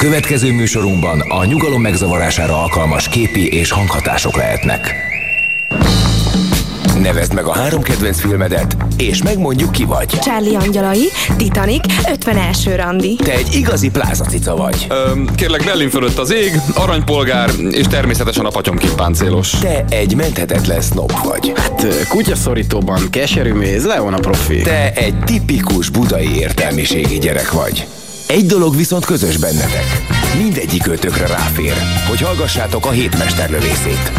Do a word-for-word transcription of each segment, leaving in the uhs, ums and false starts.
Következő műsorunkban a nyugalom megzavarására alkalmas képi és hanghatások lehetnek. Nevezd meg a három kedvenc filmedet, és megmondjuk, ki vagy. Charlie angyalai, Titanic, ötven első randi. Te egy igazi plázacica vagy. Öm, kérlek, Berlin fölött az ég, aranypolgár, és természetesen a patyomkimpáncélos. Te egy menthetetlen snob vagy. Hát kutyaszorítóban keserű méz, Leon a profi. Te egy tipikus budai értelmiségi gyerek vagy. Egy dolog viszont közös bennetek. Mindegyik ötökre ráfér, hogy hallgassátok a Hét mesterlövészét.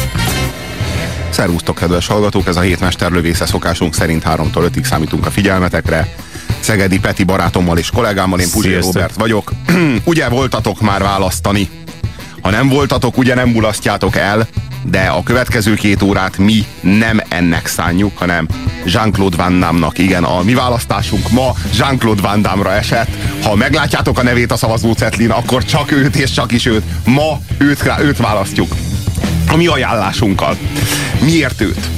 Szervusztok, kedves hallgatók! Ez a Hét mesterlövésze, szokásunk szerint háromtól ötig számítunk a figyelmetekre. Szegedi Peti barátommal és kollégámmal, én Puzsér Róbert vagyok. Ugye voltatok már választani? Ha nem voltatok, ugye nem mulasztjátok el, de a következő két órát mi nem ennek szánjuk, hanem Jean-Claude Van Damme-nak. Igen, a mi választásunk ma Jean-Claude Van Damme-ra esett. Ha meglátjátok a nevét a szavazócetlin, akkor csak őt és csak is őt. Ma őt, őt választjuk. A mi ajánlásunkkal. Miért őt?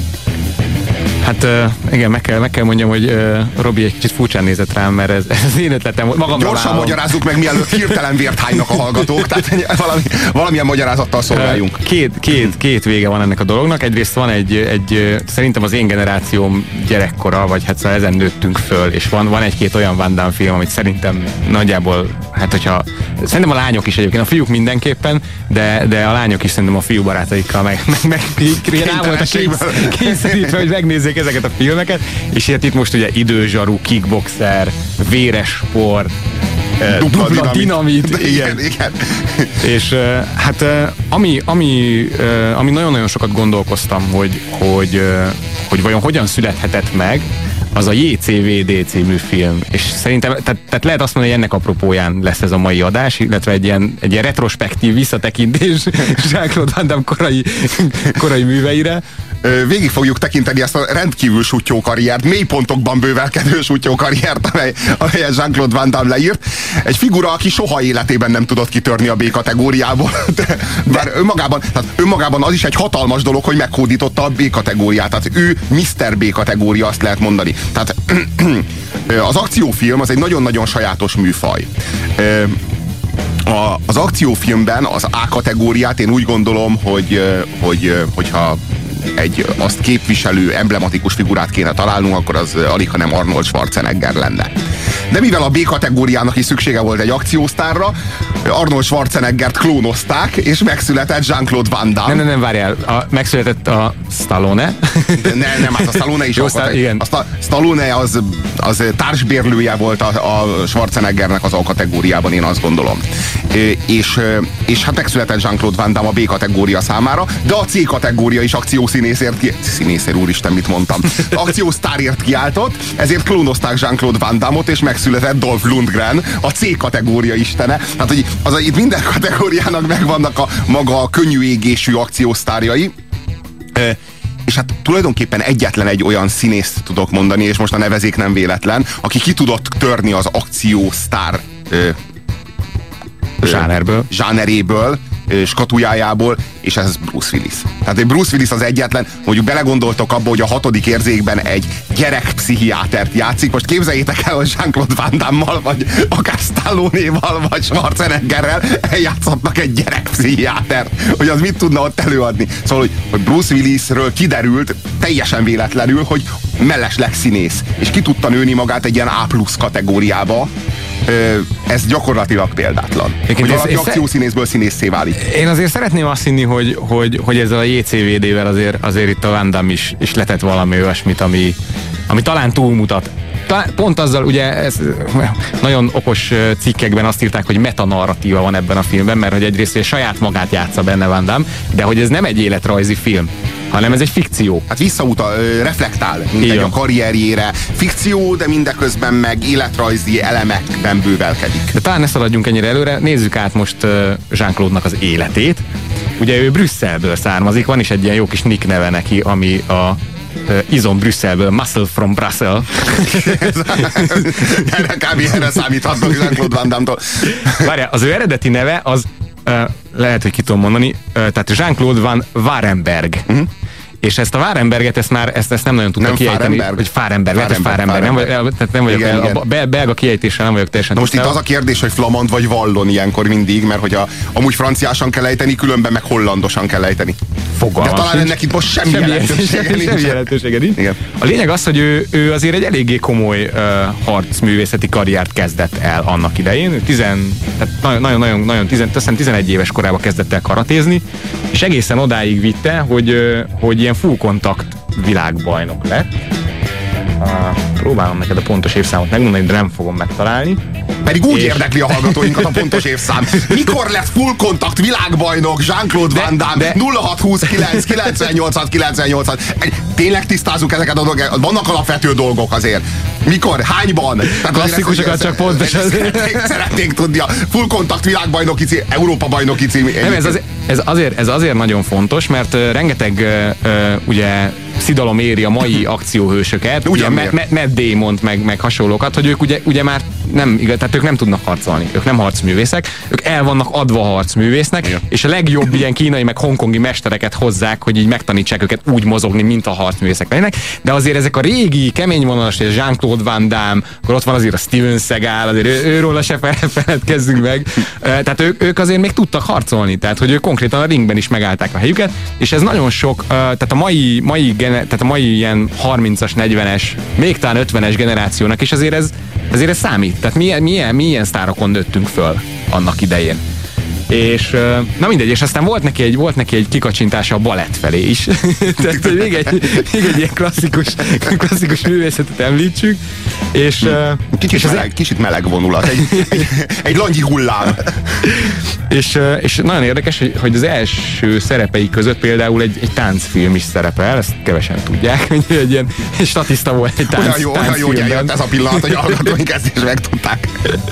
Hát uh, igen, meg kell, meg kell mondjam, hogy uh, Robi egy kicsit furcsán nézett rám, mert ez, ez az én ötletem volt. Magamra Gyorsan vállalom. Magyarázzuk meg, mielőtt hirtelen vért hánynak a hallgatók, tehát valami, valamilyen magyarázattal szolgáljunk. Két, két, két vége van ennek a dolognak. Egyrészt van egy, egy szerintem az én generációm gyerekkora, vagy hát szóval ezen nőttünk föl, és van, van egy-két olyan Van Damme film, amit szerintem nagyjából, hát hogyha, szerintem a lányok is egyébként, a fiúk mindenképpen, de, de a lányok is szerintem a fiú barátaikkal meg, meg, meg, meg rá voltak kényszerítve, hogy megnézzék ezeket a filmeket, és hát itt most ugye időzsaru, kickboxer, véres sport, dupla, dupla dinamit, dinamit. igen. igen, igen. És hát ami, ami, ami nagyon-nagyon sokat gondolkoztam, hogy, hogy, hogy vajon hogyan születhetett meg, az a jé cé vé dé című film. És szerintem, tehát, tehát lehet azt mondani, hogy ennek apropóján lesz ez a mai adás, illetve egy ilyen, egy ilyen retrospektív visszatekintés Jean-Claude Van Damme korai, korai műveire. Végig fogjuk tekinteni ezt a rendkívül sutyó karriert, mélypontokban bővelkedő sutyó karriert, amely, amelyet Jean-Claude Van Damme leírt. Egy figura, aki soha életében nem tudott kitörni a B kategóriából. De, bár önmagában, tehát önmagában az is egy hatalmas dolog, hogy meghódította a B kategóriát. Tehát ő miszter B kategória, azt lehet mondani. Tehát az akciófilm az egy nagyon-nagyon sajátos műfaj. A, az akciófilmben az A kategóriát én úgy gondolom, hogy, hogy hogyha egy azt képviselő, emblematikus figurát kéne találnunk, akkor az alig, hanem Arnold Schwarzenegger lenne. De mivel a B kategóriának is szüksége volt egy akciósztárra, Arnold Schwarzeneggert klónozták, és megszületett Jean-Claude Van Damme. Nem, nem, nem, várjál. A, megszületett a Stallone. De ne, nem, hát a Stallone is. Jó, a, igen. A Stallone az, az társbérlője volt a, a Schwarzeneggernek az A kategóriában, én azt gondolom. És, és hát megszületett Jean-Claude Van Damme a B kategória számára, de a C kategória is akciószínészért ki... Színészért, úristen, mit mondtam? Akciósztárért kiáltott, ezért klónozták Jean-Claude Van Damme-ot, és megszületett Dolph Lundgren, a C kategória istene. Tehát, hogy az, itt minden kategóriának megvannak a maga a könnyű égésű akciósztárjai. E, és hát tulajdonképpen egyetlen egy olyan színészt tudok mondani, és most a nevezék nem véletlen, aki ki tudott törni az akciósztár e, zsánerből. zsáneréből, skatujájából, és ez Bruce Willis. Tehát Bruce Willis az egyetlen, mondjuk belegondoltok abba, hogy a hatodik érzékben egy gyerekpszichiátert játszik. Most képzeljétek el, hogy Jean-Claude Van Damme-mal, vagy akár Stallone-val, vagy Schwarzeneggerrel eljátszhatnak egy gyerekpszichiátert, hogy az mit tudna ott előadni. Szóval, hogy, hogy Bruce Willisről kiderült teljesen véletlenül, hogy mellesleg színész, és ki tudta nőni magát egy ilyen A plusz kategóriába. Ez gyakorlatilag példátlan. Én hogy valaki akciószínészből színészé válik. Én azért szeretném azt hinni, hogy, hogy, hogy ezzel a jé cé vé dé-vel azért, azért itt a Van Damme is, is letett valami olyasmit, ami, ami talán túlmutat. Pont azzal, ugye ez, nagyon okos cikkekben azt írták, hogy metanarratíva van ebben a filmben, mert hogy egyrészt hogy saját magát játsza benne Van Damme, de hogy ez nem egy életrajzi film, hanem ez egy fikció. Hát visszautal, reflektál mindegy a karrierjére. Fikció, de mindeközben meg életrajzi elemekben bővelkedik. De talán ne szaladjunk ennyire előre, nézzük át most Jean-Claude-nak az életét. Ugye ő Brüsszelből származik, van is egy ilyen jó kis nick neve neki, ami a Uh, izom Brüsszelből, Muscle from Brussels. Erre kb. Erre számíthatnak Jean-Claude Van Damme-tól. Várjál, az ő eredeti neve az, uh, lehet, hogy ki tudom mondani, uh, tehát Jean-Claude Van Warenberg. Uh-huh. és ezt a Várenberget, ezt már ezt, ezt nem nagyon tudta kiejteni. Hogy Fárenberg, hát ez Fárenberg. Nem, tehát nem vagyok, igen, el, igen. A belga kiejtéssel nem vagyok teljesen. Na most itt az a kérdés, hogy flamand vagy vallon ilyenkor mindig, mert hogy a, amúgy franciásan kell ejteni, különben meg hollandosan kell ejteni. Fogalmas. De talán ennek itt most semmi, semmi jelentősége nincs. Semmi jelentősége nincs. Igen. A lényeg az, hogy ő, ő azért egy eléggé komoly uh, harcművészeti karriert kezdett el annak idején. Tizen, tehát nagyon, nagyon, nagyon tizen, tizenegy éves korában kezdett el karatézni, és egészen odáig vitte, hogy, uh, hogy ilyen full kontakt világbajnok lett. Uh, próbálom neked a pontos évszámot megmondani, de nem fogom megtalálni. Pedig úgy és... érdekli a hallgatóinkat a pontos évszám. Mikor lett full kontakt világbajnok Jean-Claude Van Damme? De... nulla hat húszkilenc kilencvennyolc kilencvennyolc. Tényleg tisztázzuk ezeket a dolgokat. Vannak alapvető dolgok azért. Mikor? Hányban? Klasszikusokat csak pontosan. Szeretnék, szeretnék tudni a full kontakt világbajnoki cím, Európa bajnoki cím. Nem, ez, azért, ez, azért, ez azért nagyon fontos, mert uh, rengeteg uh, uh, ugye szidalom éri a mai akcióhősöket, ugye Matt Damont, meg, meg hasonlókat, hogy ők ugye, ugye már nem, igaz, tehát ők nem tudnak harcolni, ők nem harcművészek, ők el vannak adva harcművésznek, igen. És a legjobb ilyen kínai meg hongkongi mestereket hozzák, hogy így megtanítsák őket úgy mozogni, mint a harcművészek lennének, de azért ezek a régi, keményvonalas, Jean-Claude Van Damme, akkor ott van azért a Steven Seagal, azért ő, őróla se feledkezzünk meg, tehát ők, ők azért még tudtak harcolni, tehát hogy ők konkrétan a ringben is megállták a helyüket, és ez nagyon sok, tehát a mai, mai tehát a mai ilyen harmincas, negyvenes, még talán ötvenes generációnak is azért ez, azért ez számít. Tehát milyen, milyen, milyen sztárokon nőttünk föl annak idején. És na mindegy, és aztán volt neki egy, volt neki egy kikacsintása a balett felé is. Tehát hogy még egy, még egy ilyen klasszikus, klasszikus művészetet említsük. És, kicsit, és meleg, kicsit meleg vonulat, egy, egy, egy langyi hullám. És, és nagyon érdekes, hogy az első szerepei között például egy, egy táncfilm is szerepel, ezt kevesen tudják, hogy egy ilyen statiszta volt egy tánc, olyan jó, olyan jó, hogy eljött ez a pillanat, hogy a hallgatóink ezt is megtudták.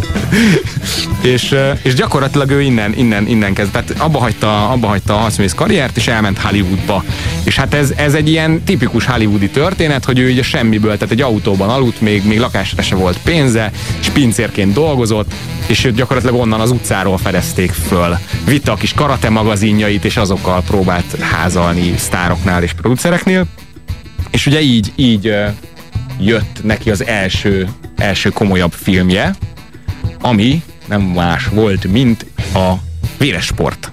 és, és gyakorlatilag ő innen, innen, innen kezd, tehát abba hagyta, abba hagyta a harcművész karriert, és elment Hollywoodba. És hát ez, ez egy ilyen tipikus hollywoodi történet, hogy ő így a semmiből, tehát egy autóban aludt, még, még lakásra se volt pénze, és pincérként dolgozott, és őt gyakorlatilag onnan az utcáról fedezték föl. Vitte a kis karate magazinjait, és azokkal próbált házalni sztároknál és producereknél. És ugye így, így jött neki az első, első komolyabb filmje, ami nem más volt, mint a Véres sport.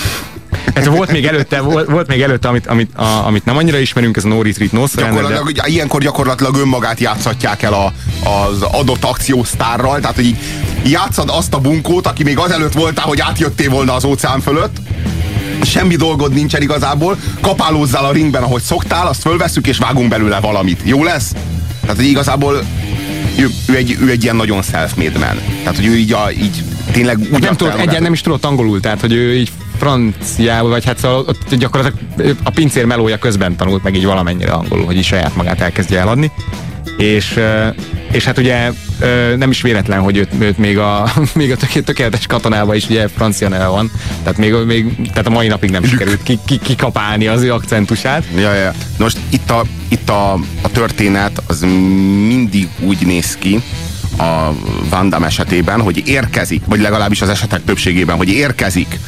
Tehát volt még előtte, volt, volt még előtte amit, amit, a, amit nem annyira ismerünk, ez a No Retreat, No Surrender. Gyakorlatilag, de... Ilyenkor gyakorlatilag önmagát játszhatják el a, az adott akciósztárral, tehát hogy így játszad azt a bunkót, aki még azelőtt voltál, hogy átjöttél volna az óceán fölött, semmi dolgod nincsen igazából, kapálózzál a ringben, ahogy szoktál, azt fölvesszük és vágunk belőle valamit. Jó lesz? Tehát, hogy igazából ő, ő, egy, ő egy ilyen nagyon self-made man. Tehát, hogy ő így, a, így tényleg úgy nem tudott, egyen nem is tudott angolul, tehát, hogy ő így franciául, vagy hát szóval ott gyakorlatilag a pincér melója közben tanult meg így valamennyire angolul, hogy így saját magát elkezdje eladni. És, és hát ugye nem is véletlen, hogy őt, őt még a, még a tökéletes katonában is ugye francia neve van, tehát, még, még, tehát a mai napig nem sikerült kikapálni ki, ki az ő akcentusát. Ja, ja. Most itt, a, itt a, a történet az mindig úgy néz ki a Van Damme esetében, hogy érkezik, vagy legalábbis az esetek többségében, hogy érkezik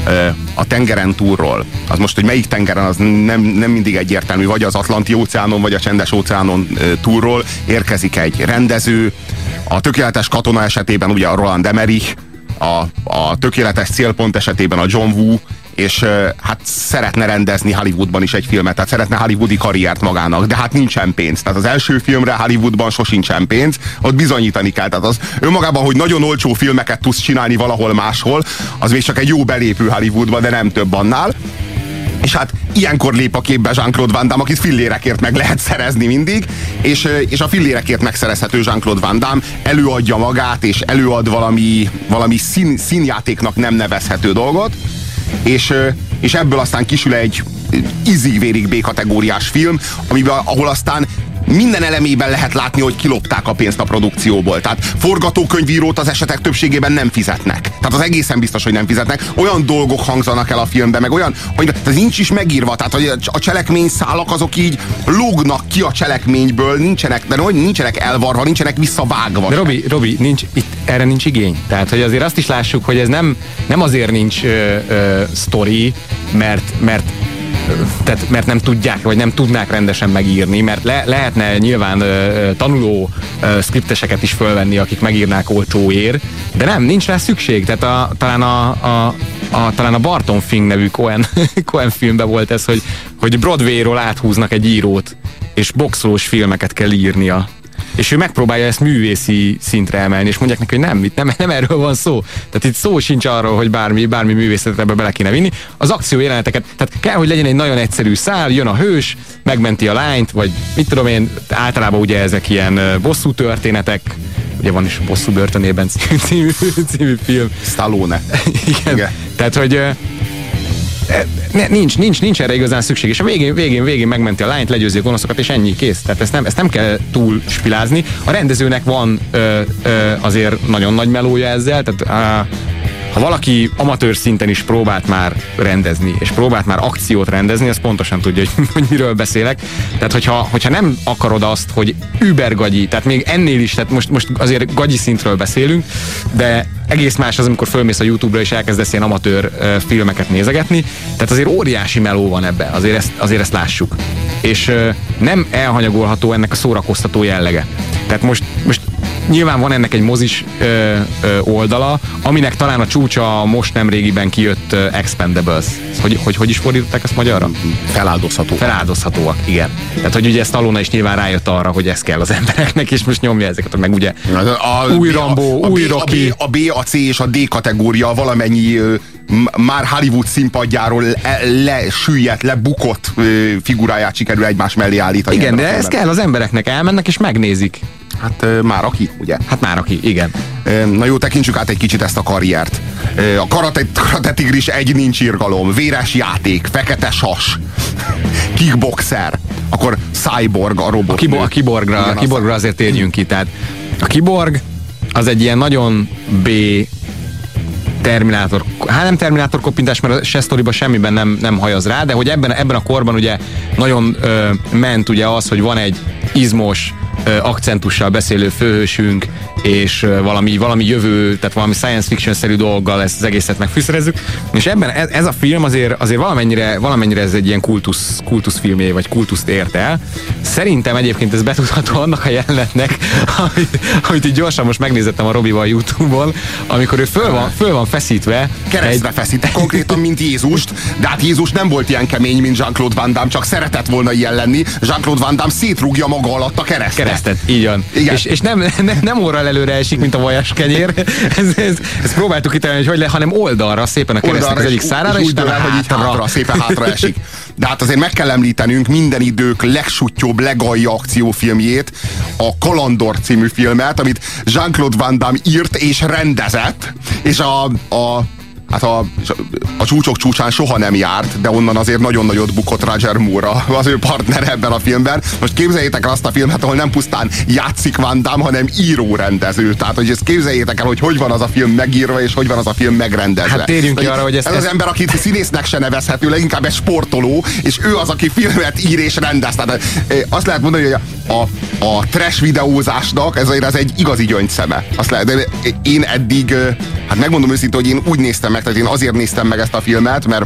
a tengeren túlról. Az most, hogy melyik tengeren, az nem, nem mindig egyértelmű, vagy az Atlanti-óceánon, vagy a Csendes-óceánon túlról érkezik egy rendező. A tökéletes katona esetében ugye a Roland Emmerich, a, a tökéletes célpont esetében a John Woo, és hát szeretne rendezni Hollywoodban is egy filmet, tehát szeretne hollywoodi karriert magának, de hát nincsen pénz. Tehát az első filmre Hollywoodban sosincsen pénz, ott bizonyítani kell. Tehát az önmagában, hogy nagyon olcsó filmeket tudsz csinálni valahol máshol, az még csak egy jó belépő Hollywoodba, de nem több annál. És hát ilyenkor lép a képbe Jean-Claude Van Damme, akit fillérekért meg lehet szerezni mindig, és, és a fillérekért megszerezhető Jean-Claude Van Damme előadja magát, és előad valami, valami szín, színjátéknak nem nevezhető dolgot, és, és ebből aztán kisül egy ízig-vérig B-kategóriás film, amiben, ahol aztán minden elemében lehet látni, hogy kilopták a pénzt a produkcióból. Tehát forgatókönyvírót az esetek többségében nem fizetnek. Tehát az egészen biztos, hogy nem fizetnek. Olyan dolgok hangzanak el a filmben, meg olyan, hogy ez nincs is megírva. Tehát hogy a cselekményszálak azok így lógnak ki a cselekményből, nincsenek, de nincsenek elvarva, nincsenek visszavágva. De Robi, Robi, nincs, itt erre nincs igény. Tehát, hogy azért azt is lássuk, hogy ez nem, nem azért nincs ö, ö, sztori, mert, mert tehát mert nem tudják, vagy nem tudnák rendesen megírni, mert le, lehetne nyilván ö, tanuló ö, skripteseket is fölvenni, akik megírnák olcsóért, de nem, nincs rá szükség. Tehát a, talán a, a, a, talán a Barton Fink nevű Coen, Coen filmben volt ez, hogy, hogy Broadwayról áthúznak egy írót, és boxolós filmeket kell írnia. És ő megpróbálja ezt művészi szintre emelni, és mondják neki, hogy nem, itt nem, nem erről van szó. Tehát itt szó sincs arról, hogy bármi, bármi művészetet ebbe bele kéne vinni. Az akció jeleneteket, tehát kell, hogy legyen egy nagyon egyszerű szál, jön a hős, megmenti a lányt, vagy mit tudom én, általában ugye ezek ilyen bosszú történetek, ugye van is Bosszú börtönében című, című film. Stallone. Igen. Igen. Tehát, hogy nincs, nincs, nincs erre igazán szükség, és a végén, végén, végén megmenti a lányt, legyőzi a gonoszokat, és ennyi, kész. Tehát ezt nem, ezt nem kell túl spilázni. A rendezőnek van ö, ö, azért nagyon nagy melója ezzel, tehát ö, ha valaki amatőr szinten is próbált már rendezni, és próbált már akciót rendezni, az pontosan tudja, hogy, hogy miről beszélek. Tehát, hogyha, hogyha nem akarod azt, hogy übergagyi, tehát még ennél is, tehát most, most azért gagyi szintről beszélünk, de egész más az, amikor fölmész a YouTube-ra és elkezdesz ilyen amatőr uh, filmeket nézegetni. Tehát azért óriási meló van ebben, azért ezt, azért ezt lássuk. És uh, nem elhanyagolható ennek a szórakoztató jellege. Tehát most, most nyilván van ennek egy mozis ö, ö, oldala, aminek talán a csúcsa a most nem régiben kijött ö, Expendables. Hogy, hogy hogy is fordították ezt magyarra? Feláldozhatóak. Feláldozhatóak, igen. Tehát, hogy ugye Stallone is nyilván rájött arra, hogy ez kell az embereknek, és most nyomja ezeket, meg ugye a, új a, Rambo, a, új a, Rocky. A B, a C és a D kategória valamennyi ö, már Hollywood színpadjáról lesüllyedt, lebukott ö, figuráját sikerül egymás mellé állítani. Igen, de ez kell az embereknek, elmennek és megnézik. Hát már aki, ugye? Hát már aki, igen. Na jó, tekintsük át egy kicsit ezt a karriert. A Karate, Karate Tigris egy nincs irgalom, véres játék, fekete sas, kickboxer, akkor Cyborg, a robot. A, kibo a kiborgra, igen, a kiborgra azért térjünk ki. Tehát a kiborg az egy ilyen nagyon B Terminátor, hát nem Terminátor koppintás, mert se sztoriba semmiben nem, nem hajaz rá, de hogy ebben, ebben a korban ugye nagyon ö, ment ugye az, hogy van egy izmos, ö, akcentussal beszélő főhősünk, és ö, valami, valami jövő, tehát valami science fiction-szerű dolggal ezt az egészet megfűszerezzük. És ebben ez, ez a film azért, azért valamennyire, valamennyire ez egy ilyen kultusz, kultuszfilmé, vagy kultuszt ért el. Szerintem egyébként ez betudható annak a jelenetnek, amit, amit így gyorsan most megnézettem a Robival YouTube-on, amikor ő föl van, föl van feszítve. Keresztre egy... feszít, konkrétan, mint Jézust, de hát Jézus nem volt ilyen kemény, mint Jean-Claude Van Damme, csak szeretett volna ilyen lenni. Jean-Claude Van Damme szétrúgja maga alatt a keresztet. Keresztet, így van. És, és nem, nem, nem orral előre esik, mint a vajaskenyér. Ez, ez, ezt próbáltuk kitalálni, hogy hogy le, hanem oldalra, szépen a keresztnek az egyik szárára, és utána hogy így hátra, szépen hátra esik. De hát azért meg kell említenünk minden idők legsuttyóbb, legalja akciófilmjét, a Kalandor című filmet, amit Jean-Claude Van Damme írt és rendezett, és a, a hát a, a csúcsok csúcsán soha nem járt, de onnan azért nagyon nagyot bukott Roger Moore, az ő partner ebben a filmben. Most képzeljétek el azt a filmet, ahol nem pusztán játszik Van Damme, hanem író-rendező. Tehát, hogy ezt képzeljétek el, hogy hogy van az a film megírva, és hogy van az a film megrendezve. Hát térjünk ki arra, hogy ezt, ez az ember, akit színésznek se nevezhető, leginkább egy sportoló, és ő az, aki filmet ír és rendez. Tehát azt lehet mondani, hogy a, a, a trash videózásnak ez, ez egy igazi gyöngyszeme. Azt lehet, de én eddig, hát megmondom őszintén, hogy én úgy néztem meg, tehát én azért néztem meg ezt a filmet, mert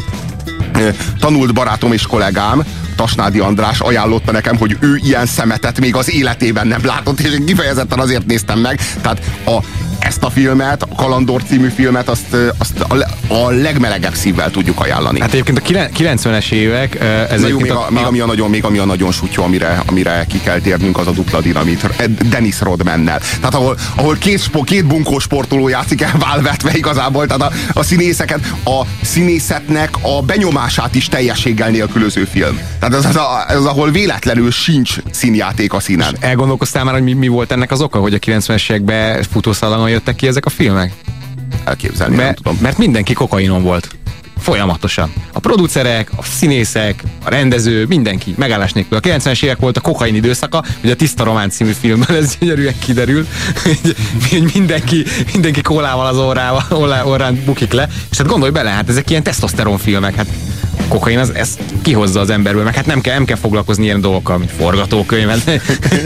tanult barátom és kollégám, Tasnádi András ajánlotta nekem, hogy ő ilyen szemetet még az életében nem látott, és én kifejezetten azért néztem meg. Tehát a, ezt a filmet, a Kalandor című filmet, azt, azt a, a legmelegebb szívvel tudjuk ajánlani. Hát egyébként a kilencvenes évek, ez jó, még, a, a, még, ami a nagyon, még ami a nagyon sutyó, amire, amire ki kell térnünk, az a Dupla Dinamit, Dennis Rodmannel. Tehát ahol, ahol két, két bunkó sportoló játszik el válvetve igazából, tehát a, a színészeket, a színészetnek a benyomását is teljességgel nélkülöző film. Tehát ez az, a, ez az, ahol véletlenül sincs színjáték a színen. És elgondolkoztál már, hogy mi, mi volt ennek az oka, hogy a kilencvenes években futószalagon jöttek ki ezek a filmek? Elképzelni, mert, nem tudom. Mert mindenki kokainon volt. Folyamatosan. A producerek, a színészek, a rendező, mindenki, megállás nélkül. A kilencvenes évek volt a kokain időszaka, ugye a Tiszta Román című filmben ez gyönyörűen kiderül, hogy mindenki, mindenki kólával az orrával, orrán, orrán bukik le, és hát gondolj bele, hát ezek ilyen tesztoszteron filmek, hát kokain az, ez kihozza az emberből, meg hát nem kell, nem kell foglalkozni ilyen dolgokkal, mint forgatókönyvet.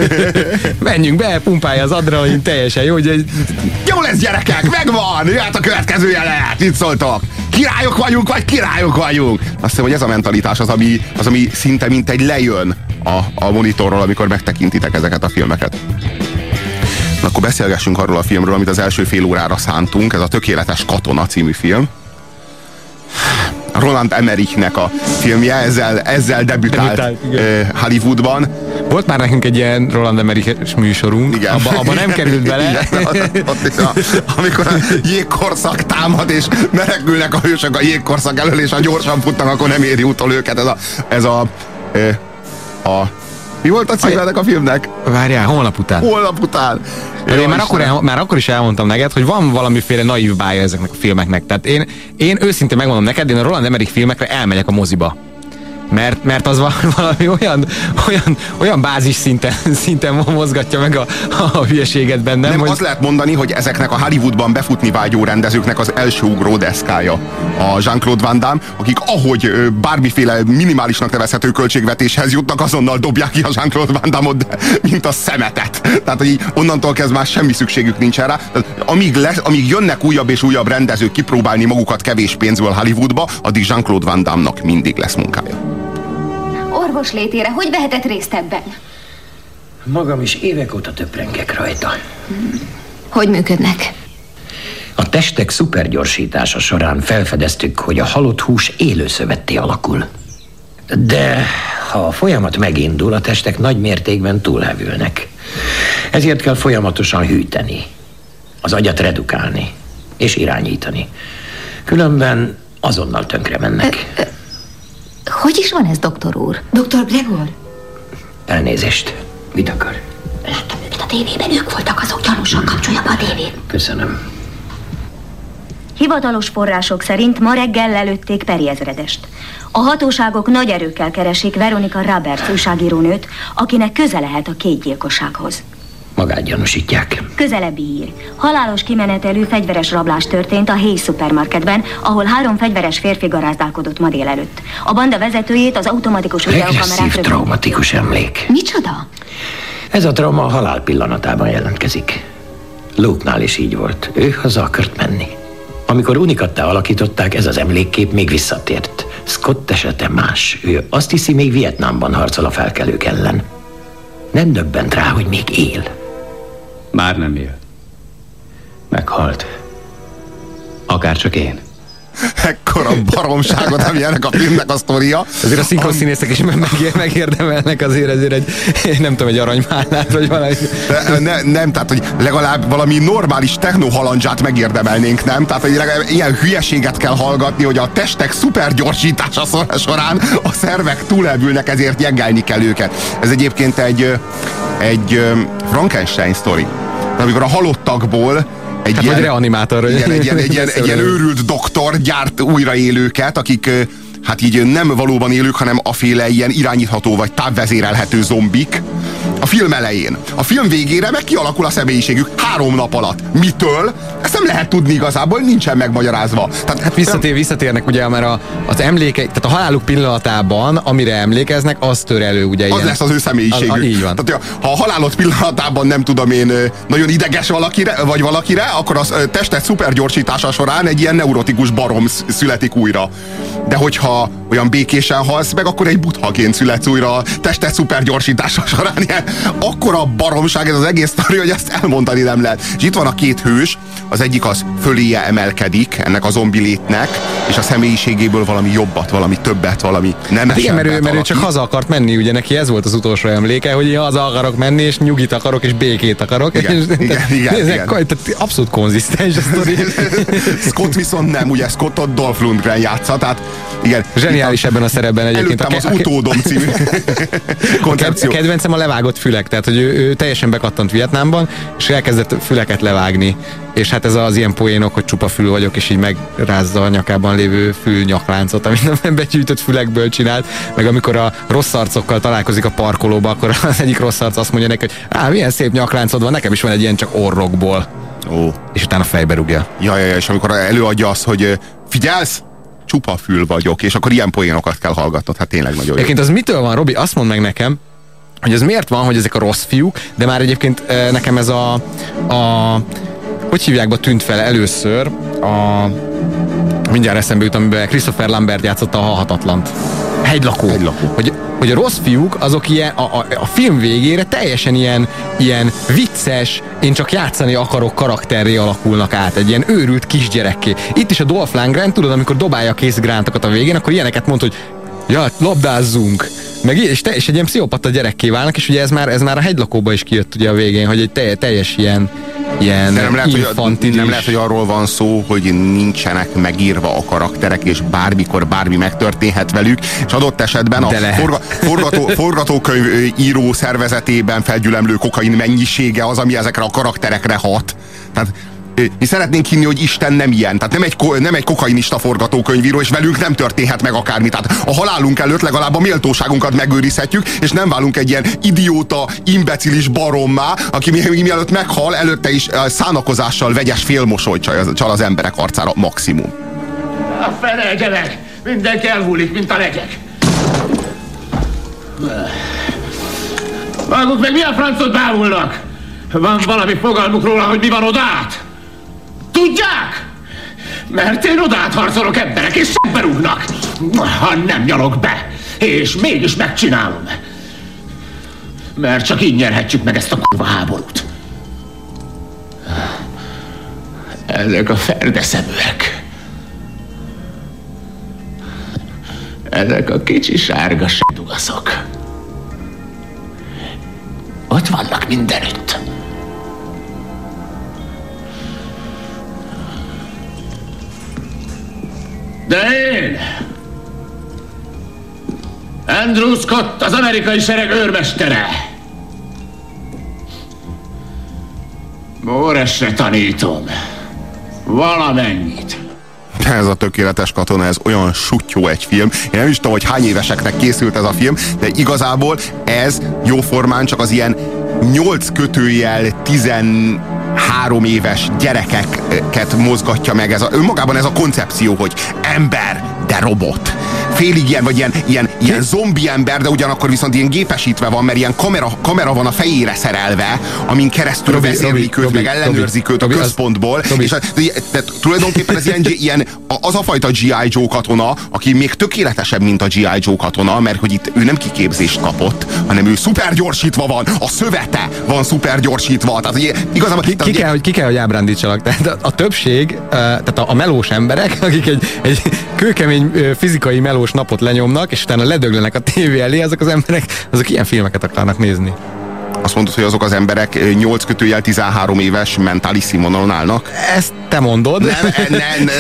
Menjünk be, pumpálja az adrenalin, teljesen jó, hogy... Jó lesz, gyerekek, megvan! Jöhet a következő jelenet, itt szóltok! királyok vagyunk, vagy királyok vagyunk. Azt hiszem, hogy ez a mentalitás az, ami, az, ami szinte mint egy lejön a, a monitorról, amikor megtekintitek ezeket a filmeket. Na, akkor beszélgessünk arról a filmről, amit az első fél órára szántunk. Ez a Tökéletes katona című film. Roland Emmerichnek a filmje, ezzel, ezzel debütált, debütált Hollywoodban. Volt már nekünk egy ilyen Roland Emmerich műsorunk, igen. Abba, abba nem került bele. Igen, ott, ott is a, amikor a jégkorszak támad, és menekülnek a hősök a jégkorszak elől, és ha gyorsan futnak, akkor nem éri utol őket. Ez a... Ez a, a, a mi volt a címe ennek a filmnek? Várjál, holnap után. Holnap után. Én már akkor, el, már akkor is elmondtam neked, hogy van valamiféle naív bája ezeknek a filmeknek. Tehát én, én őszintén megmondom neked, én a Roland Emmerich filmekre elmegyek a moziba. Mert, mert az valami olyan, olyan, olyan bázis szinten, szinten mozgatja meg a, a hülyeséget bennem. Nem, hogy... azt lehet mondani, hogy ezeknek a Hollywoodban befutni vágyó rendezőknek az első ugródeszkája a Jean-Claude Van Damme, akik ahogy bármiféle minimálisnak nevezhető költségvetéshez jutnak, azonnal dobják ki a Jean-Claude Van Damme-ot, mint a szemetet. Tehát, hogy onnantól kezdve már semmi szükségük nincs rá. Tehát, amíg, lesz, amíg jönnek újabb és újabb rendezők kipróbálni magukat kevés pénzből Hollywoodba, addig Jean-Claude Van Damme-nak mindig lesz munkája. Orvos létére, hogy vehetett részt ebben? Magam is évek óta töprengek rajta. Hogy működnek? A testek szupergyorsítása során felfedeztük, hogy a halott hús élőszövetté alakul. De ha a folyamat megindul, a testek nagy mértékben túlhevülnek. Ezért kell folyamatosan hűteni, az agyat redukálni és irányítani. Különben azonnal tönkre mennek. Ö, ö, hogy is van ez, doktor úr? doktor Gregor? Elnézést. Mit akar? Láttam őket a tévében, ők voltak azok, gyanúsan, kapcsolja be a tévét. Köszönöm. Hivatalos források szerint ma reggel lelőtték Peri ezredest. A hatóságok nagy erőkkel keresik Veronica Roberts újságírónőt, akinek köze lehet a két gyilkossághoz. Magát gyanúsítják. Közelebbi hír. Halálos kimenetelű fegyveres rablás történt a Hayes szupermarketben, ahol három fegyveres férfi garázdálkodott ma délelőtt. A banda vezetőjét az automatikus videokamerák rögzítették. Traumatikus emlék. Micsoda? Ez a trauma a halál pillanatában jelentkezik. Luke-nál is így volt. Ő haza akart menni. Amikor unikattá alakították, ez az emlékkép még visszatért. Scott esete más. Ő azt hiszi, még Vietnámban harcol a felkelők ellen. Nem döbbent rá, hogy még él. Már nem él. Meghalt. Akárcsak én. Ekkora baromságot, ami ennek a filmnek a sztoria. Azért a szinkronszínészek is megérdemelnek azért ezért egy, nem tudom, egy aranymálnát, vagy valami. De, ne, nem, tehát, hogy legalább valami normális technohalandzsát megérdemelnénk, nem? Tehát, hogy legalább ilyen hülyeséget kell hallgatni, hogy a testek szupergyorsítása során a szervek túlelbülnek, ezért jeggelni kell őket. Ez egyébként egy, egy Frankenstein sztori. Amikor a halottakból egy hát ilyen, vagy reanimátor. Igen, egy, ilyen, egy, ilyen, egy ilyen őrült doktor gyárt újraélőket, akik hát így nem valóban élők, hanem aféle ilyen irányítható vagy távvezérelhető zombik. A film elején. A film végére meg kialakul a személyiségük három nap alatt. Mitől? Ezt nem lehet tudni igazából, nincsen megmagyarázva. Tehát, hát visszatér, visszatérnek ugye, mert a, az emléke, tehát a haláluk pillanatában, amire emlékeznek, az tör elő ugye az ilyen. lesz az ő személyiségük. A, a, így van. Tehát, ha a halálod pillanatában nem tudom én nagyon ideges valakire, vagy valakire, akkor az testet szupergyorsítása során egy ilyen neurotikus barom születik újra. De hogyha olyan békésen halsz meg, akkor egy buddhaként születsz újra a testet szupergyorsítása során. Ilyen, akkora baromság ez az egész sztori, hogy ezt elmondani nem lehet. És itt van a két hős, az egyik az föléje emelkedik ennek a zombi létnek, és a személyiségéből valami jobbat, valami többet, valami nem hát igen, mert ő, mert ő csak haza akart menni, ugye neki ez volt az utolsó emléke, hogy én haza akarok menni, és nyugit akarok, és békét akarok. Igen, és, igen, tehát, igen, ezek, igen. Tehát abszolút konzisztens a sztori. Scott viszont nem, ugye Scottot Dolph Lundgren játsza, tehát igen. Zseniális ebben a szerepben egyébként. Előttem az utódom című koncepció. A kedvencem a levágott fülek, tehát hogy ő, ő teljesen bekattant Vietnámban, és elkezdett füleket levágni. És hát ez az ilyen poénok, hogy csupa fül vagyok, és így megrázza a nyakában lévő fülnyakláncot, amit nem begyűjtött fülekből csinált. Meg amikor a rossz arcokkal találkozik a parkolóba, akkor az egyik rossz arc azt mondja neki, hogy á, milyen szép nyakláncod van, nekem is van egy ilyen, csak orrokból. Ó. És utána fejbe rúgja. Ja, ja, ja, és amikor előadja azt, hogy figyelsz? Csupa fül vagyok, és akkor ilyen poénokat kell hallgatnod, hát tényleg nagyon jó. Egyébként az mitől van, Robi? Azt mondd meg nekem, hogy ez miért van, hogy ezek a rossz fiúk, de már egyébként nekem ez a, a hogy hívják be, tűnt fel először a mindjárt eszembe jut, amiben Christopher Lambert játszotta a Halhatatlant. Hegylakó. Hegylakó. Hogy, hogy a rossz fiúk, azok ilyen, a, a, a film végére teljesen ilyen, ilyen vicces, én csak játszani akarok karakterré alakulnak át, egy ilyen őrült kisgyerekké. Itt is a Dolph Lundgren, tudod, amikor dobálja a kézgrántokat a végén, akkor ilyeneket mond, hogy ja, labdázzunk. Meg, és, te, és egy ilyen pszichopata gyerekké válnak, és ugye ez már, ez már a Hegylakóba is kijött ugye a végén, hogy egy teljes, teljes ilyen, ilyen de nem lehet, hogy, nem lehet, hogy arról van szó, hogy nincsenek megírva a karakterek, és bármikor bármi megtörténhet velük, és adott esetben a forga, forgató, forgatókönyv író szervezetében felgyülemlő kokain mennyisége az, ami ezekre a karakterekre hat. Tehát mi szeretnénk hinni, hogy Isten nem ilyen. Tehát nem egy, nem egy kokainista forgatókönyvíró, és velünk nem történhet meg akármi. Tehát a halálunk előtt legalább a méltóságunkat megőrizhetjük, és nem válunk egy ilyen idióta, imbecilis barommá, aki mi, mielőtt meghal, előtte is szánakozással vegyes félmosolyt csal az emberek arcára maximum. A fene, meg! Mindenki elhullik, mint a legyek. Maguk meg milyen francot bámulnak? Van valami fogalmuk róla, hogy mi van odát? Tudják? Mert én odát harcolok emberek, és sebbe rúgnak, ha nem nyalok be. És mégis megcsinálom. Mert csak így nyerhetjük meg ezt a kurva háborút. Ezek a ferdeszeműek. Ezek a kicsi sárga sedugaszok. Ott vannak mindenütt. De én, Andrew Scott, az amerikai sereg őrmestere, Móresre tanítom valamennyit. Ez a Tökéletes katona, ez olyan suttyó egy film. Én nem is tudom, hogy hány éveseknek készült ez a film, de igazából ez jóformán csak az ilyen nyolc kötőjel tizenhárom éves gyerekeket mozgatja meg. Ez a, önmagában ez a koncepció, hogy ember, de robot. Félig ilyen, vagy ilyen, ilyen, ilyen zombi ember, de ugyanakkor viszont ilyen gépesítve van, mert ilyen kamera, kamera van a fejére szerelve, amin keresztül Robi, vezérlik Robi, őt, meg ellenőrzik őt a Robi, központból. Robi. És de, de, tulajdonképpen ez ilyen, ilyen, az a fajta gé i. Joe katona, aki még tökéletesebb, mint a gé i. Joe katona, mert hogy itt ő nem kiképzést kapott, hanem ő szupergyorsítva van, a szövete van szupergyorsítva. Tehát ugye, igazából... Ki, ki, kell, hogy, ki kell, hogy ábrándítsalak. Tehát a, a többség, tehát a, a melós emberek, akik egy, egy kőkemény fizikai melós napot lenyomnak, és utána ledöglenek a tévé elé, azok az emberek, azok ilyen filmeket akarnak nézni. Azt mondod, hogy azok az emberek nyolc kötőjel tizenhárom éves mentális színvonalon állnak? Ezt te mondod. Nem, ne, ne,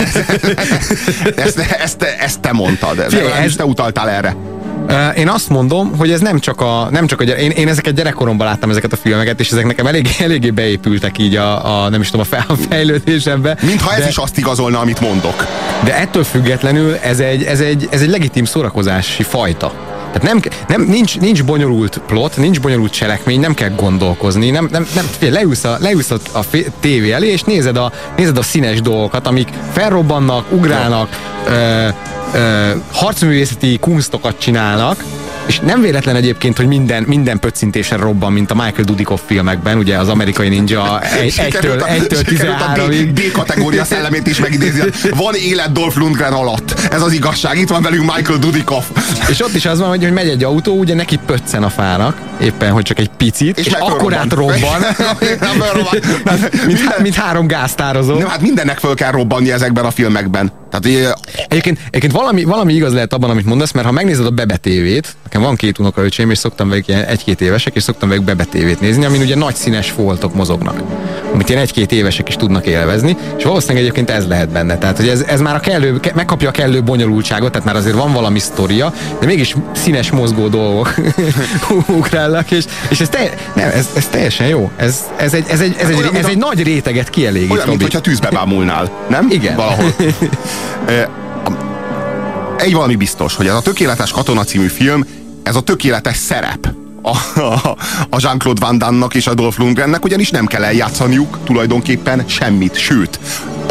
ezt, ezt, ezt te mondtad. Figyelj, ez... te utaltál erre. Én azt mondom, hogy ez nem csak a, nem csak a gyere... én, én ezeket gyerekkoromban láttam, ezeket a filmeket, és ezek nekem elég, eléggé beépültek így a, a nem is tudom, a fejlődésembe. Mintha de... ez is azt igazolna, amit mondok. De ettől függetlenül ez egy, ez egy, ez egy legitim szórakozási fajta. Tehát nem, nem, nincs, nincs bonyolult plot, nincs bonyolult cselekmény, nem kell gondolkozni, nem, nem, nem figyelj, leülsz, a, leülsz a, a tévé elé, és nézed a, nézed a színes dolgokat, amik felrobbannak, ugrálnak, ö, ö, harcművészeti kunstokat csinálnak, és nem véletlen egyébként, hogy minden, minden pöccintésre robban, mint a Michael Dudikoff filmekben, ugye az Amerikai Ninja egytől tizenháromig. D-kategória szellemét is megidézi. Van élet Dolph Lundgren alatt. Ez az igazság. Itt van velünk Michael Dudikoff. És ott is az van, hogy, hogy megy egy autó, ugye neki pöccen a fának, éppen, hogy csak egy picit, és, és akkorát robban, mint, mint három gáztározó. Nem, hát mindennek föl kell robbanni ezekben a filmekben. Tehát, egyébként egyébként valami, valami igaz lehet abban, amit mondasz, mert ha megnézed a Bebe tévét, nekem van két unokaöcsém, és szoktam velük ilyen egy-két évesek, és szoktam velük Bebe tévét nézni, amin ugye nagy színes foltok mozognak, amit ilyen egy-két évesek is tudnak élvezni, és valószínűleg egyébként ez lehet benne. Tehát, hogy ez, ez már a kellő, megkapja a kellő bonyolultságot, tehát már azért van valami sztoria, de mégis színes mozgó dolgok ugrálnak, és, és ez, te, nem, ez, ez teljesen jó. Ez, ez, egy, ez, egy, ez, egy, ez egy, egy nagy réteget kielégít. Olyan, mint hogyha tűzbe bámulnál, nem? Igen. Valahol. Egy valami biztos, hogy ez a Tökéletes katona című film, ez a tökéletes szerep a, a, a Jean-Claude Van Damme-nak és a Dolph Lundgrennek, ugyanis nem kell eljátszaniuk tulajdonképpen semmit. Sőt,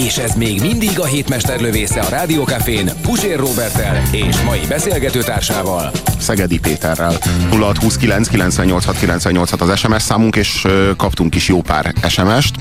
És ez még mindig a hétmesterlövésze a Rádió Cafén Puzsér Róberttel és mai beszélgetőtársával, Szegedi Péterrel. nulla hat huszonkilenc kilencvennyolc kilencvennyolc az es em es számunk, és ö, kaptunk is jó pár es em est.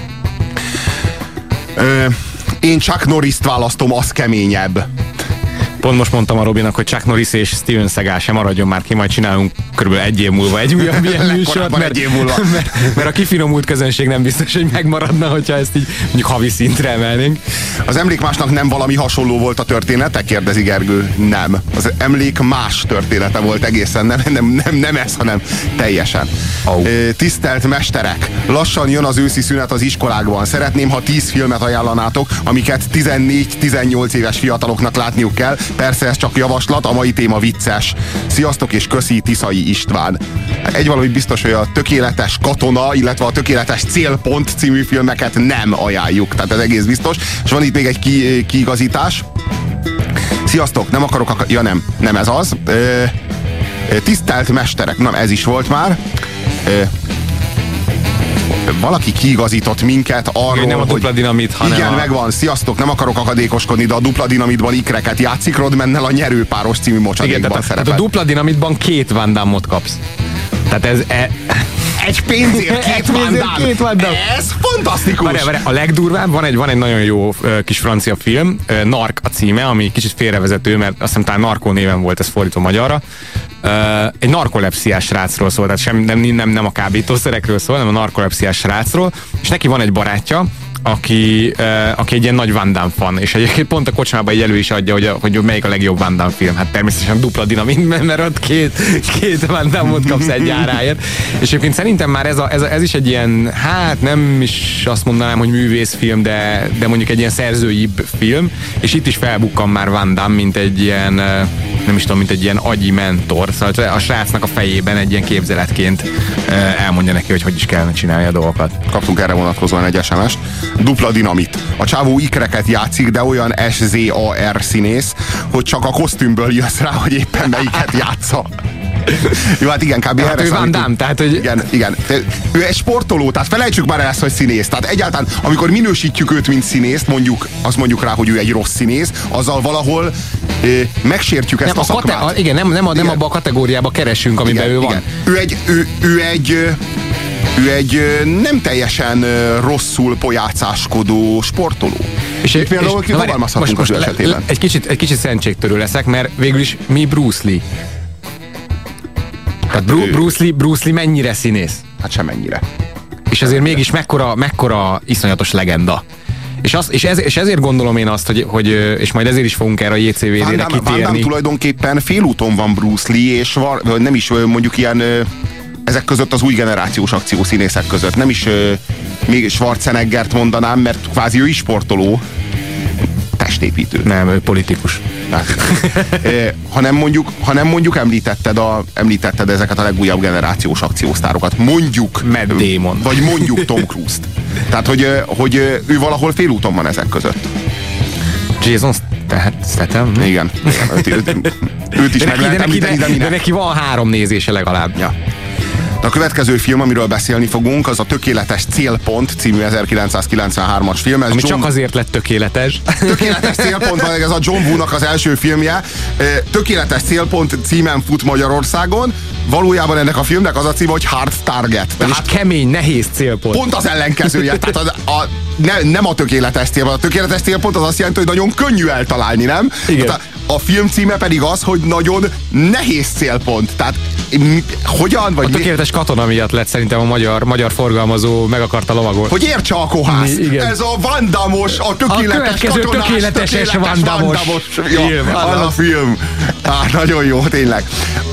Ö, én Chuck Norris-t választom, az keményebb. Pont most mondtam a Robinak, hogy Chuck Norris és Steven Seagal sem maradjon már ki, majd csinálunk körülbelül egy év múlva egy újabb ilyen műsort, mert, mert, mert a kifinomult közönség nem biztos, hogy megmaradna, hogyha ezt így mondjuk havi szintre emelnénk. Az Emlékmásnak nem valami hasonló volt a története? Kérdezi Gergő. Nem. Az Emlékmás története volt egészen, nem, nem, nem, nem ez, hanem teljesen. Oh. Tisztelt mesterek, lassan jön az őszi szünet az iskolákban. Szeretném, ha tíz filmet ajánlanátok, amiket tizennégy-tizennyolc éves fiataloknak látniuk kell. Persze ez csak javaslat, a mai téma vicces. Sziasztok és köszi, Tiszai István. Egy valami biztos, hogy a Tökéletes Katona, illetve a Tökéletes Célpont című filmeket nem ajánljuk. Tehát ez egész biztos. És van itt még egy ki, kiigazítás. Sziasztok, nem akarok... Ak- ja nem, nem ez az. Ö, tisztelt mesterek, nem ez is volt már. Ö, valaki kiigazított minket arról, igen, nem a dupla hogy... dinamit, hanem igen, a... megvan, sziasztok, nem akarok akadékoskodni, de a dupla dinamitban ikreket játszik, Rodmannel a Nyerőpáros című mocsadékban szerepel. Tehát a dupla dinamitban két Van Damme-ot kapsz. Tehát ez... E... Egy pénzért két Van Damme. Ez fantasztikus! Várj, várj, a legdurvább, van egy, van egy nagyon jó uh, kis francia film, uh, Narc a címe, ami kicsit félrevezető, mert azt hiszem talán Narkó néven volt ez fordítva magyarra. Uh, egy narkolepsziás srácról szól, tehát sem, nem, nem, nem a kábítószerekről szól, hanem a narkolepsziás srácról, és neki van egy barátja, aki, uh, aki egy ilyen nagy Van Damme fan, és egyébként pont a kocsmában egy elő is adja, hogy, a, hogy melyik a legjobb Van Damme film. Hát természetesen dupla dinamit, mert ott két, két Van Damme-ot kapsz egy áráért. És egyébként szerintem már ez, a, ez, a, ez is egy ilyen, hát nem is azt mondanám, hogy művészfilm, de, de mondjuk egy ilyen szerzőibb film, és itt is felbukkan már Van Damme, mint egy ilyen, nem is tudom, mint egy ilyen agyi mentor. Szóval a srácnak a fejében egy ilyen képzeletként elmondja neki, hogy hogy is kellene csinálni a dolgokat. Kaptunk erre vonatkozóan egy es em est. Dupla dinamit. A csávó ikreket játszik, de olyan es zé a er színész, hogy csak a kosztümből jössz rá, hogy éppen melyiket játsza. Jó, hát igen, kb. Hát ő Van Damme, tehát hogy... Igen, igen. Ő egy sportoló, tehát felejtsük már el ezt, hogy színész. Tehát egyáltalán, amikor minősítjük őt, mint színészt, mondjuk, azt mondjuk rá, hogy ő egy rossz színész, azzal valahol eh, megsértjük ezt nem, a szakmát. Kate- igen, nem, nem, a, nem abba a kategóriába keresünk, amiben igen, ő van. Igen. Ő egy... Ő, ő egy Ő egy nem teljesen rosszul pojácáskodó sportoló. És, és például fogalmazhatunk az ő esetében. Egy kicsit, egy kicsit szentségtörő leszek, mert végül is mi Bruce Lee? Tehát Bru- Bruce, Lee, Bruce Lee mennyire színész? Hát semennyire. És ezért mégis mekkora, mekkora iszonyatos legenda. És, az, és, ez, és ezért gondolom én azt, hogy, hogy és majd ezért is fogunk erre a jé cé vé dére kitérni. Van Damme tulajdonképpen félúton van Bruce Lee, és var, nem is mondjuk ilyen ezek között az új generációs akciószínészek között. Nem is euh, még Schwarzeneggert mondanám, mert kvázi ő is sportoló, testépítő. Nem, ő politikus. Hát, eh, hanem mondjuk, hanem mondjuk említetted, a, említetted ezeket a legújabb generációs akciósztárokat. Mondjuk Matt Damon. Vagy mondjuk Tom Cruise-t. Tehát, hogy, hogy ő valahol félúton van ezek között. Jason tehát Statham? Igen. igen őt, őt, őt is de meg lehet említeni, de, de neki van három nézése legalább. Ja. A következő film, amiről beszélni fogunk, az a Tökéletes Célpont című ezerkilencszázkilencvenhármas film. Ez Ami John... csak azért lett tökéletes. Tökéletes Célpont, ez a John Woo-nak az első filmje. Tökéletes Célpont címen fut Magyarországon. Valójában ennek a filmnek az a címe, hogy Hard Target. Tehát és kemény, nehéz célpont. Pont az ellenkezője. Tehát az, a, ne, nem a tökéletes célpont. A tökéletes célpont az azt jelenti, hogy nagyon könnyű eltalálni, nem? Igen. Tehát a, a film címe pedig az, hogy nagyon nehéz célpont. Tehát mi, hogyan? Vagy a tökéletes mi? Katona miatt lett szerintem a magyar, magyar forgalmazó meg akarta lovagolni. Hogy értse a kohász. Mi, ez a Van Damme-os, a tökéletes a katonás, tökéletes Van Damme-os film. Ja, az a film. Ah, nagyon jó, tényleg.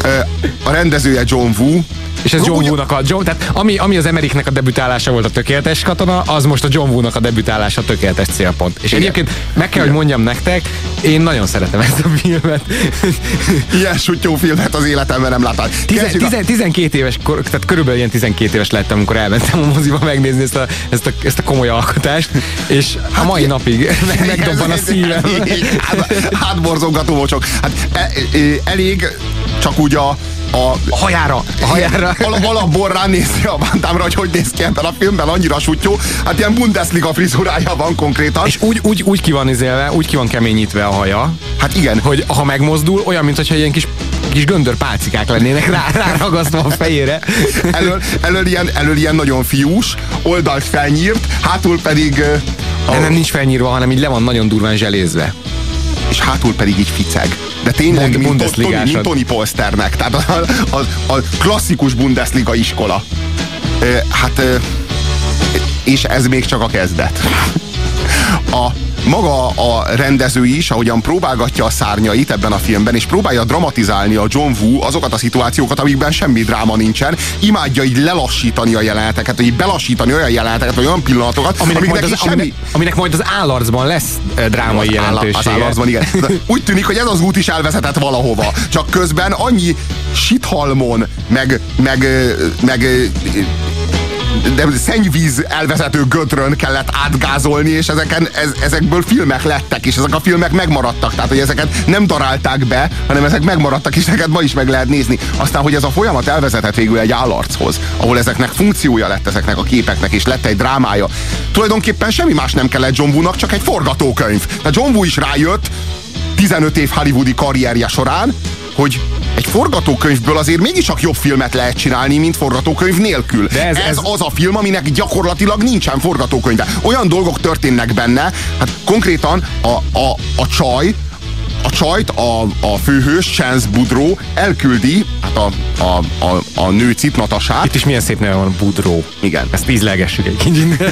A rendezője John Woo. És ez John Woo-nak a... John, tehát ami, ami az Ameriknek a debütálása volt a Tökéletes Katona, az most a John Woo-nak a debütálása a Tökéletes Célpont. És igen. Egyébként meg kell, hogy mondjam nektek, én nagyon szeretem ezt a filmet. Ilyen sutyó filmet az életemben nem láttam. tizenkét éves, tehát körülbelül ilyen tizenkét éves lettem, amikor elmentem a moziba megnézni ezt a, ezt a, ezt a komoly alkotást, és a mai napig meg, megdobban a szívem. Hátborzongató mocsok. Hát elég csak úgy a a, a hajára, a hajára. Al- alapból ránézni a Van Damme-ra, hogy hogy néz ki ebben a filmben, annyira sutyó, hát ilyen Bundesliga frizurája van konkrétan. És úgy, úgy, úgy ki van izélve, úgy ki van keményítve a haja. Hát igen. Hogy ha megmozdul, olyan, mintha ilyen kis kis göndör pálcikák lennének rá, ráragasztva a fejére. Elől, elől, ilyen, elől ilyen nagyon fiús, oldalt felnyírt, hátul pedig... Uh, nem, nem nincs felnyírva, hanem így le van nagyon durván zselézve. És hátul pedig így ficeg. De tényleg, mint, mint, Tony, mint Tony Polsternek. Tehát a, a, a klasszikus Bundesliga iskola. Uh, hát... Uh, és ez még csak a kezdet. A maga a rendező is, ahogyan próbálgatja a szárnyait ebben a filmben, és próbálja dramatizálni a John Woo azokat a szituációkat, amikben semmi dráma nincsen, imádja így lelassítani a jeleneteket, hogy belassítani olyan jeleneteket, olyan pillanatokat, aminek, majd az, semmi... aminek, aminek majd az állarcban lesz drámai az jelentősége. Az állarcban, igen. Úgy tűnik, hogy ez az út is elvezetett valahova. Csak közben annyi sithalmon, meg, meg, meg de szennyvíz elvezető gödrön kellett átgázolni, és ezeken, ez, ezekből filmek lettek, és ezek a filmek megmaradtak. Tehát, hogy ezeket nem darálták be, hanem ezek megmaradtak, és ezeket ma is meg lehet nézni. Aztán, hogy ez a folyamat elvezetett végül egy állarchoz, ahol ezeknek funkciója lett, ezeknek a képeknek, és lett egy drámája. Tulajdonképpen semmi más nem kellett John Woo-nak, csak egy forgatókönyv. Tehát John Woo is rájött tizenöt év hollywoodi karrierje során, hogy egy forgatókönyvből azért mégis csak jobb filmet lehet csinálni, mint forgatókönyv nélkül. De ez, ez, ez az a film, aminek gyakorlatilag nincsen forgatókönyve. Olyan dolgok történnek benne, hát konkrétan a, a, a csaj, a csajt a, a főhős, Chance Boudreau elküldi, hát a, a, a, a nő Citnatasát. Itt is milyen szép neve van, Boudreau. Igen. Ezt ízlelgessük egy kicsit.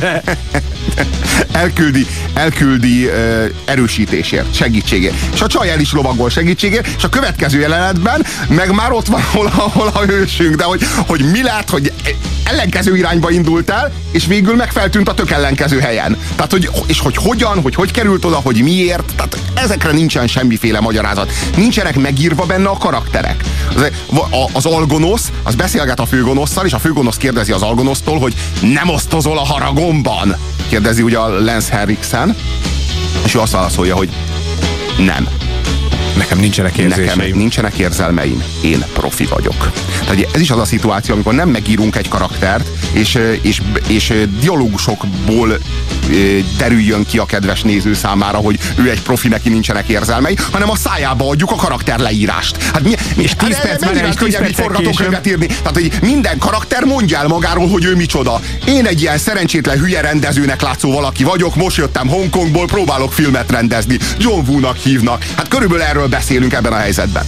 elküldi, elküldi uh, erősítésért, segítségért. És a csaj el is lovagol segítségért, és a következő jelenetben meg már ott van hol a, hol a hősünk, de hogy, hogy mi lett, hogy ellenkező irányba indult el, és végül meg feltűnt a tök ellenkező helyen. Tehát, hogy, és hogy hogyan, hogy hogy került oda, hogy miért, tehát ezekre nincsen semmiféle magyarázat. Nincsenek megírva benne a karakterek. Az, az algonosz, az beszélget a főgonosszal, és a főgonosz kérdezi az algonosztól, hogy nem osztozol a haragomban? Kérdezi ugye a Lance Henriksen, és ő azt válaszolja, hogy nem. Nekem nincsenek érzéseim. Nekem nincsenek érzelmeim. Én profi vagyok. Tehát ez is az a szituáció, amikor nem megírunk egy karaktert, és, és, és dialógusokból derüljön ki a kedves néző számára, hogy ő egy profi, neki nincsenek érzelmei, hanem a szájába adjuk a karakter leírást. Hát mi, és tíz perc már is könnyebb egy forgatókönyvet írni. Tehát, hogy minden karakter mondja el magáról, hogy ő micsoda. Én egy ilyen szerencsétlen hülye rendezőnek látszó valaki vagyok, most jöttem Hongkongból, próbálok filmet rendezni. John Woo-nak hívnak. Hát körülbelül erről beszélünk ebben a helyzetben.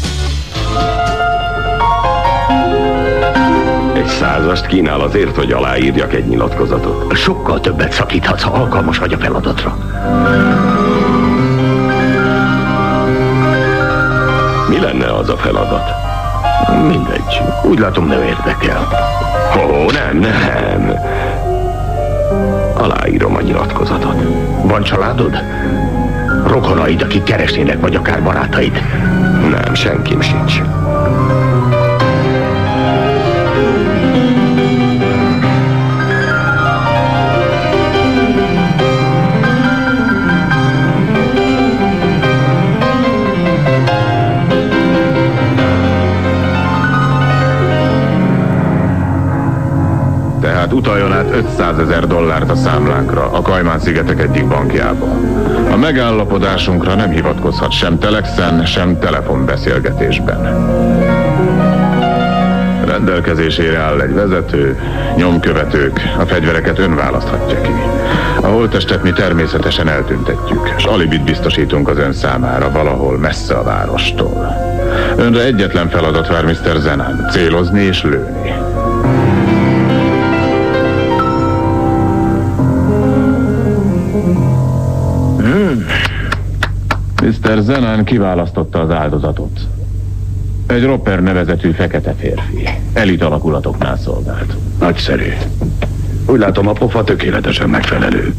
Egy százast kínál azért, hogy aláírjak egy nyilatkozatot. Sokkal többet szakíthatsz, ha alkalmas vagy a feladatra. Mi lenne az a feladat? Mindegy. Úgy látom, nem érdekel. Ó, nem, nem. Aláírom a nyilatkozatot. Van családod? Rokonaid, akik keresnének, vagy akár barátaid? Nem, senkim sincs. Tehát utaljon át ötszázezer dollárt a számlánkra a Kajmán-szigetek egyik bankjába. A megállapodásunkra nem hivatkozhat sem telexen, sem telefonbeszélgetésben. Rendelkezésére áll egy vezető, nyomkövetők, a fegyvereket ön választhatja ki. A holttestet mi természetesen eltüntetjük, és alibit biztosítunk az ön számára valahol messze a várostól. Önre egyetlen feladat vár, miszter Zenan, célozni és lőni. miszter Zenan kiválasztotta az áldozatot. Egy Roper nevezetű fekete férfi. Elit alakulatoknál szolgált. Nagyszerű. Úgy látom, a pofa tökéletesen megfelelő.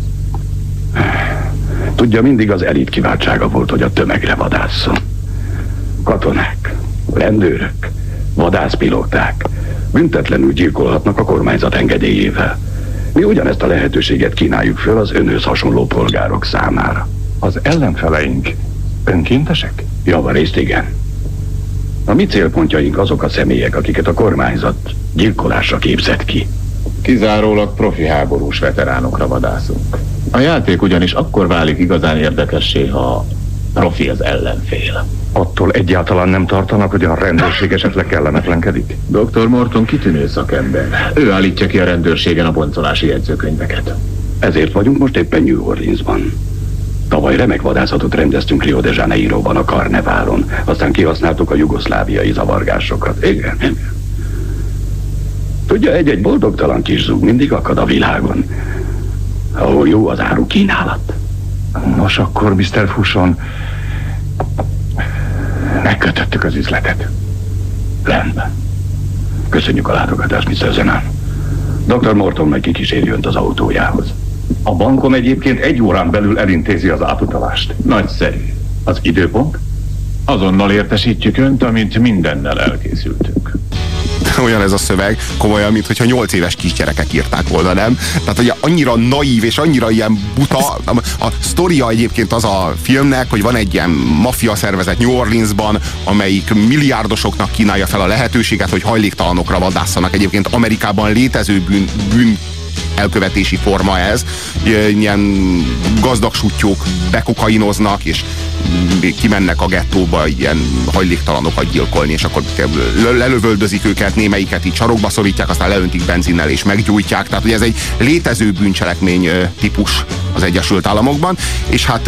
Tudja, mindig az elit kiváltsága volt, hogy a tömegre vadásszon. Katonák, rendőrök, vadászpilóták büntetlenül gyilkolhatnak a kormányzat engedélyével. Mi ugyanezt a lehetőséget kínáljuk föl az önhöz hasonló polgárok számára. Az ellenfeleink önkéntesek? Javarészt igen. A A mi célpontjaink azok a személyek, akiket a kormányzat gyilkolásra képzett ki. Kizárólag profi háborús veteránokra vadászunk. A játék ugyanis akkor válik igazán érdekessé, ha profi az ellenfél. Attól egyáltalán nem tartanak, hogy a rendőrség esetleg kellemetlenkedik? doktor Morton kitűnő szakember. Ő állítja ki a rendőrségen a boncolási jegyzőkönyveket. Ezért vagyunk most éppen New Orleansban. Tavaly remek vadászatot rendeztünk Rio de Janeiroban a karneválon, aztán kihasználtuk a jugoszláviai zavargásokat. Igen, igen. Tudja, egy-egy boldogtalan kis zug mindig akad a világon, ahol jó az áru kínálat. Nos, akkor, miszter Fuson, megkötöttük az üzletet. Rendben. Köszönjük a látogatást, miszter Zenan. doktor Morton meg kikíséri önt az autójához. A bankom egyébként egy órán belül elintézi az átutalást. Nagyszerű. Az időpont? Azonnal értesítjük önt, amint mindennel elkészültünk. Olyan ez a szöveg, komolyan, mint hogyha nyolc éves kisgyerekek írták volna, nem? Tehát ugye annyira naív és annyira ilyen buta. A, a sztoria egyébként az a filmnek, hogy van egy ilyen maffia szervezet New Orleansban, amelyik milliárdosoknak kínálja fel a lehetőséget, hogy hajléktalanokra vadászanak. Egyébként Amerikában létező bűn, bűn elkövetési forma ez. Ilyen gazdag sutyók bekokainoznak, és kimennek a gettóba ilyen hajléktalanokat gyilkolni, és akkor lelövöldözik őket, némelyiket így sarokba szorítják, aztán leöntik benzinnel és meggyújtják. Tehát ugye ez egy létező bűncselekmény típus az Egyesült Államokban, és hát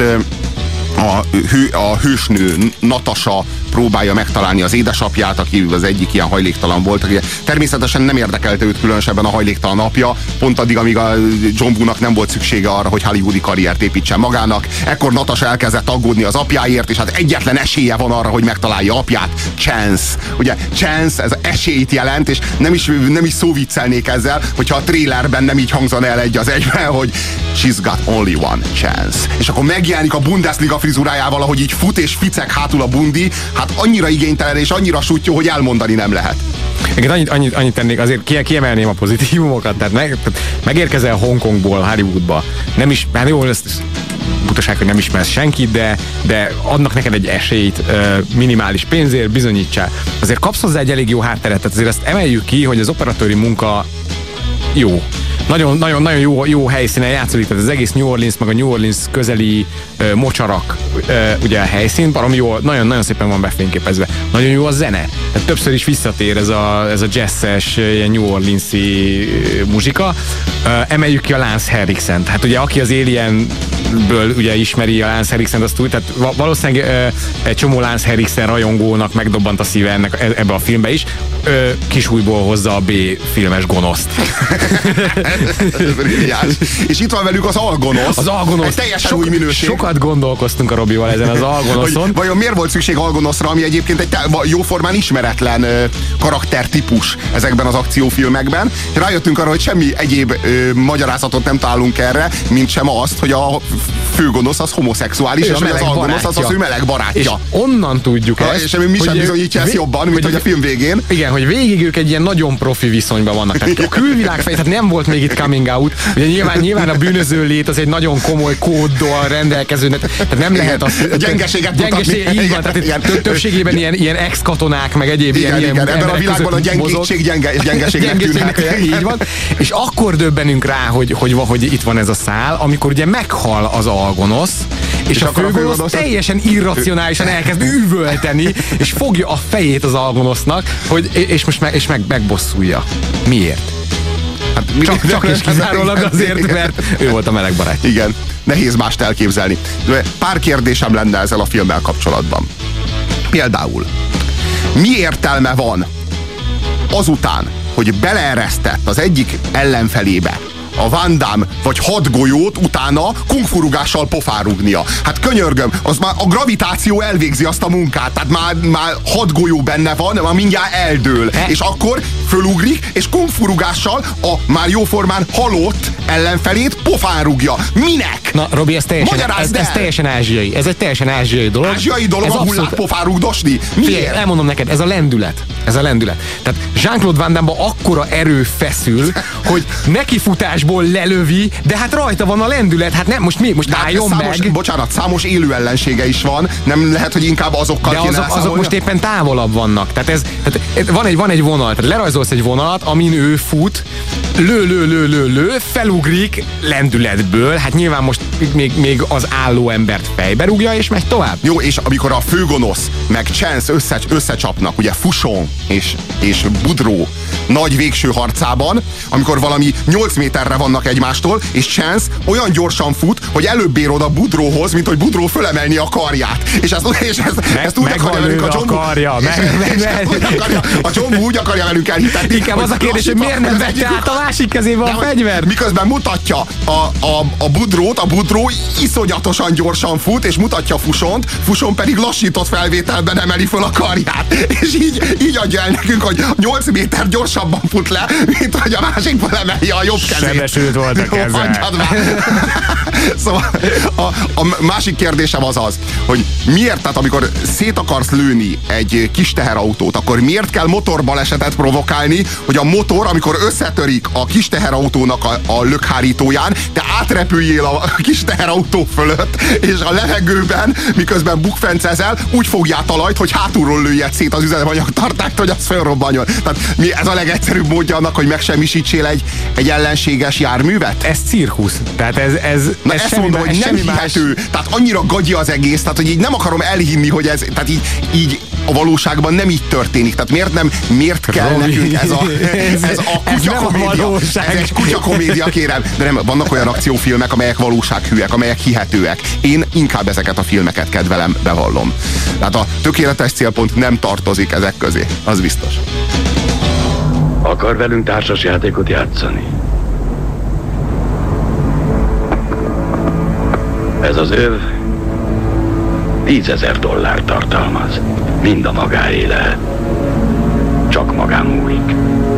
a, hő, a hősnő Natasha próbálja megtalálni az édesapját, aki az egyik ilyen hajléktalan volt. Természetesen nem érdekelte őt különösebben a hajléktalan apja, pont addig, amíg a John Woo-nak nem volt szüksége arra, hogy hollywoodi karriert építsen magának. Ekkor Natasha elkezdett aggódni az apjáért, és hát egyetlen esélye van arra, hogy megtalálja apját. Chance. Ugye chance, ez esélyt jelent, és nem is, nem is szóviccelnék ezzel, hogyha a trailerben nem így hangzana el egy az egyben, hogy she's got only one chance. És akkor megjelenik a Bundesliga frizurájával, ahogy így fut és ficek hátul a bundi, hát annyira igénytelen és annyira sutyó, hogy elmondani nem lehet. Én annyit, annyit, annyit tennék, azért kiemelném a pozitívumokat, tehát meg, megérkezel Hongkongból Hollywoodba, nem is, hát jó, ez butaság, hogy nem ismersz senkit, de, de adnak neked egy esélyt, minimális pénzért, bizonyítsál. Azért kapsz hozzá egy elég jó hátteret, tehát azért azt emeljük ki, hogy az operatőri munka jó. Nagyon, nagyon, nagyon jó, jó helyszínen játszódik, tehát az egész New Orleans, meg a New Orleans közeli uh, mocsarak uh, ugye a helyszín, baromi jó, nagyon, nagyon szépen van befényképezve. Nagyon jó a zene. Tehát többször is visszatér ez a, ez a jazzes, ilyen New Orleans-i uh, muzsika. Uh, emeljük ki a Lance Henriksen-t. Hát ugye aki az Alienből ugye ismeri a Lance Henriksen-t, azt úgy, tehát valószínűleg uh, egy csomó Lance Henriksen rajongónak megdobbant a szíve ennek, ebbe a filmbe is. Uh, kisújból hozza a B-filmes gonoszt. És itt van velük az Algonosz. Az Algonosz. Egy teljesen Sok, új minőség. Sokat gondolkoztunk a Robival ezen az Algonoszon. Hogy vajon miért volt szükség Algonoszra, ami egyébként egy jóformán ismeretlen ö, karaktertípus ezekben az akciófilmekben. Rájöttünk arra, hogy semmi egyéb ö, magyarázatot nem találunk erre, mint sem azt, hogy a főgonosz az homoszexuális, ő és hogy az Algonosz az az ő meleg barátja. És onnan tudjuk ha, ezt. És mi sem bizonyítja ezt jobban, mint hogy, hogy a film végén. Igen, hogy végig ők egy ilyen nagyon profi viszonyban vannak. Tehát a külvilág fej, tehát nem volt még itt coming out. Ugye nyilván, nyilván a bűnöző lét az egy nagyon komoly kóddal rendelkező, tehát nem lehet azt... A gyengeséget gyengeség, így van, tehát többségében ilyen, ilyen ex-katonák, meg egyéb igen, ilyen, igen, ebben a világban a gyengétség gyenge, gyengeségnek tűnhet. Így van. És akkor döbbenünk rá, hogy, hogy, hogy itt van ez a szál, amikor ugye meghal az Algonosz, és, és a főgonosz teljesen irracionálisan elkezd üvölteni, és fogja a fejét az Algonosznak, hogy, és most meg, és meg, megbosszulja. Miért? Hát, csak, csak is kizárólag azért, mert ő volt a meleg barátja. Igen, nehéz mást elképzelni. Pár kérdésem lenne ezzel a filmmel kapcsolatban. Például, mi értelme van azután, hogy beleeresztett az egyik ellenfelébe a Van Damme vagy hat golyót, utána kungfurugással pofárugnia. Hát könyörgöm, az már a gravitáció elvégzi azt a munkát, tehát már, már hat golyó benne van, már mindjárt eldől. E? És akkor fölugrik, és kungfurugással a már jóformán halott ellenfelét pofán rúgja. Minek? Na, Robi, ez teljesen, ez, ez teljesen ázsiai. Ez egy teljesen ázsiai dolog. Ázsiai dolog ez a hullát abszolút... pofán rúgdosni? Miért? Figyelj, elmondom neked, ez a lendület. Ez a lendület. Tehát Jean-Claude Van Damme-ba akkora erő feszül, hogy nekifutásból lelövi, de hát rajta van a lendület. Hát nem, most mi? Most de álljon hát számos, meg. Bocsánat, számos élő ellensége is van. Nem lehet, hogy inkább azokkal de kéne azok, azok most éppen távolabb vannak. Tehát ez, tehát van, egy, van egy vonal, tehát lerajzolsz egy vonalat, amin ő fut, lő, lő, lő, lő, lő, felugrik lendületből. Hát nyilván most még, még az álló embert fejbe rúgja, és megy tovább. Jó, és amikor a főgonosz meg Chance össze, összecsapnak, ugye Fuson és, és Boudreaux nagy végső harcában, amikor valami nyolc méterre vannak egymástól, és Chance olyan gyorsan fut, hogy előbb ér oda Boudreauxhoz, mint hogy Boudreaux fölemelni a karját. És ezt, és ezt, meg, ezt úgy akarja velünk a John Woo. A John Woo úgy akarja velünk elhitetni. Inkább az a kérdés, hogy miért nem vette át a másik kezébe a fegyvert? Miközben mutatja a, a, a Boudreauxt, a Boudreaux iszonyatosan gyorsan fut, és mutatja Fusont, Fuson pedig lassított felvételben emeli föl a karját. És így, így adja el nekünk, hogy nyolc méter gyorsabban fut le, mint hogy a másik felemelje a jobb kezét. Sebesült volt a keze. Szóval a, a másik kérdésem az az, hogy miért, tehát amikor szét akarsz lőni egy kis teherautót, akkor miért kell motorbalesetet provokálni, hogy a motor, amikor összetörik a kis teherautónak a, a lökhárítóján, te átrepüljél a kis teherautó fölött, és a levegőben, miközben bukfencezel, úgy fogjál talajt, hogy hátulról lőjed szét az üzemanyagtartályt, hogy az fölrobbanjon. Tehát mi, ez a legegyszerűbb módja annak, hogy megsemmisítsél egy, egy ellenséges járművet? Ez cirkusz. Tehát ez, ez, Na ez ezt mondom, hogy nem hihető. Más. Tehát annyira gagyi az egész, tehát hogy így nem akarom elhinni, hogy ez, tehát így, így a valóságban nem így történik. Tehát miért nem, miért kell Robi, nekünk ez a, ez a kutyakomédia? Ez, ez egy kutyakomédia, kérem. De nem, vannak olyan akciófilmek, amelyek valósághűek, amelyek hihetőek. Én inkább ezeket a filmeket kedvelem, bevallom. Tehát a tökéletes célpont nem tartozik ezek közé. Az biztos. Akar velünk társasjátékot játszani? Ez az öv tízezer dollár tartalmaz. Mind a magáé lehet. Csak magán múlik.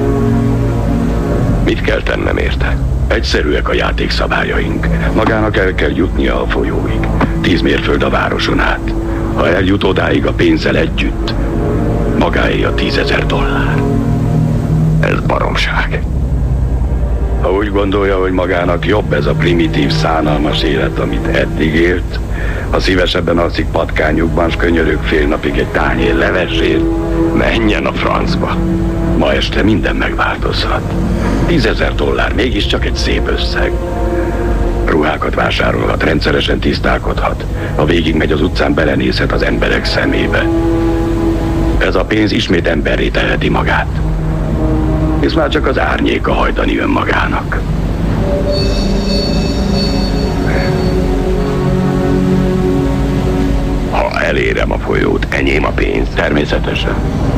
Mit kell tennem érte? Egyszerűek a játékszabályaink. Magának el kell jutnia a folyóig. Tíz mérföld a városon át. Ha eljut odáig a pénzzel együtt, magáé a tízezer dollár. Ez baromság. Ha úgy gondolja, hogy magának jobb ez a primitív, szánalmas élet, amit eddig élt, ha szívesebben alszik patkányukban, s könyörög fél napig egy tányér levesért, menjen a francba. Ma este minden megváltozhat. Tízezer dollár mégiscsak egy szép összeg. Ruhákat vásárolhat, rendszeresen tisztálkodhat. Ha végigmegy az utcán, belenézhet az emberek szemébe. Ez a pénz ismét emberré teheti magát. És már csak az árnyéka hajtani önmagának. Ha elérem a folyót, enyém a pénz, természetesen.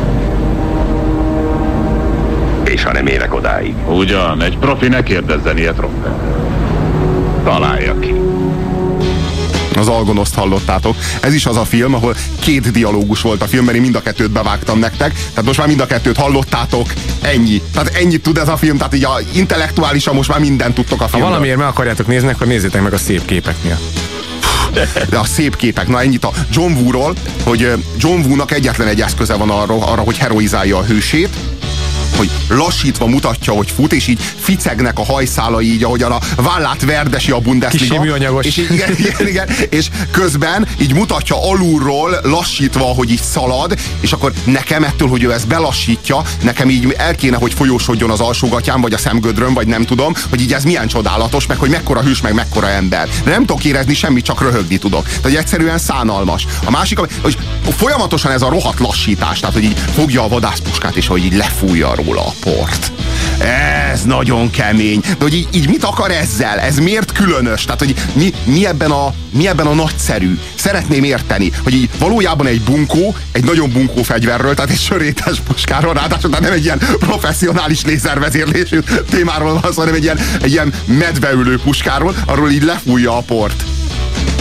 És ha nem érek odáig? Ugyan, egy profi ne kérdezzen ilyet, Robert. Találja ki. Az Algonoszt hallottátok. Ez is az a film, ahol két dialógus volt a filmben, én mind a kettőt bevágtam nektek, tehát most már mind a kettőt hallottátok, ennyi. Tehát ennyit tud ez a film, tehát így a intellektuálisan most már mindent tudtok a filmben. Ha valamiért meg akarjátok nézni, akkor nézzétek meg a szép képeknél. De a szép képek, na ennyit a John Woo-ról, hogy John Woo-nak egyetlen egy eszköze van arra, arra, hogy heroizálja a hősét, hogy lassítva mutatja, hogy fut, és így ficegnek a hajszálai, így ahogyan a vállát verdesi a Bundesliga. És, így, igen, igen, igen, és közben így mutatja alulról, lassítva, hogy így szalad, és akkor nekem ettől, hogy ő ezt belassítja, nekem így el kéne, hogy folyósodjon az alsógatyám, vagy a szemgödröm, vagy nem tudom, hogy így ez milyen csodálatos, meg hogy mekkora hős, meg mekkora ember. De nem tudok érezni semmit, csak röhögni tudok. Tehát egyszerűen szánalmas. A másik, hogy folyamatosan ez a rohadt lassítás, tehát hogy így fogja a vadászpuskát, és hogy így lefújja róla a port. Ez nagyon kemény. De hogy így, így mit akar ezzel? Ez miért különös? Tehát, hogy mi, mi, ebben a, mi ebben a nagyszerű? Szeretném érteni, hogy így valójában egy bunkó, egy nagyon bunkó fegyverről, tehát egy sörétes puskáról, ráadásul nem egy ilyen professzionális lézervezérlésű témáról van szó, hanem egy ilyen, egy ilyen medveülő puskáról, arról így lefújja a port.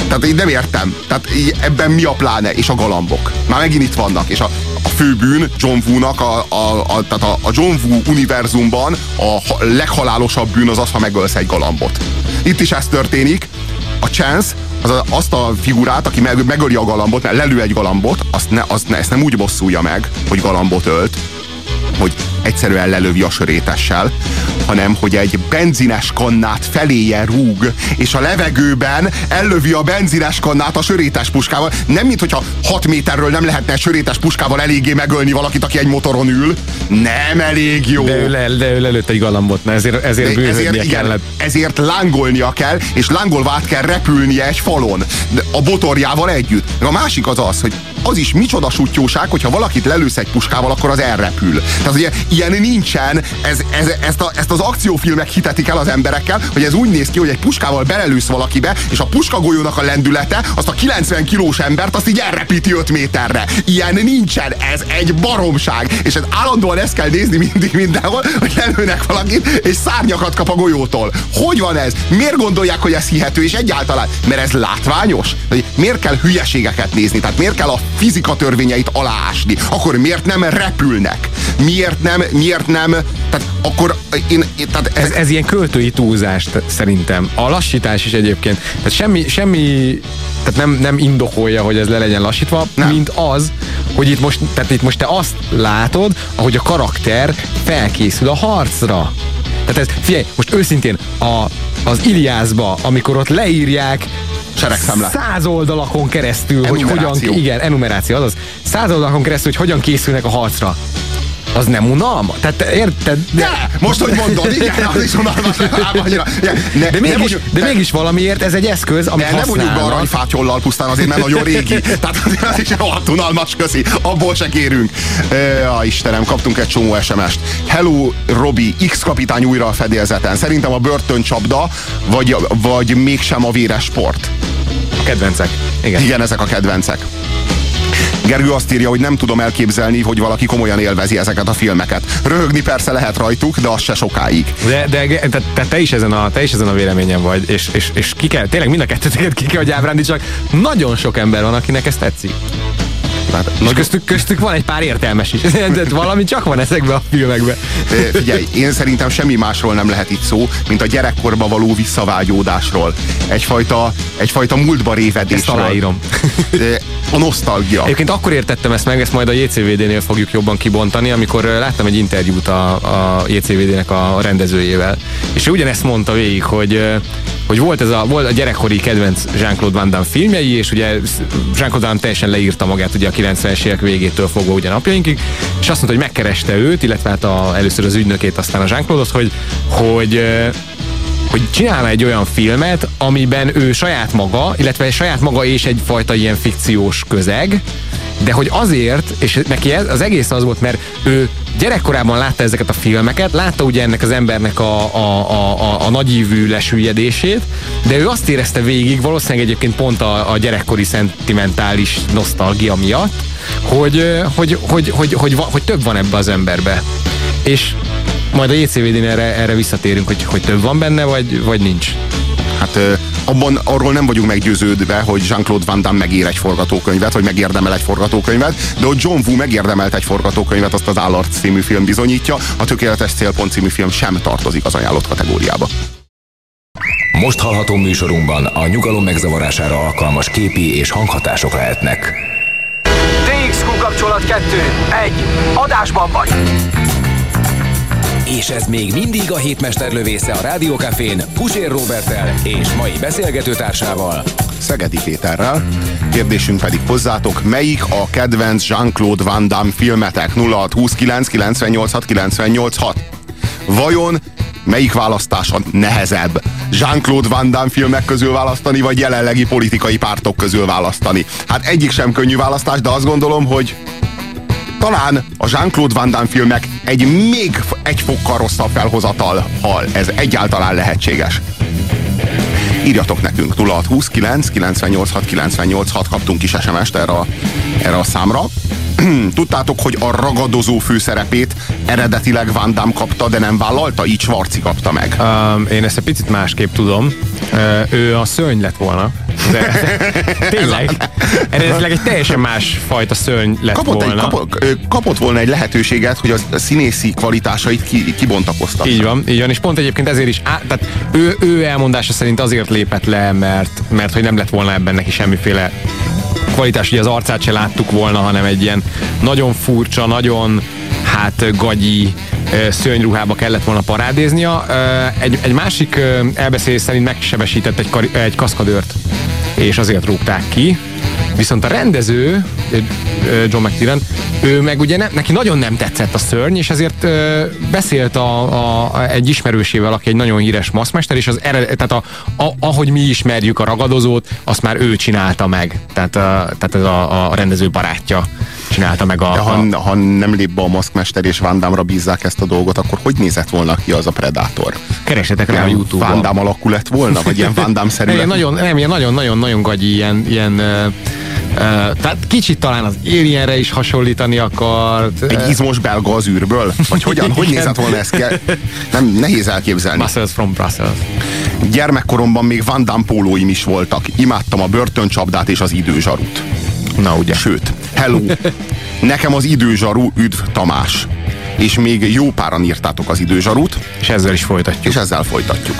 Tehát én nem értem. Tehát ebben mi a pláne? És a galambok. Már megint itt vannak. És a, a főbűn John Woo-nak, a, a, a, tehát a, a John Woo univerzumban a leghalálosabb bűn az az, ha megölsz egy galambot. Itt is ez történik. A Chance, az a, azt a figurát, aki meg, megöli a galambot, mert lelő egy galambot, azt ne, azt ne, ezt nem úgy bosszulja meg, hogy galambot ölt, hogy egyszerűen lelövi a sörétessel, hanem hogy egy benzines kannát feléje rúg, és a levegőben ellövi a benzines kannát a sörétes puskával. Nem, mint hogyha hat méterről nem lehetne sörétes puskával eléggé megölni valakit, aki egy motoron ül. Nem elég jó. De ő, le, de ő lelőtt egy galambot, na ezért, ezért bűnhődnie kellett. Ezért lángolnia kell, és lángolva át kell repülnie egy falon. A botorjával együtt. A másik az az, hogy az is micsoda sutyóság, hogyha valakit lelősz egy puskával, akkor az elrepül. Tehát ugye ilyen nincsen, ez, ez, ezt, a, ezt az akciófilmek hitetik el az emberekkel, hogy ez úgy néz ki, hogy egy puskával belelősz valakibe, és a puskagolyónak a lendülete azt a kilencven kilós embert azt így elrepíti öt méterre. Ilyen nincsen, ez egy baromság. És ez állandóan ezt kell nézni mindig mindenhol, hogy lelőnek valakit, és szárnyakat kap a golyótól. Hogy van ez? Miért gondolják, hogy ez hihető, és egyáltalán? Mert ez látványos? Miért kell hülyeségeket nézni? Tehát miért kell a fizika törvényeit aláásni? Akkor miért nem repülnek? Miért nem, miért nem, tehát akkor én, én tehát ez, ez ilyen költői túlzás szerintem. A lassítás is egyébként. Tehát semmi, semmi tehát nem, nem indokolja, hogy ez le legyen lassítva, nem. Mint az, hogy itt most, tehát itt most te azt látod, ahogy a karakter felkészül a harcra. Tehát ez, figyelj, most őszintén a, az Iliászba, amikor ott leírják száz oldalakon keresztül, hogy hogyan, igen, enumeráció, azaz, száz oldalakon keresztül, hogy hogyan készülnek a harcra. Az nem unalma? Tehát érted? De, de most, hogy mondod, igen, az is unalmas. De, de, mégis, mondjuk, de mégis valamiért ez egy eszköz, amit használnak. Nem mondjuk be aranyfátyollal pusztán azért, mert nagyon régi. Tehát az is rohadt unalmas, köszi. Abból se kérünk. Ja, Istenem, kaptunk egy csomó es em est. Hello, Robi, X kapitány újra a fedélzeten. Szerintem a börtöncsapda, vagy, vagy mégsem a véres sport. A kedvencek. Igen. Igen, ezek a kedvencek. Gergő azt írja, hogy nem tudom elképzelni, hogy valaki komolyan élvezi ezeket a filmeket. Röhögni persze lehet rajtuk, de az se sokáig. De, de te, te, te, is ezen a, te is ezen a véleményen vagy, és, és, és ki kell, tényleg mind a kettőteket ki kell, hogy ábrándítsak. Nagyon sok ember van, akinek ez tetszik. Hát, és köztük, köztük van egy pár értelmes is. De valami csak van ezekben a filmekben. Figyelj, én szerintem semmi másról nem lehet itt szó, mint a gyerekkorba való visszavágyódásról. Egyfajta, egyfajta múltba révedésről. Ezt aláírom. A nosztalgia. Egyébként akkor értettem ezt meg, ezt majd a jé cé vé dé-nél fogjuk jobban kibontani, amikor láttam egy interjút a, a jé cé vé dé-nek a rendezőjével. És ő ugyanezt mondta végig, hogy hogy volt ez a, volt a gyerekkori kedvenc Jean-Claude Van Damme filmjei, és ugye Jean-Claude Van Damme teljesen leírta magát ugye a kilencvenes évek végétől fogva ugye napjainkig, és azt mondta, hogy megkereste őt, illetve hát a, először az ügynökét, aztán a Jean-Claude-ot, hogy, hogy hogy csinálna egy olyan filmet, amiben ő saját maga, illetve saját maga és egyfajta ilyen fikciós közeg, de hogy azért, és neki ez, az egész az volt, mert ő gyerekkorában látta ezeket a filmeket, látta ugye ennek az embernek a, a, a, a, a nagyívű lesüllyedését, de ő azt érezte végig, valószínűleg egyébként pont a, a gyerekkori szentimentális nosztalgia miatt, hogy, hogy, hogy, hogy, hogy, hogy, hogy több van ebbe az emberbe. És majd a jé cé vé dén erre, erre visszatérünk, hogy, hogy több van benne, vagy, vagy nincs. Hát abban arról nem vagyunk meggyőződve, hogy Jean-Claude Van Damme megír egy forgatókönyvet, vagy megérdemel egy forgatókönyvet, de hogy John Woo megérdemelt egy forgatókönyvet, azt az Állarc című film bizonyítja, a Tökéletes Célpont című film sem tartozik az ajánlott kategóriába. Most hallható műsorunkban a nyugalom megzavarására alkalmas képi és hanghatások lehetnek. té iksz kú kapcsolat kettő, egy, adásban vagy! És ez még mindig a hétmesterlövésze a Rádiókafén Puzsér Róberttel és mai beszélgetőtársával, Szegedi Péterrel. Kérdésünk pedig hozzátok, melyik a kedvenc Jean-Claude Van Damme filmetek? nulla hat huszonkilenc kilencvennyolc kilencvennyolc hat. Vajon melyik választás a nehezebb? Jean-Claude Van Damme filmek közül választani, vagy jelenlegi politikai pártok közül választani? Hát egyik sem könnyű választás, de azt gondolom, hogy talán a Jean-Claude Van Damme filmek egy még egy fokkal rosszabb felhozatal, ha ez egyáltalán lehetséges. Írjatok nekünk, nulla hat huszonkilenc kilencvennyolc kilencvennyolc hat, kaptunk is es em est erre a, erre a számra. tudtátok, hogy a ragadozó főszerepét eredetileg Van Damme kapta, de nem vállalta? Így Schwarzi kapta meg. Um, én ezt egy picit másképp tudom. Uh, ő a szörny lett volna. De, tényleg. Eredetileg egy teljesen más fajta szörny lett kapott volna. Egy, kapott, kapott volna egy lehetőséget, hogy a színészi kvalitásait ki, kibontakoztassa. Így van, így van, és pont egyébként ezért is, á, tehát ő, ő elmondása szerint azért lépett le, mert, mert hogy nem lett volna ebben neki semmiféle kvalitás, hogy az arcát se láttuk volna, hanem egy ilyen nagyon furcsa, nagyon hát gagyi szőnyruhába kellett volna parádéznia. Egy, egy másik elbeszélés szerint megsebesített egy, kar, egy kaszkadőrt, és azért rúgták ki. Viszont a rendező, John McTiernan, ő meg ugye ne, neki nagyon nem tetszett a szörny, és ezért ö, beszélt a, a, egy ismerősével, aki egy nagyon híres maszkmester, és az eredet, tehát a, a, ahogy mi ismerjük a ragadozót, azt már ő csinálta meg. Tehát, a, tehát ez a, a rendező barátja csinálta meg a... De ha, a... ha nem lép be a maszkmester és Van Damme-ra bízzák ezt a dolgot, akkor hogy nézett volna ki az a Predator? Keresetek rá a YouTube-on. Van Damme alakú lett volna? Vagy ilyen Van Damme-szerű? Nem, nagyon, nem, ilyen nagyon-nagyon gagyi, ilyen, ilyen uh, Uh, tehát kicsit talán az Alienre is hasonlítani akart. Egy izmos belga az űrből? Vagy hogyan? Hogy nézett volna ezt? Nem, nehéz elképzelni. Brussels from Brussels. Gyermekkoromban még Van Damme pólóim is voltak. Imádtam a börtöncsapdát és az időzsarut. Na ugye. Sőt, hello! Nekem az időzsaru, üdv Tamás. És még jó páran írtátok az időzsarut. És ezzel is folytatjuk. És ezzel folytatjuk.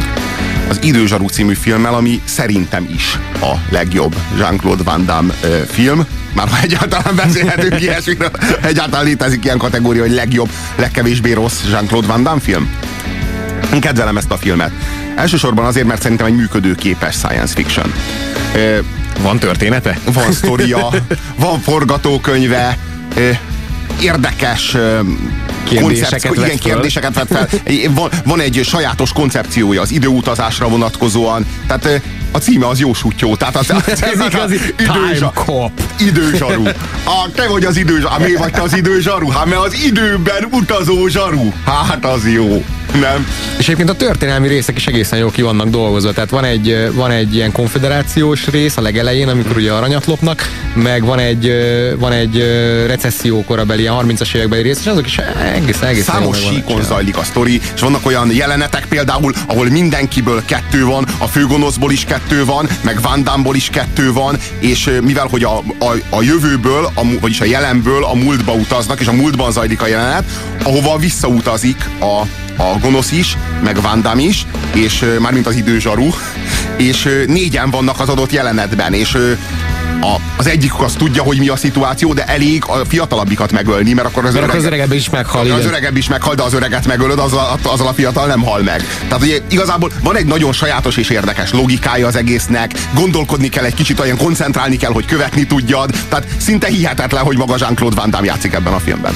Az Időzsaru című filmmel, ami szerintem is a legjobb Jean-Claude Van Damme ö, film. Már ha egyáltalán beszélhetünk ilyesmiről, egyáltalán létezik ilyen kategória, hogy legjobb, legkevésbé rossz Jean-Claude Van Damme film. Én kedvelem ezt a filmet. Elsősorban azért, mert szerintem egy működőképes science fiction. Ö, van története? Van sztoria, van forgatókönyve, ö, érdekes ö, kérdéseket, igen, kérdéseket vett fel. Van, van egy sajátos koncepciója az időutazásra vonatkozóan. Tehát a címe az jó sutyó. Tehát az, az, az, az, az időzsaru. Időzsaru. A, te vagy az időzsaru. Mi vagy te az időzsaru? Hát mert az időben utazó zsaru. Hát az jó. Nem. És egyébként a történelmi részek is egészen jól ki vannak dolgozva. Tehát van egy, van egy ilyen konfederációs rész a legelején, amikor ugye aranyat lopnak, meg van egy, van egy recesszió korabeli, ilyen harmincas évekbeli rész, és azok is egész, egész számos síkon zajlik a sztori, és vannak olyan jelenetek például, ahol mindenkiből kettő van, a főgonoszból is kettő van, meg Van Damme-ból is kettő van, és mivel, hogy a, a, a jövőből, a, vagyis a jelenből a múltba utaznak, és a múltban zajlik a jelenet, ahova visszautazik a a gonosz is, meg Van Damme is, és mármint az időzsaru, és négyen vannak az adott jelenetben, és a, az egyik azt tudja, hogy mi a szituáció, de elég a fiatalabbikat megölni, mert akkor az, mert öreg, az öregebb is meghal. Az öregebb is meghal, de az öreget megölöd, azzal, azzal a fiatal nem hal meg. Tehát ugye igazából van egy nagyon sajátos és érdekes logikája az egésznek, gondolkodni kell egy kicsit, olyan koncentrálni kell, hogy követni tudjad, tehát szinte hihetetlen, hogy maga Jean-Claude Van Damme játszik ebben a filmben.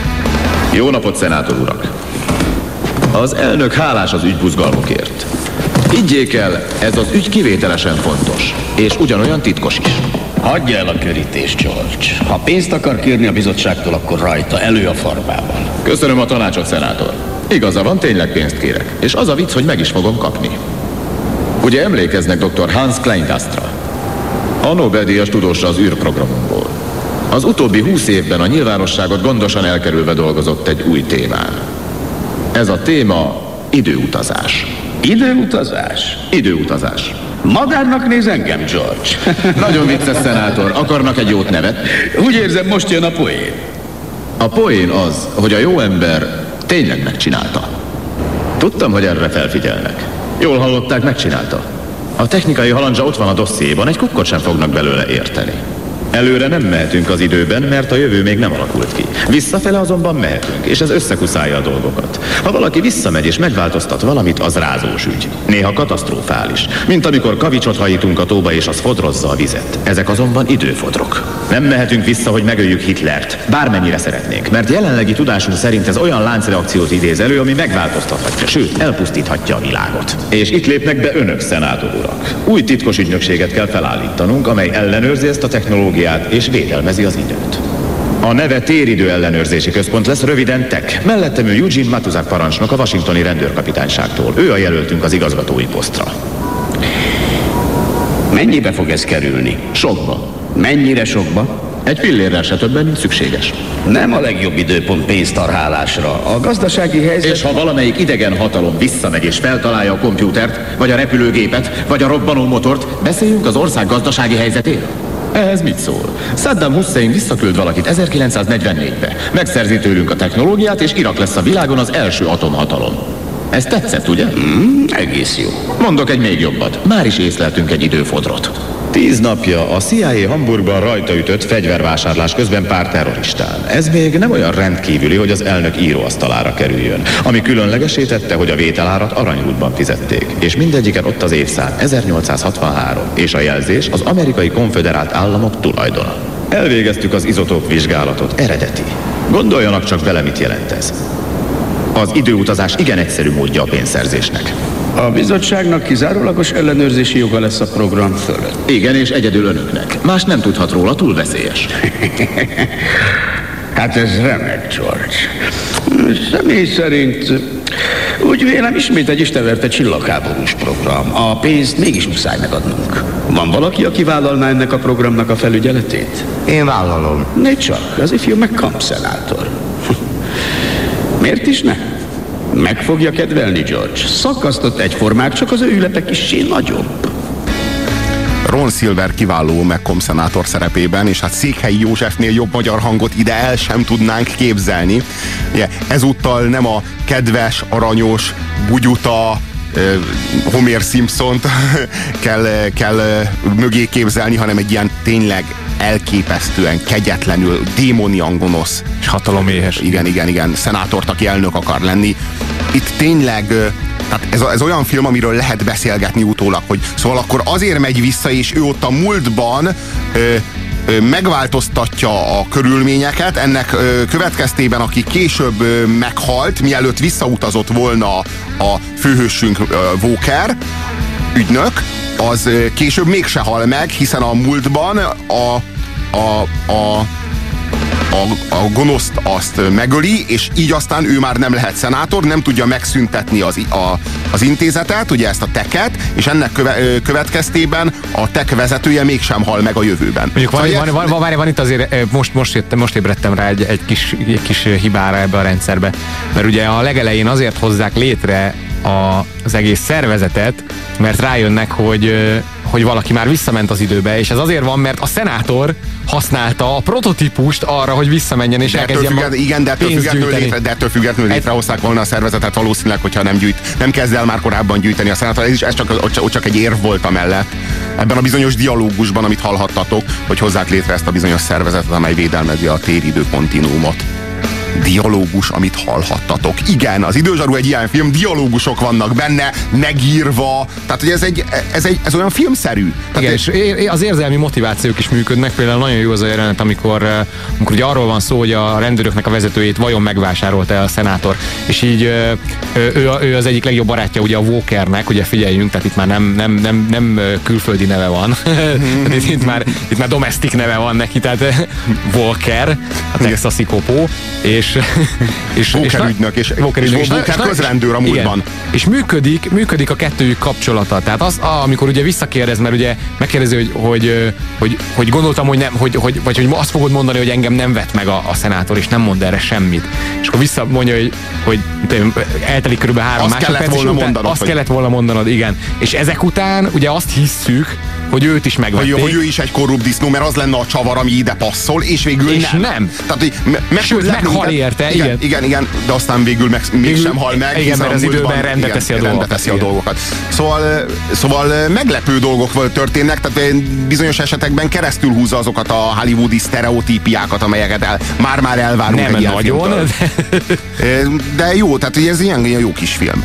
Jó napot, szenátor urak! Az elnök hálás az ügybuzgalmukért. Higgyék el, ez az ügy kivételesen fontos, és ugyanolyan titkos is. Hagyja el a körítést, George. Ha pénzt akar kérni a bizottságtól, akkor rajta, elő a farbával. Köszönöm a tanácsot, szenátor. Igaza van, tényleg pénzt kérek. És az a vicc, hogy meg is fogom kapni. Ugye emlékeznek doktor Hans Kleindastra? A Nobel-díjas tudósra az űrprogramunkból. Az utóbbi húsz évben a nyilvánosságot gondosan elkerülve dolgozott egy új témán. Ez a téma időutazás. Időutazás? Időutazás. Madárnak néz engem, George. Nagyon vicces, szenátor. Akarnak egy jót nevet? Úgy érzem, most jön a poén. A poén az, hogy a jó ember tényleg megcsinálta. Tudtam, hogy erre felfigyelnek. Jól hallották, megcsinálta. A technikai halandzsa ott van a dossziéban, egy kukkot sem fognak belőle érteni. Előre nem mehetünk az időben, mert a jövő még nem alakult ki. Visszafele azonban mehetünk, és ez összekuszálja a dolgokat. Ha valaki visszamegy és megváltoztat valamit, az rázós ügy. Néha katasztrofális. Mint amikor kavicsot hajítunk a tóba, és az fodrozza a vizet. Ezek azonban időfodrok. Nem mehetünk vissza, hogy megöljük Hitlert. Bármennyire szeretnénk, mert jelenlegi tudásunk szerint ez olyan láncreakciót idéz elő, ami megváltoztathatja, sőt, elpusztíthatja a világot. És itt lépnek be önök, szenátor urak. Új titkos ügynökséget kell felállítanunk, amely ellenőrzi ezt a technológiát és védelmezi az időt. A neve Téridő Ellenőrzési Központ lesz, röviden té e ká. Mellettem ül Eugene Matuzak parancsnok a washingtoni rendőrkapitányságtól. Ő a jelöltünk az igazgatói posztra. Mennyibe fog ez kerülni? Sokba. Mennyire sokba? Egy pillérrel se többen, mint szükséges. Nem a legjobb időpont pénztarhálásra. A gazdasági helyzet... És ha valamelyik idegen hatalom visszamegy és feltalálja a kompjútert, vagy a repülőgépet, vagy a robbanó motort, beszéljünk az ország gazdasági helyzetéről. Ehhez mit szól? Saddam Hussein visszaküld valakit ezerkilencszáznegyvennégybe. Megszerzi tőlünk a technológiát, és Irak lesz a világon az első atomhatalom. Ez tetszett, ugye? Mm, egész jó. Mondok egy még jobbat. Már is észleltünk egy időfodrot. Tíz napja a C I A Hamburgban rajtaütött fegyvervásárlás közben pár terroristán. Ez még nem olyan rendkívüli, hogy az elnök íróasztalára kerüljön. Ami különlegesé tette, hogy a vételárat aranyrúdban fizették. És mindegyiken ott az évszám ezernyolcszázhatvanhárom, és a jelzés az Amerikai Konföderált Államok tulajdona. Elvégeztük az izotóp vizsgálatot, eredeti. Gondoljanak csak bele, mit jelent ez. Az időutazás igen egyszerű módja a pénzszerzésnek. A bizottságnak kizárólagos ellenőrzési joga lesz a program fölött. Igen, és egyedül önöknek. Más nem tudhat róla, túl veszélyes. Hát ez remek, George. Személy szerint úgy vélem ismét egy istenverte csillagháborús program. A pénzt mégis muszáj megadnunk. Van valaki, aki vállalná ennek a programnak a felügyeletét? Én vállalom. Négy csak, az ifjú McComb szenátor. Miért is ne? Meg fogja kedvelni, George. Szakasztott egyformák, csak az ő ülete kissé nagyobb. Ron Silver kiváló McComb szenátor szerepében, és hát Székhelyi Józsefnél jobb magyar hangot ide el sem tudnánk képzelni. Ugye, ezúttal nem a kedves, aranyos, bugyuta Homer Simpsont kell, kell mögé képzelni, hanem egy ilyen tényleg elképesztően, kegyetlenül, démonian gonosz és hataloméhes. Igen, igen, igen, szenátort, aki elnök akar lenni. Itt tényleg, tehát ez, ez olyan film, amiről lehet beszélgetni utólag, hogy szóval akkor azért megy vissza, és ő ott a múltban ö, ö, megváltoztatja a körülményeket, ennek ö, következtében, aki később ö, meghalt, mielőtt visszautazott volna a főhősünk ö, Walker, ügynök, az később mégse hal meg, hiszen a múltban a, a, a, a, a gonoszt azt megöli, és így aztán ő már nem lehet szenátor, nem tudja megszüntetni az, a, az intézetet, ugye ezt a teket, és ennek köve, következtében a tek vezetője mégsem hal meg a jövőben. Mondjuk van, van, van, van, van, van itt azért, most, most, jöttem, most ébredtem rá egy, egy, kis, egy kis hibára ebbe a rendszerbe, mert ugye a legelején azért hozzák létre a, az egész szervezetet, mert rájönnek, hogy, hogy valaki már visszament az időbe, és ez azért van, mert a szenátor használta a prototípust arra, hogy visszamenjen, és elkezdjen függet, igen, de ettől függetlenül, létre, de ettől függetlenül létrehozták volna a szervezetet valószínűleg, hogyha nem gyűjt, nem kezd el már korábban gyűjteni a szenátor, ez, is, ez csak, csak, csak egy érv volt amellett. Ebben a bizonyos dialógusban, amit hallhattatok, hogy hozzák létre ezt a bizonyos szervezetet, amely védelmezi a téridő kontinuumot. Dialógus, amit hallhattatok. Igen, az Időzsaru egy ilyen film, dialógusok vannak benne, megírva, tehát hogy ez, egy, ez, egy, ez olyan filmszerű. Igen, és az érzelmi motivációk is működnek, például nagyon jó az a jelenet, amikor, amikor ugye arról van szó, hogy a rendőröknek a vezetőjét vajon megvásárolta a szenátor, és így ő, ő, ő az egyik legjobb barátja ugye a Walkernek, ugye figyeljünk, tehát itt már nem, nem, nem, nem külföldi neve van, tehát itt, itt, már, itt már domestic neve van neki, tehát Walker, a texasi kopó, és és Walker ügynök, és, Walker és, ügynök, és Walker közrendőr a múltban. És működik, működik a kettőjük kapcsolata. Tehát az, amikor ugye visszakérdez, mert ugye megkérdezi, hogy, hogy, hogy, hogy gondoltam, hogy nem, hogy, hogy, vagy hogy azt fogod mondani, hogy engem nem vett meg a, a szenátor, és nem mond erre semmit. És akkor visszamondja, hogy, hogy eltelik körülbelül három azt másodperc, kellett volna mondanod, azt vagy... kellett volna mondanod, igen. És ezek után ugye azt hisszük, hogy őt is megvették. Hogy, hogy ő is egy korrupt disznó, mert az lenne a csavar, ami ide passzol, és végül és nem. nem. Tehát, hogy me- Sőt, meghal érte, igen, igen. igen, igen, de aztán végül meg, mégsem hal meg. Igen, mert az időben rendbe teszi a dolgokat. teszi a dolgokat. Szóval, szóval meglepő dolgok történnek, tehát bizonyos esetekben keresztül húzza azokat a hollywoodi sztereotípiákat, amelyeket el, már-már elvárunk nem egy ilyen nagyon, filmtől. De jó, tehát ez ilyen, ilyen jó kis film.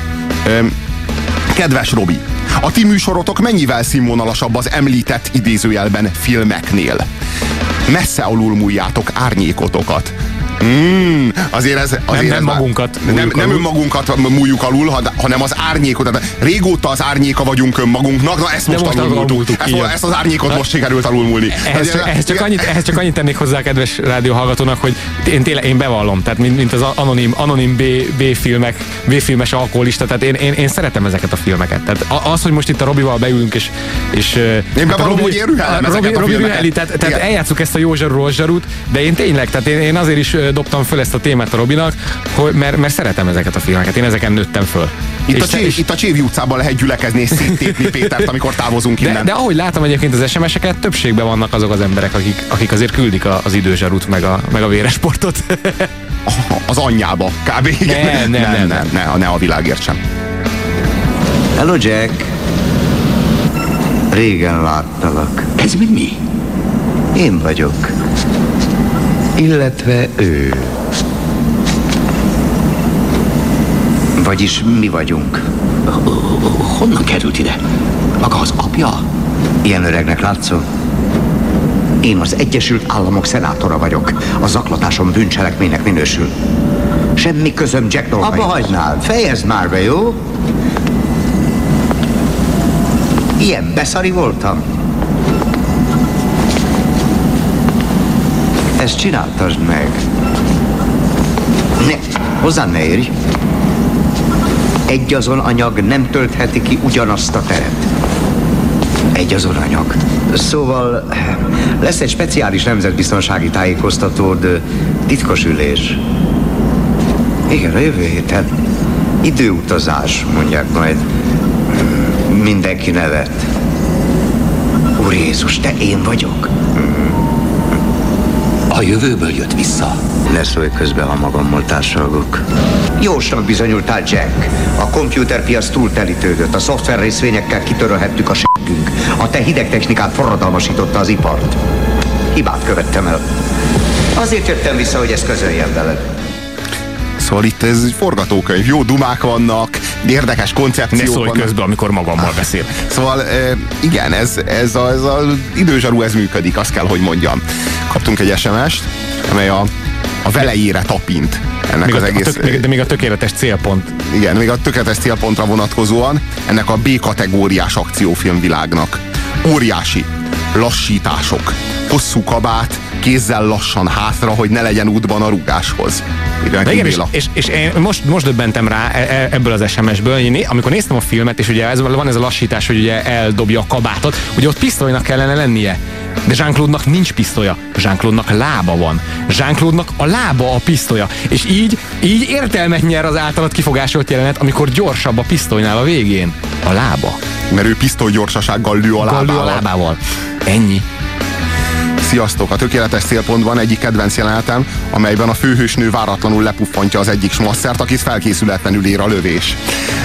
Kedves Robi, a ti műsorotok mennyivel színvonalasabb az említett idézőjelben filmeknél? Messze alulmúljátok árnyékotokat. Mm, azért ez... Azért nem, ez nem magunkat nem, nem önmagunkat múljuk alul, hanem az árnyékot. Tehát régóta az árnyéka vagyunk önmagunknak, na ezt most, most alulmúltuk. Ezt, ezt az árnyékot most sikerült alulmúlni. Ehhez csak, ehhez, csak annyit, ehhez csak annyit tennék hozzá, kedves rádióhallgatónak, hogy én tényleg én bevallom, tehát mint, mint az anonim, anonim B, B-filmek, B-filmes alkoholista, tehát én, én, én szeretem ezeket a filmeket. Tehát az, hogy most itt a Robival beülünk, és... és én bevallom, hogy én rühellem ezeket Robi, a Robi rüheli, tehát, tehát eljátszuk ezt a jó zsarú, rossz zsarút, de én tényleg, tehát én, én azért is dobtam föl ezt a témát a Robinak, hogy, mert, mert szeretem ezeket a filmeket, én ezeken nőttem föl. Itt, a, Csév, és, itt a Csévi utcában lehet gyülekezni és széttépni Pétert, amikor távozunk innen. De, de ahogy látom egyébként az es em es-eket, többségben vannak azok az emberek, akik, akik azért küldik a, az időzsarút, meg a, meg a véresportot. Az anyjába, kb. Nem, nem, nem, nem, nem. Ne, ne a világért sem. Hello, Jack. Régen láttalak. Ez mi mi? Én vagyok. Illetve ő. Vagyis mi vagyunk. Honnan került ide? Maga az apja? Ilyen öregnek látszol? Én az Egyesült Államok szenátora vagyok. A zaklatásom bűncselekménynek minősül. Semmi közöm Jack dolgaihoz. Abba hagynál, fejezd már be, jó? Ilyen beszari voltam. Ezt csináltasd meg. Ne, hozzám ne érj. Egy azon anyag nem töltheti ki ugyanazt a teret. Egy azon anyag. Szóval lesz egy speciális nemzetbiztonsági tájékoztatód, titkos ülés. Igen, a jövő héten. Időutazás, mondják majd. Mindenki nevet. Úr Jézus, te én vagyok? A jövőből jött vissza. Ne szólj közbe, ha magammal társalgok. Jósnak bizonyultál, Jack. A komputerpiac túltelítődött, a szoftver részvényekkel kitörölhettük a s***ünk. A te hideg technikát forradalmasította az ipart. Hibát követtem el. Azért jöttem vissza, hogy ezt közöljem veled. Szóval itt ez egy forgatókönyv, jó dumák vannak, érdekes koncepciók vannak. Ne szólj vannak. közben, amikor magammal beszél. Szóval igen, ez, ez, a, ez az időzsarú, ez működik, azt kell, hogy mondjam. Kaptunk egy es em est, amely a, a velejére tapint ennek még az a, egész... A tök, de még a tökéletes célpont. Igen, még a tökéletes célpontra vonatkozóan ennek a B-kategóriás akciófilmvilágnak. Óriási lassítások, hosszú kabát, kézzel lassan hátra, hogy ne legyen útban a rugáshoz. Igen, és, és, és én most, most döbbentem rá ebből az es em es-ből, én, amikor néztem a filmet, és ugye ez, van ez a lassítás, hogy ugye eldobja a kabátot, ugye ott pisztolynak kellene lennie. De Jean-Claude-nak nincs pisztolya, Jean-Claude-nak lába van. Jean-Claude-nak a lába a pisztolya. És így, így értelmet nyer az általad kifogásolt jelenet, amikor gyorsabb a pisztolynál a végén. A lába. Mert ő pisztoly gyorsasággal lő a lábával. Lő a lábával. Ennyi. Sziasztok! A tökéletes célpontban egyik kedvenc jelenetem, amelyben a főhősnő váratlanul lepuffantja az egyik smasszert, akit felkészületlenül ér a lövés.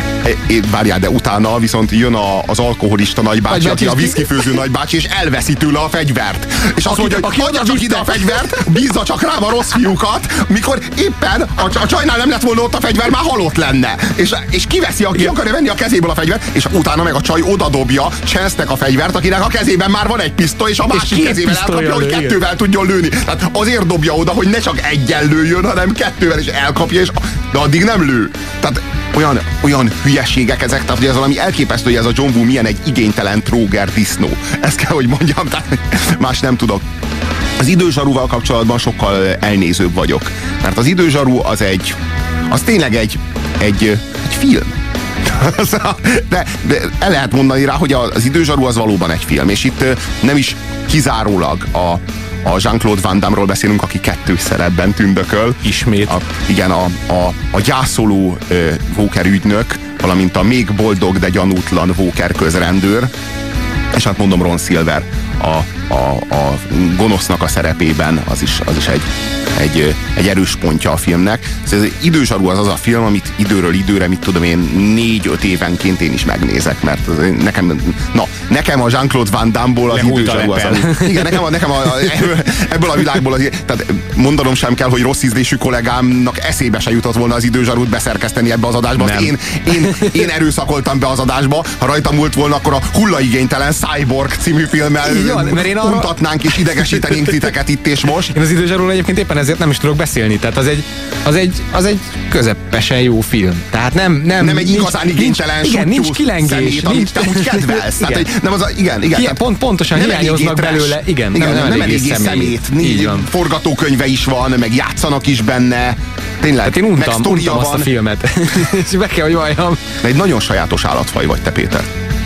Várjál, de utána viszont jön a, az alkoholista nagybácsi, aki a viszkifőző nagybácsi, és elveszi tőle a fegyvert. És azt mondja, hogy hagyja csak ide a fegyvert, bízza csak rám a rossz fiúkat, mikor éppen a, a csajnál nem lett volna ott a fegyver, már halott lenne. És, és kiveszi, aki akarja venni a kezéből a fegyvert, és utána meg a csaj odadobja Chance-nek a fegyvert, akinek a kezében már van egy pisztoly, és a másik kezével elkapja, hogy kettővel tudjon lőni. Tehát azért dobja oda, hogy ne csak egyen lőjön, hanem kettővel is elkapja, és de addig nem lő. Tehát olyan, olyan hülyeségek ezek, tehát hogy ez valami elképesztő, hogy ez a John Woo milyen egy igénytelen tróger disznó. Ezt kell, hogy mondjam, tehát más nem tudok. Az időzsarúval kapcsolatban sokkal elnézőbb vagyok. Mert az időzsarú az egy, az tényleg egy, egy, egy film. De, de el lehet mondani rá, hogy az időzsarú az valóban egy film, és itt nem is kizárólag a a Jean-Claude Van Damme-ról beszélünk, aki kettős szerepben tündököl. Ismét. A, igen, a, a, a gyászoló uh, Walker ügynök, valamint a még boldog, de gyanútlan Walker közrendőr, és hát mondom Ron Silver a, a, a gonosznak a szerepében, az is, az is egy, egy, egy erős pontja a filmnek. Ez időzsarú az az a film, amit időről időre, mit tudom én, négy-öt évenként én is megnézek, mert nekem, na, nekem a Jean-Claude Van Damme-ból az időzsarú az a, igen, nekem, a, nekem a, ebből a világból az, tehát mondanom sem kell, hogy rossz ízlésű kollégámnak eszébe se jutott volna az időzsarút beszerkeszteni ebbe az adásba. Én, én, én erőszakoltam be az adásba, ha rajta múlt volna, akkor a Hullaigénytelen Cyborg című filmmel mert én arra... untatnánk és idegesítenénk titeket itt és most. Én az időzsarról egyébként éppen ezért nem is tudok beszélni, tehát az egy, az egy, az egy közepesen jó film. Tehát nem, nem, nem egy igazán igénytelen, igen, nincs kilengés, szemét, nincs, te úgy kedvelsz. Tehát, hogy nem az a, igen, igen. Ilyen, pont, pontosan hiányoznak belőle, igen, igen, nem, nem, nem eléggé szemét. szemét. Forgatókönyve is van, meg játszanak is benne. Tényleg, hát én untam, untam azt a filmet. És be kell, hogy valljam. De egy nagyon sajátos állatfaj vagy te, Péter.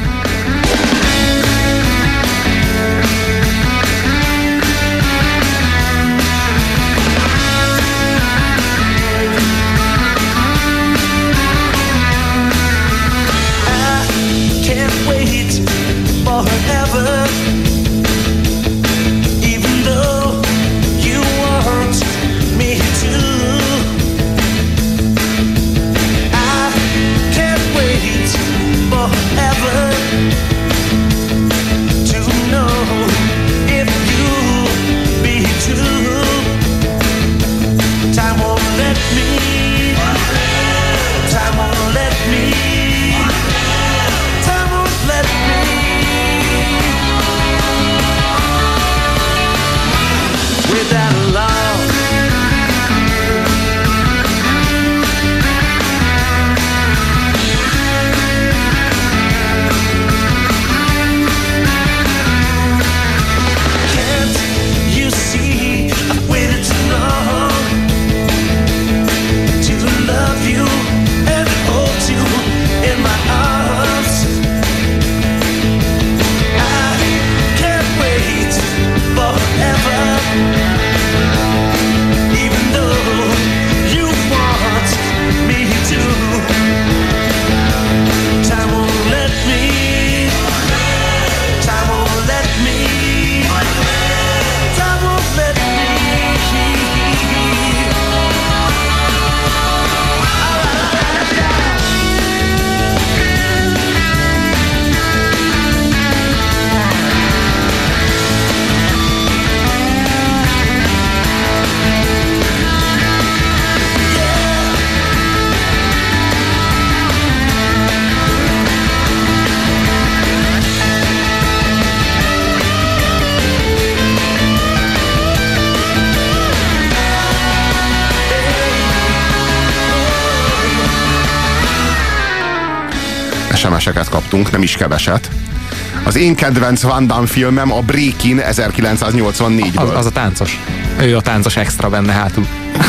es em es-eket kaptunk, nem is keveset. Az én kedvenc Van Damme filmem a Breakin ezerkilencszáznyolcvannégyből. Az, az a táncos. Ő a táncos extra benne hátul.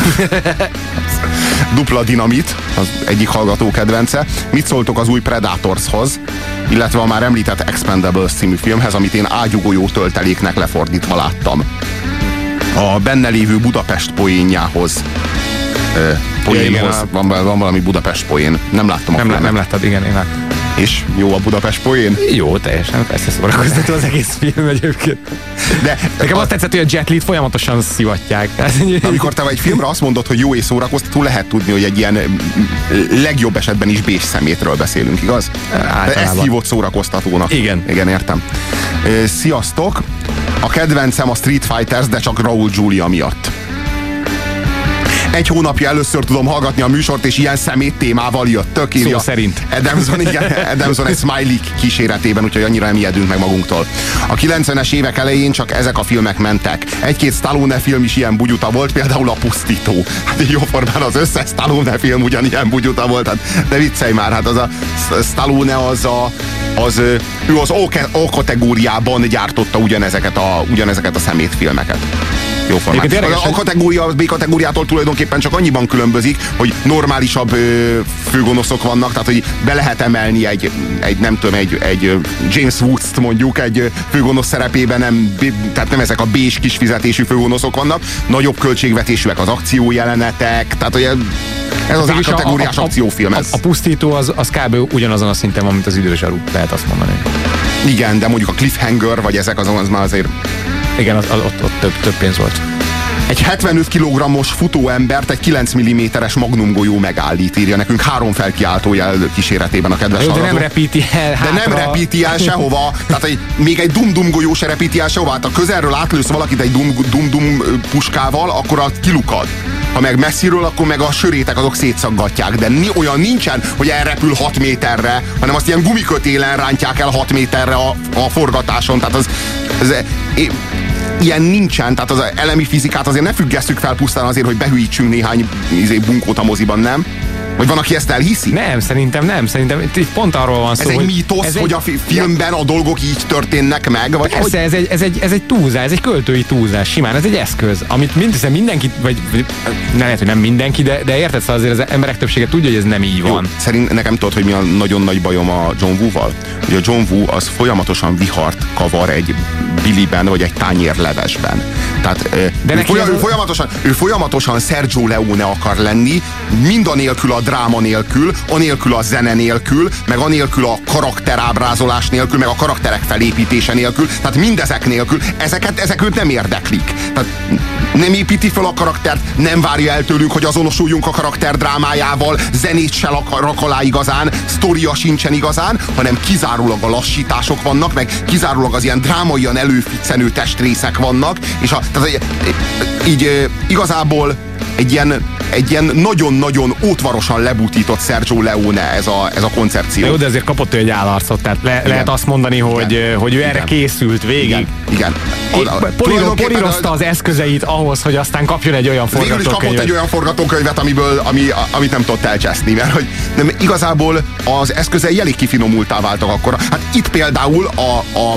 Dupla dinamit, az egyik hallgató kedvence. Mit szóltok az új Predatorshoz, illetve a már említett Expendables című filmhez, amit én ágyugójó tölteléknek lefordítva láttam. A benne lévő Budapest poénjához. Poénhoz. Ja, van, van valami Budapest poén. Nem láttam a nem, filmet. Nem láttad, igen, én láttam. És jó a Budapest poén? Jó, teljesen, persze szórakoztató az egész film egyébként. De nekem azt tetszett, hogy a Jet Li-t folyamatosan szivatják. Amikor te egy filmre azt mondod, hogy jó és szórakoztató, lehet tudni, hogy egy ilyen legjobb esetben is bés szemétről beszélünk, igaz? Általában. Ezt hívott szórakoztatónak. Igen. Igen, értem. Sziasztok! A kedvencem a Street Fighters, de csak Raúl Julia miatt. Egy hónapja először tudom hallgatni a műsort, és ilyen szemét témával jöttök, írja. Szó szerint. Adamson, igen, Adamson egy smiley kíséretében, úgyhogy annyira nem ijedünk meg magunktól. A kilencvenes évek elején csak ezek a filmek mentek. Egy-két Stallone film is ilyen bugyuta volt, például a Pusztító. Hát jóformán az összes Stallone film ugyanilyen bugyuta volt, hát, de viccelj már, hát az a Stallone az a az, ő az O kategóriában gyártotta ugyanezeket a, ugyanezeket a szemétfilmeket. Jó formát. A, a kategória az B kategóriától tulajdonképpen csak annyiban különbözik, hogy normálisabb ö, főgonoszok vannak, tehát hogy be lehet emelni egy, egy nem tudom, egy, egy James Woods-t mondjuk egy főgonosz szerepében, nem, tehát nem ezek a B-s kis fizetésű főgonoszok vannak, nagyobb költségvetésűek az akciójelenetek, tehát hogy ez az A-kategóriás akciófilm. Ez. A, a Pusztító az, az kb. Ugyanazon a szinten van, mint az Időzsaru, lehet azt mondani. Igen, de mondjuk a Cliffhanger, vagy ezek azon az már azért... Igen, az, az, ott, ott több, több pénz volt. Egy hetvenöt kilogrammos futóembert egy kilenc milliméteres magnum golyó megállít, írja nekünk három felkiáltójel kíséretében a kedves hallgató. De hallgató. nem repíti el De hátra. nem repíti el sehova. Tehát egy, még egy dum-dum golyó se repíti el sehova. Hát ha közelről átlősz valakit egy dum-dum puskával, akkor az kilukad. Ha meg messziről, akkor meg a sörétek azok szétszaggatják. De ni, olyan nincsen, hogy elrepül hat méterre, hanem azt ilyen gumikötélen rántják el hat méterre a, a forgatáson. Tehát az, az é, ilyen nincsen, tehát az elemi fizikát azért ne függesszük fel pusztán azért, hogy behűítsünk néhány izé, bunkót a moziban, nem? Vagy van, aki ezt elhiszi? Nem, szerintem nem. Szerintem itt pont arról van szó, ez egy mítosz, ez hogy egy... a filmben a dolgok így történnek meg? Vagy persze, hogy... ez, egy, ez, egy, ez egy túlzás, ez egy költői túlzás, simán, ez egy eszköz, amit mindössze mindenki, vagy nem lehet, hogy nem mindenki, de, de érted, szóval azért az emberek többsége tudja, hogy ez nem így van. Jó, szerint nekem tudod, hogy mi a nagyon nagy bajom a John Woo-val? Hogy a John Woo az folyamatosan vihart kavar egy biliben, vagy egy tányérlevesben. Tehát de ő, folyam, ő, folyamatosan, ő folyamatosan Sergio Leone akar lenni, mind anélkül a dráma nélkül, anélkül a zene nélkül, meg anélkül a karakterábrázolás nélkül, meg a karakterek felépítése nélkül, tehát mindezek nélkül, ezeket, ezek őt nem érdeklik. Tehát nem építi fel a karaktert, nem várja el tőlünk, hogy azonosuljunk a karakter drámájával, zenét se rak alá igazán, sztoria sincsen igazán, hanem kizárólag a lassítások vannak, meg kizárólag az ilyen drámaian előficcenő testrészek vannak, és a, tehát így igazából egy ilyen, egy ilyen nagyon-nagyon ótvarosan lebutított Sergio Leone ez a, ez a koncepció. Jó, de azért kapott ő egy állarcot, tehát le, lehet azt mondani, hogy, hogy ő erre igen. készült végig. Igen. Igen. Políro, polírozta az eszközeit ahhoz, hogy aztán kapjon egy olyan forgatókönyvet. Végül is kapott egy olyan forgatókönyvet, amiből, ami, amit nem tudott elcseszni, mert hogy nem, igazából az eszközei elég kifinomultá váltak akkor. Hát itt például a, a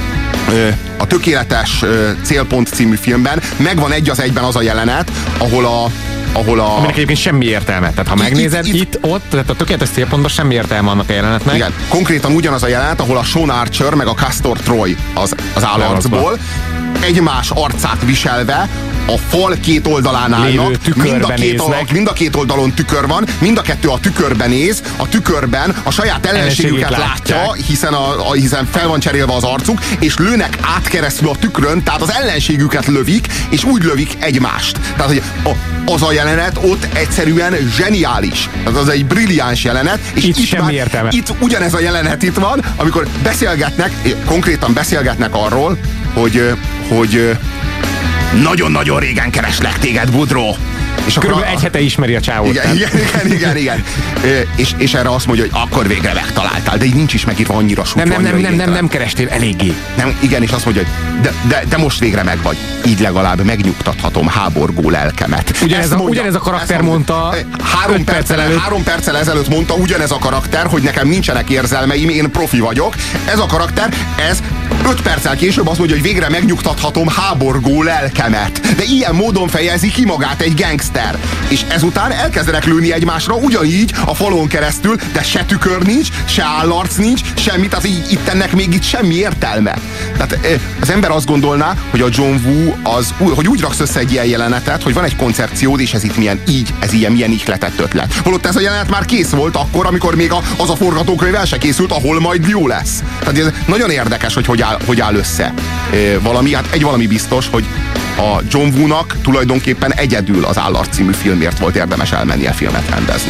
a Tökéletes Célpont című filmben megvan egy az egyben az a jelenet, ahol a ahol a... Aminek egyébként semmi értelme. Tehát ha megnézed, itt, itt, itt ott, tehát a Tökéletes Célpontban semmi értelme annak a jelenetnek. Igen, konkrétan ugyanaz a jelenet, ahol a Sean Archer meg a Castor Troy az, az állarcból egymás arcát viselve a fal két oldalán állnak, mind a, két a, mind a két oldalon tükör van, mind a kettő a tükörben néz, a tükörben a saját ellenségüket látja, hiszen, a, a, hiszen fel van cserélve az arcuk, és lőnek át keresztül a tükrön, tehát az ellenségüket lövik, és úgy lövik egymást. Tehát, hogy a, az a jelenet ott egyszerűen zseniális. Tehát az egy brilliáns jelenet, és itt, itt semmi már, értelme. Itt ugyanez a jelenet itt van, amikor beszélgetnek, konkrétan beszélgetnek arról, hogy, hogy nagyon-nagyon régen kereslek téged, Woodrow. És körülbelül egy hete ismeri a csávót. Igen, igen, igen, igen, igen. és, és erre azt mondja, hogy akkor végre megtaláltál, de így nincs is megírva annyira súlyos. Nem, nem, nem, nem, nem, nem kerestél eléggé. Nem, igen, és azt mondja, hogy de, de, de most végre meg vagy. Így legalább megnyugtathatom háborgó lelkemet. Ugyanez a, mondja, ugyanez a karakter mondta három perccel, előtt. három perccel ezelőtt mondta ugyanez a karakter, hogy nekem nincsenek érzelmeim, én profi vagyok. Ez a karakter, ez öt perccel később azt mondja, hogy végre megnyugtathatom háborgó lelkemet. De ilyen módon fejezi ki magát egy gangster. És ezután elkezdenek lőni egymásra ugyanígy a falon keresztül, de se tükör nincs, se állarc nincs, semmit, az így, itt ennek még itt semmi értelme. Tehát az ember azt gondolná, hogy a John Woo az, hogy úgy raksz össze egy ilyen jelenetet, hogy van egy koncepciód, és ez itt milyen így, ez ilyen milyen ihletett ötlet. Holott ez a jelenet már kész volt akkor, amikor még a, az a forgatókönyv el se készült, ahol majd jó lesz. Tehát ez nagyon érdekes, hogy hogy áll, hogy áll össze valami. Hát egy valami biztos, hogy a John Woo-nak tulajdonképpen egyedül az Állarc című filmért volt érdemes elmennie filmet rendezni.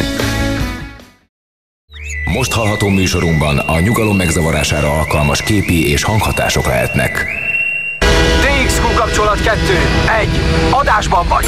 Most hallható műsorunkban a nyugalom megzavarására alkalmas képi és hanghatások lehetnek. té iksz kú kapcsolat kettő, egy, adásban vagy!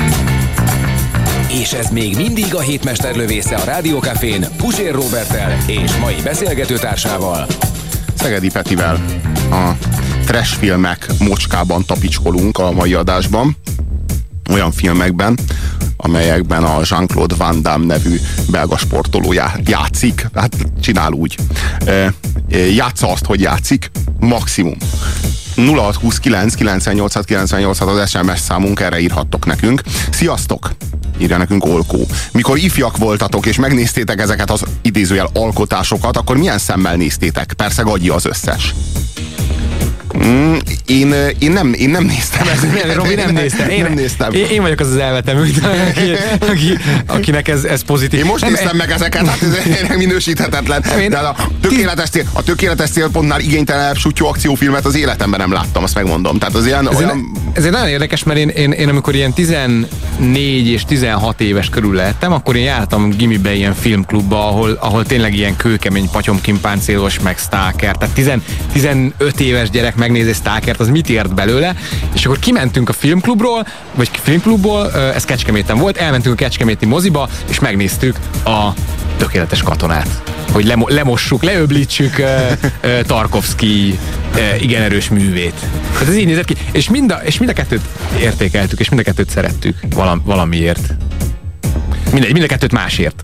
És ez még mindig a hétmesterlövésze a Rádiókafén Puzsér Róberttel és mai beszélgetőtársával, Szegedi Petivel. A trash filmek mocskában tapicskolunk a mai adásban. Olyan filmekben, amelyekben a Jean-Claude Van Damme nevű belga sportoló játszik. Hát csinál úgy. Játsza azt, hogy játszik. Maximum. nulla hat huszonkilenc kilencvennyolc kilencvennyolc az es em es számunk, erre írhattok nekünk. Sziasztok! Írja nekünk Olkó. Mikor ifjak voltatok és megnéztétek ezeket az idézőjel alkotásokat, akkor milyen szemmel néztétek? Persze gagyi az összes. Mm, én, én, nem, én nem néztem ezt. Nem, Robi nem néztem. Én, nem néztem. Én, én vagyok az az elvetemű, aki, aki, akinek ez, ez pozitív. Én most nem, néztem meg ezeket, hát ez minősíthetetlen. De a tökéletes, cél, a tökéletes célpontnál igénytelenebb sutyó akciófilmet az életemben nem láttam, azt megmondom. Tehát az ilyen ez olyan... Ez egy nagyon érdekes, mert én, én, én amikor ilyen tizennégy és tizenhat éves körül lettem, akkor én jártam gimibe ilyen filmklubba, ahol, ahol tényleg ilyen kőkemény patyomkimpáncélos, meg Stalker, tehát tíz, tizenöt éves gyerek megnézi Stalkert, az mit ért belőle, és akkor kimentünk a filmklubról, vagy filmklubból, ez Kecskeméten volt, elmentünk a kecskeméti moziba, és megnéztük a Tökéletes katonát. Hogy lemo, lemossuk, leöblítsük uh, uh, Tarkovszky uh, igen erős művét. Tehát ez így nézett ki. És mind, a, és mind a kettőt értékeltük, és mind a kettőt szerettük valam, valamiért. Mindegy, mind a kettőt másért.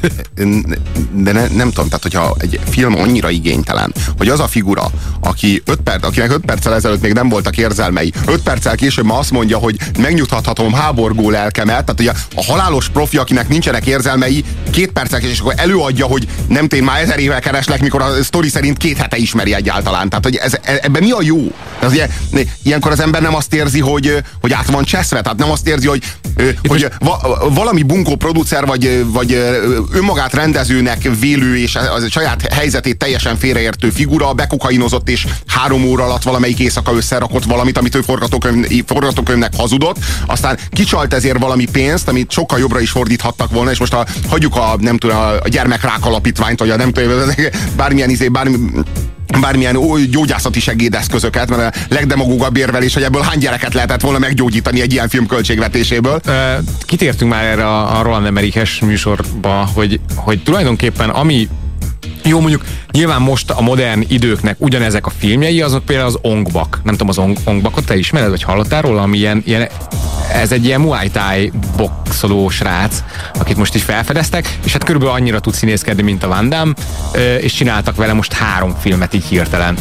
De ne, nem tudom, tehát hogyha egy film annyira igénytelen, hogy az a figura, aki öt perc, akinek öt perccel ezelőtt még nem voltak érzelmei, öt perccel később ma azt mondja, hogy megnyugtathatom háborgó lelkemet, tehát ugye a halálos profi, akinek nincsenek érzelmei, két perccel később, és akkor előadja, hogy nem tény, már ezer éve kereslek, mikor a sztori szerint két hete ismeri egyáltalán. Tehát, hogy ez, ebben mi a jó? Az ugye, ilyenkor az ember nem azt érzi, hogy, hogy át van cseszve, tehát nem azt érzi, hogy, hogy va, valami bunkó producer vagy, vagy önmagát rendezőnek vélő és a saját helyzetét teljesen félreértő figura bekokainozott és három óra alatt valamelyik éjszaka összerakott valamit, amit ő forgatókönyv, forgatókönyvnek hazudott, aztán kicsalt ezért valami pénzt, amit sokkal jobbra is fordíthattak volna, és most a, hagyjuk a, nem tudom, a gyermekrák alapítványt, vagy a nem tudom, bármilyen izé, bármi, bármilyen gyógyászati segédeszközöket, mert a legdemagógabb érvelés, hogy ebből hány gyereket lehetett volna meggyógyítani egy ilyen film költségvetéséből. Kitértünk már erre a, a Roland Emmerich-es műsorba, hogy, hogy tulajdonképpen ami jó, mondjuk nyilván most a modern időknek ugyanezek a filmjei, azok például az Ong Bak. Nem tudom, az Ong, Ong Bakot te ismered, vagy hallottál róla, ami ilyen, ilyen, ez egy ilyen Muay Thai boxoló srác, akit most is felfedeztek, és hát körülbelül annyira tud színészkedni, mint a Van Damme, és csináltak vele most három filmet így hirtelen.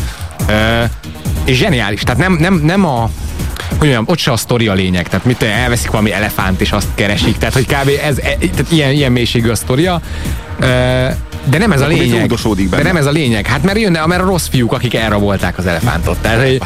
És zseniális, tehát nem, nem, nem a hogy mondjam, ott se a sztori a lényeg, tehát mit elveszik valami elefánt és azt keresik, tehát hogy kb. Ez, tehát ilyen, ilyen mélységű a sztoria, de nem ez a lényeg. De nem ez a lényeg. Hát mert jönne, mert a rossz fiúk, akik elrabolták az elefántot. Tehát, hogy...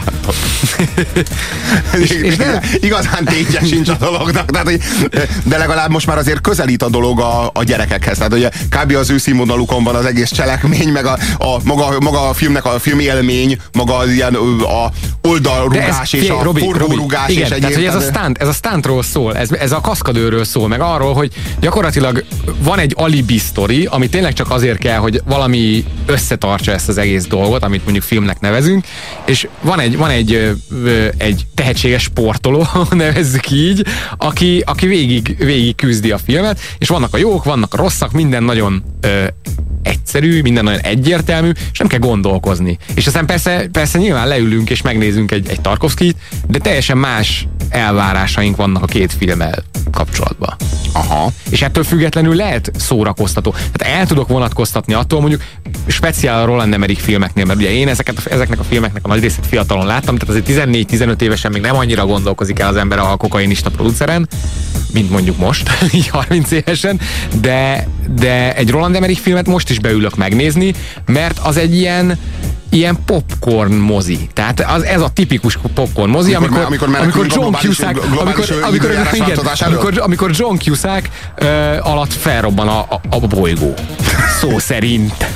és, és nem... Igazán tétje sincs a dolognak, tehát, hogy... de legalább most már azért közelít a dolog a, a gyerekekhez. Tehát ugye kb. Az ő színvonalukon van az egész cselekmény, meg a, a maga, maga a filmnek a film élmény, maga az ilyen a oldalrugás és a forgórugás és egyéb. Tehát, hogy ez a stunt, ez a stuntról szól, ez, ez a kaszkadőrről szól, meg arról, hogy gyakorlatilag van egy alibi sztori, ami tényleg csak azért kell, hogy valami összetartsa ezt az egész dolgot, amit mondjuk filmnek nevezünk, és van egy, van egy, egy tehetséges sportoló, nevezzük így, aki, aki végig, végig küzdi a filmet, és vannak a jók, vannak a rosszak, minden nagyon ö, egyszerű, minden nagyon egyértelmű, és nem kell gondolkozni. És aztán persze, persze nyilván leülünk és megnézünk egy, egy Tarkovszkyt, de teljesen más elvárásaink vannak a két filmmel kapcsolatban. Aha. És ettől függetlenül lehet szórakoztató. Tehát el tudok vonatkoztatni attól, mondjuk speciál a Roland Emmerich filmeknél, mert ugye én ezeket, ezeknek a filmeknek a nagy részét fiatalon láttam, tehát azért tizennégy-tizenöt évesen még nem annyira gondolkozik el az ember a kokainista produceren, mint mondjuk most, így harminc évesen, de, de egy Roland Emmerich filmet most is beülök megnézni, mert az egy ilyen ilyen popcorn mozi. Tehát az, ez a tipikus popcorn mozi, amikor, amikor, amikor, amikor John Cusack amikor, amikor, igen, amikor, amikor John Cusack uh, alatt felrobban a, a, a bolygó. Szó szerint.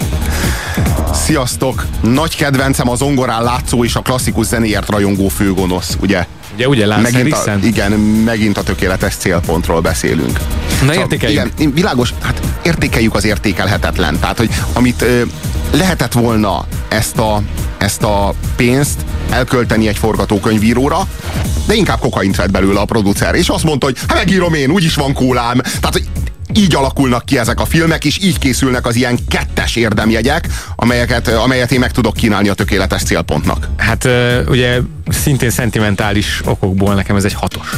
Sziasztok! Nagy kedvencem az zongorán látszó és a klasszikus zenéért rajongó főgonosz, ugye? Ugye, ugye Lance megint a, Henriksen? Igen, megint a tökéletes célpontról beszélünk. Na értékeljük. Igen, világos, hát értékeljük az értékelhetetlen. Tehát, hogy amit ö, lehetett volna ezt a, ezt a pénzt elkölteni egy forgatókönyvíróra, de inkább kokaint vett belőle a producer, és azt mondta, hogy hát megírom én, úgyis van kólám. Tehát, hogy így alakulnak ki ezek a filmek, és így készülnek az ilyen kettes érdemjegyek, amelyeket, amelyet én meg tudok kínálni a tökéletes célpontnak. Hát ugye szintén szentimentális okokból nekem ez egy hatos.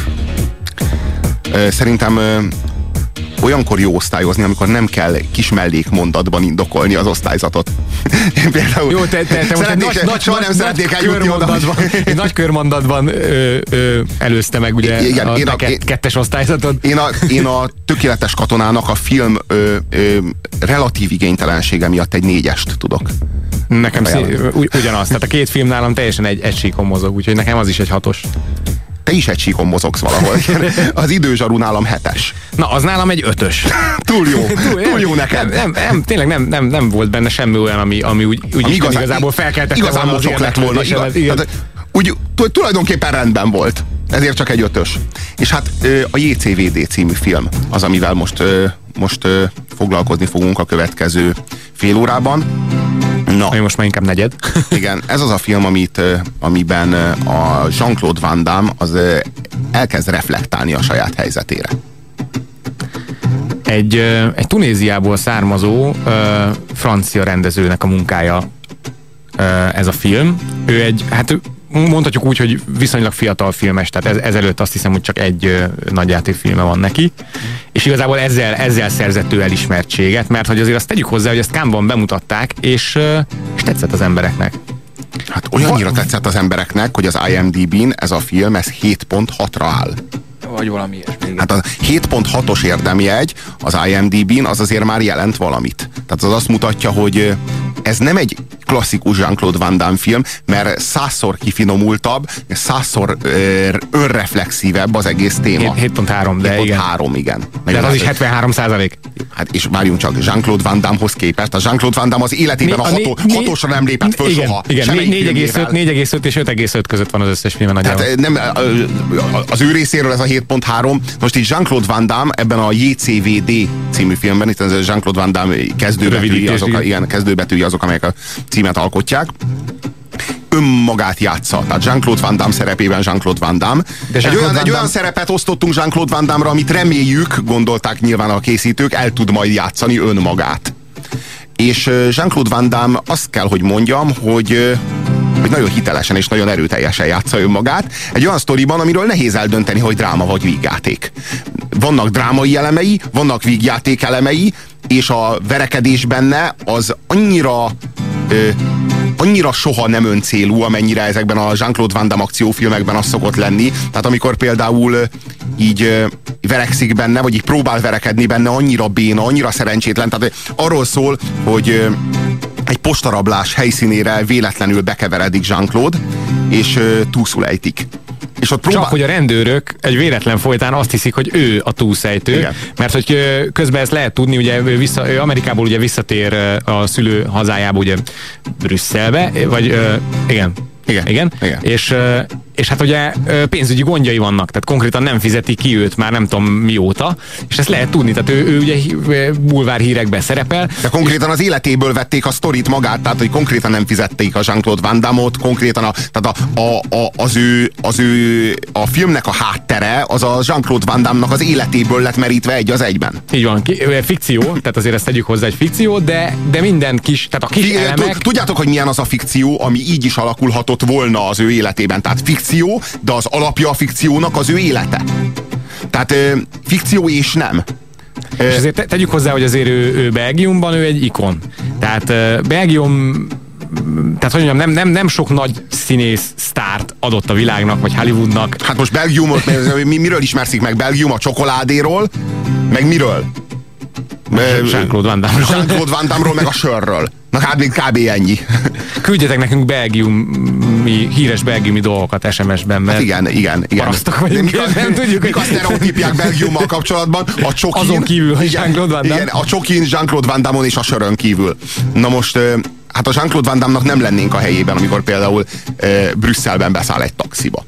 Szerintem olyankor jó osztályozni, amikor nem kell kis mellékmondatban indokolni az osztályzatot. Például jó, te, te, te most egy nagy, nagy, soha nem szeretnék eljutni oda. Egy nagy körmondatban ö, ö, előzte meg ugye igen, a, én a ke, kettes osztályzatod. Én a, én a Tökéletes katonának a film ö, ö, relatív igénytelensége miatt egy négyest tudok. Nekem szí, ugyanaz. Tehát a két film nálam teljesen egy, egy síkon mozog, úgyhogy nekem az is egy hatos. Te is egy síkon mozogsz valahol. Az Időzsaru nálam hetes. Na, az nálam egy ötös. Túl jó. Túl, túl jó neked. Nem, nem, nem, tényleg nem, nem, nem volt benne semmi olyan, ami, ami úgy, úgy ami igazán, igazából felkeltette igazán volna az mocsok lett volna. Igaz, úgy tulajdonképpen rendben volt. Ezért csak egy ötös. És hát a jé cé vé dé című film az, amivel most, most foglalkozni fogunk a következő fél órában. Na. Ami most már inkább negyed. Igen, ez az a film, amit, amiben a Jean-Claude Van Damme az elkezd reflektálni a saját helyzetére. Egy, egy Tunéziából származó francia rendezőnek a munkája ez a film. Ő egy, hát mondhatjuk úgy, hogy viszonylag fiatal filmes, tehát ez, ezelőtt azt hiszem, hogy csak egy ö, nagyjátékfilme van neki, és igazából ezzel, ezzel szerzett ő elismertséget, mert hogy azért azt tegyük hozzá, hogy ezt Cannes-ban bemutatták, és, ö, és tetszett az embereknek. Hát olyannyira tetszett az embereknek, hogy az i em dé bén ez a film, ez hét pont hatra áll. Vagy valami ilyesmi. Hát a hét pont hatos érdemjegy az i em dé bén az azért már jelent valamit. Tehát az azt mutatja, hogy ez nem egy klasszikus Jean-Claude Van Damme film, mert százszor kifinomultabb, százszor ö, önreflexívebb az egész téma. hét pont három, de igen. három, igen. De az is hetvenhárom százalék. Hát és várjunk csak, Jean-Claude Van Damme-hoz képest. A Jean-Claude Van Damme az életében a, ható, a hatosra nem lépett föl igen, soha. Igen, négy egész öt és öt egész öt között van az összes film nagyjából. Hát nem, az ő részéről ez a hét pont három. Most itt Jean-Claude Van Damme ebben a jé cé vé dé című filmben, itt ez Jean-Claude Van Damme kezdőbetűi azok, ilyen kezdőbetűi azok, amelyek a címet alkotják. Önmagát játsza. Tehát Jean-Claude Van Damme szerepében Jean-Claude Van Damme. De egy, olyan, Van Damme... egy olyan szerepet osztottunk Jean-Claude Van Damme-ra, amit reméljük, gondolták nyilván a készítők, el tud majd játszani önmagát. És Jean-Claude Van Damme azt kell, hogy mondjam, hogy hogy nagyon hitelesen és nagyon erőteljesen játsza önmagát. Egy olyan sztoriban, amiről nehéz eldönteni, hogy dráma vagy vígjáték. Vannak drámai elemei, vannak vígjáték elemei, és a verekedés benne az annyira ö, annyira soha nem öncélú, amennyire ezekben a Jean-Claude Van Damme akciófilmekben az szokott lenni. Tehát amikor például így verekszik benne, vagy így próbál verekedni benne, annyira béna, annyira szerencsétlen. Tehát arról szól, hogy egy postarablás helyszínére véletlenül bekeveredik Jean-Claude, és túlszul ejtik. És ott próbál... Csak hogy a rendőrök egy véletlen folytán azt hiszik, hogy ő a túlszejtő, igen. Mert hogy közben ezt lehet tudni, ugye ő, vissza, ő Amerikából ugye visszatér a szülő hazájába, ugye Brüsszelbe, vagy igen, igen, igen. igen. És, és hát ugye pénzügyi gondjai vannak, tehát konkrétan nem fizeti ki őt már nem tudom mióta, és ezt lehet tudni, tehát ő, ő ugye bulvár hírekben szerepel. De konkrétan az életéből vették a sztorit magát, tehát hogy konkrétan nem fizették a Jean-Claude Van Damme-ot, konkrétan a, tehát a, a, a, az, ő, az ő a filmnek a háttere, az a Jean-Claude Van Damme-nak az életéből lett merítve egy az egyben. Így van, fikció, tehát azért ezt tegyük hozzá, egy fikció, de, de minden kis, tehát a kis elemek... Tudjátok, hogy milyen az a fikció, ami így is alakulhatott volna az ő életében, tehát fikció, de az alapja a fikciónak az ő élete. Tehát ö, fikció és nem. És azért te, tegyük hozzá, hogy azért ő, ő Belgiumban ő egy ikon. Tehát ö, Belgium, tehát hogy mondjam, nem, nem, nem sok nagy színész sztárt adott a világnak, vagy Hollywoodnak. Hát most Belgiumot, miről ismerszik meg? Belgium a csokoládéról, meg miről? Jean-Claude Van Damme-ról. Jean-Claude Van Damme-ról, meg a sörről. Na hát még kb. Ennyi. Küldjetek nekünk belgiumi, híres belgiumi dolgokat es em es-ben, mert hát igen, igen, igen. parasztok vagyunk, mik a, nem tudjuk. Mik a sztereotípiák Belgiummal kapcsolatban? A csokin, azon kívül, hogy Jean-Claude Van Damme. Igen, a csokin, Jean-Claude Van Damme-on és a sörön kívül. Na most, hát a Jean-Claude Van Damme-nak nem lennénk a helyében, amikor például e, Brüsszelben beszáll egy taxiba.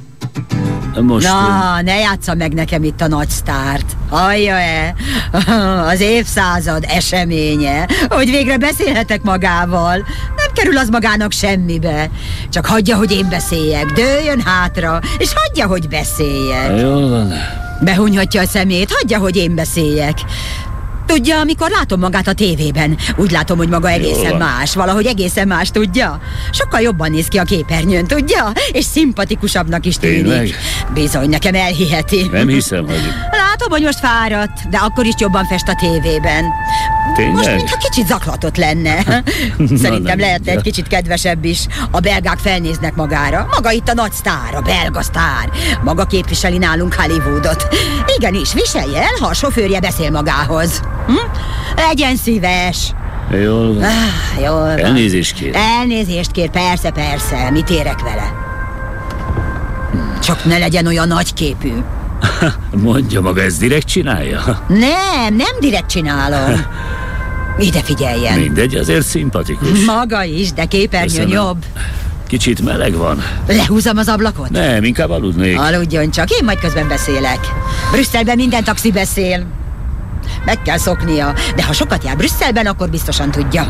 Most Na, ne játsza meg nekem itt a nagy sztárt. Hallja-e? Az évszázad eseménye, hogy végre beszélhetek magával. Nem kerül az magának semmibe. Csak hagyja, hogy én beszéljek. Dőljön hátra, és hagyja, hogy beszéljek. Jól van. Behunyhatja a szemét, hagyja, hogy én beszéljek. Tudja, amikor látom magát a tévében, úgy látom, hogy maga egészen más, valahogy egészen más, tudja? Sokkal jobban néz ki a képernyőn, tudja? És szimpatikusabbnak is tűnik. Tényleg? Bizony, nekem elhiheti. Nem hiszem, hogy... Látom, hogy most fáradt, de akkor is jobban fest a tévében. Tényleg? Most mintha kicsit zaklatott lenne. Szerintem lehetne egy kicsit kedvesebb is. A belgák felnéznek magára. Maga itt a nagy sztár, a belga sztár. Maga képviseli nálunk Hollywoodot. Igenis, viselje el, ha a sofőrje beszél magához. Hm? Legyen szíves. Jól van. Ah, jól van. Elnézést kér. Elnézést kér, persze, persze. Mit érek vele? Csak ne legyen olyan nagyképű. Mondja maga, ezt direkt csinálja? Nem, nem direkt csinálom. Ide figyeljen. Mindegy, azért szimpatikus. Maga is, de képernyőn Köszönöm. jobb. Kicsit meleg van. Lehúzom az ablakot? Nem, inkább aludnék. Aludjon csak, én majd közben beszélek. Brüsszelben minden taxi beszél. Meg kell szoknia, de ha sokat jár Brüsszelben, akkor biztosan tudja.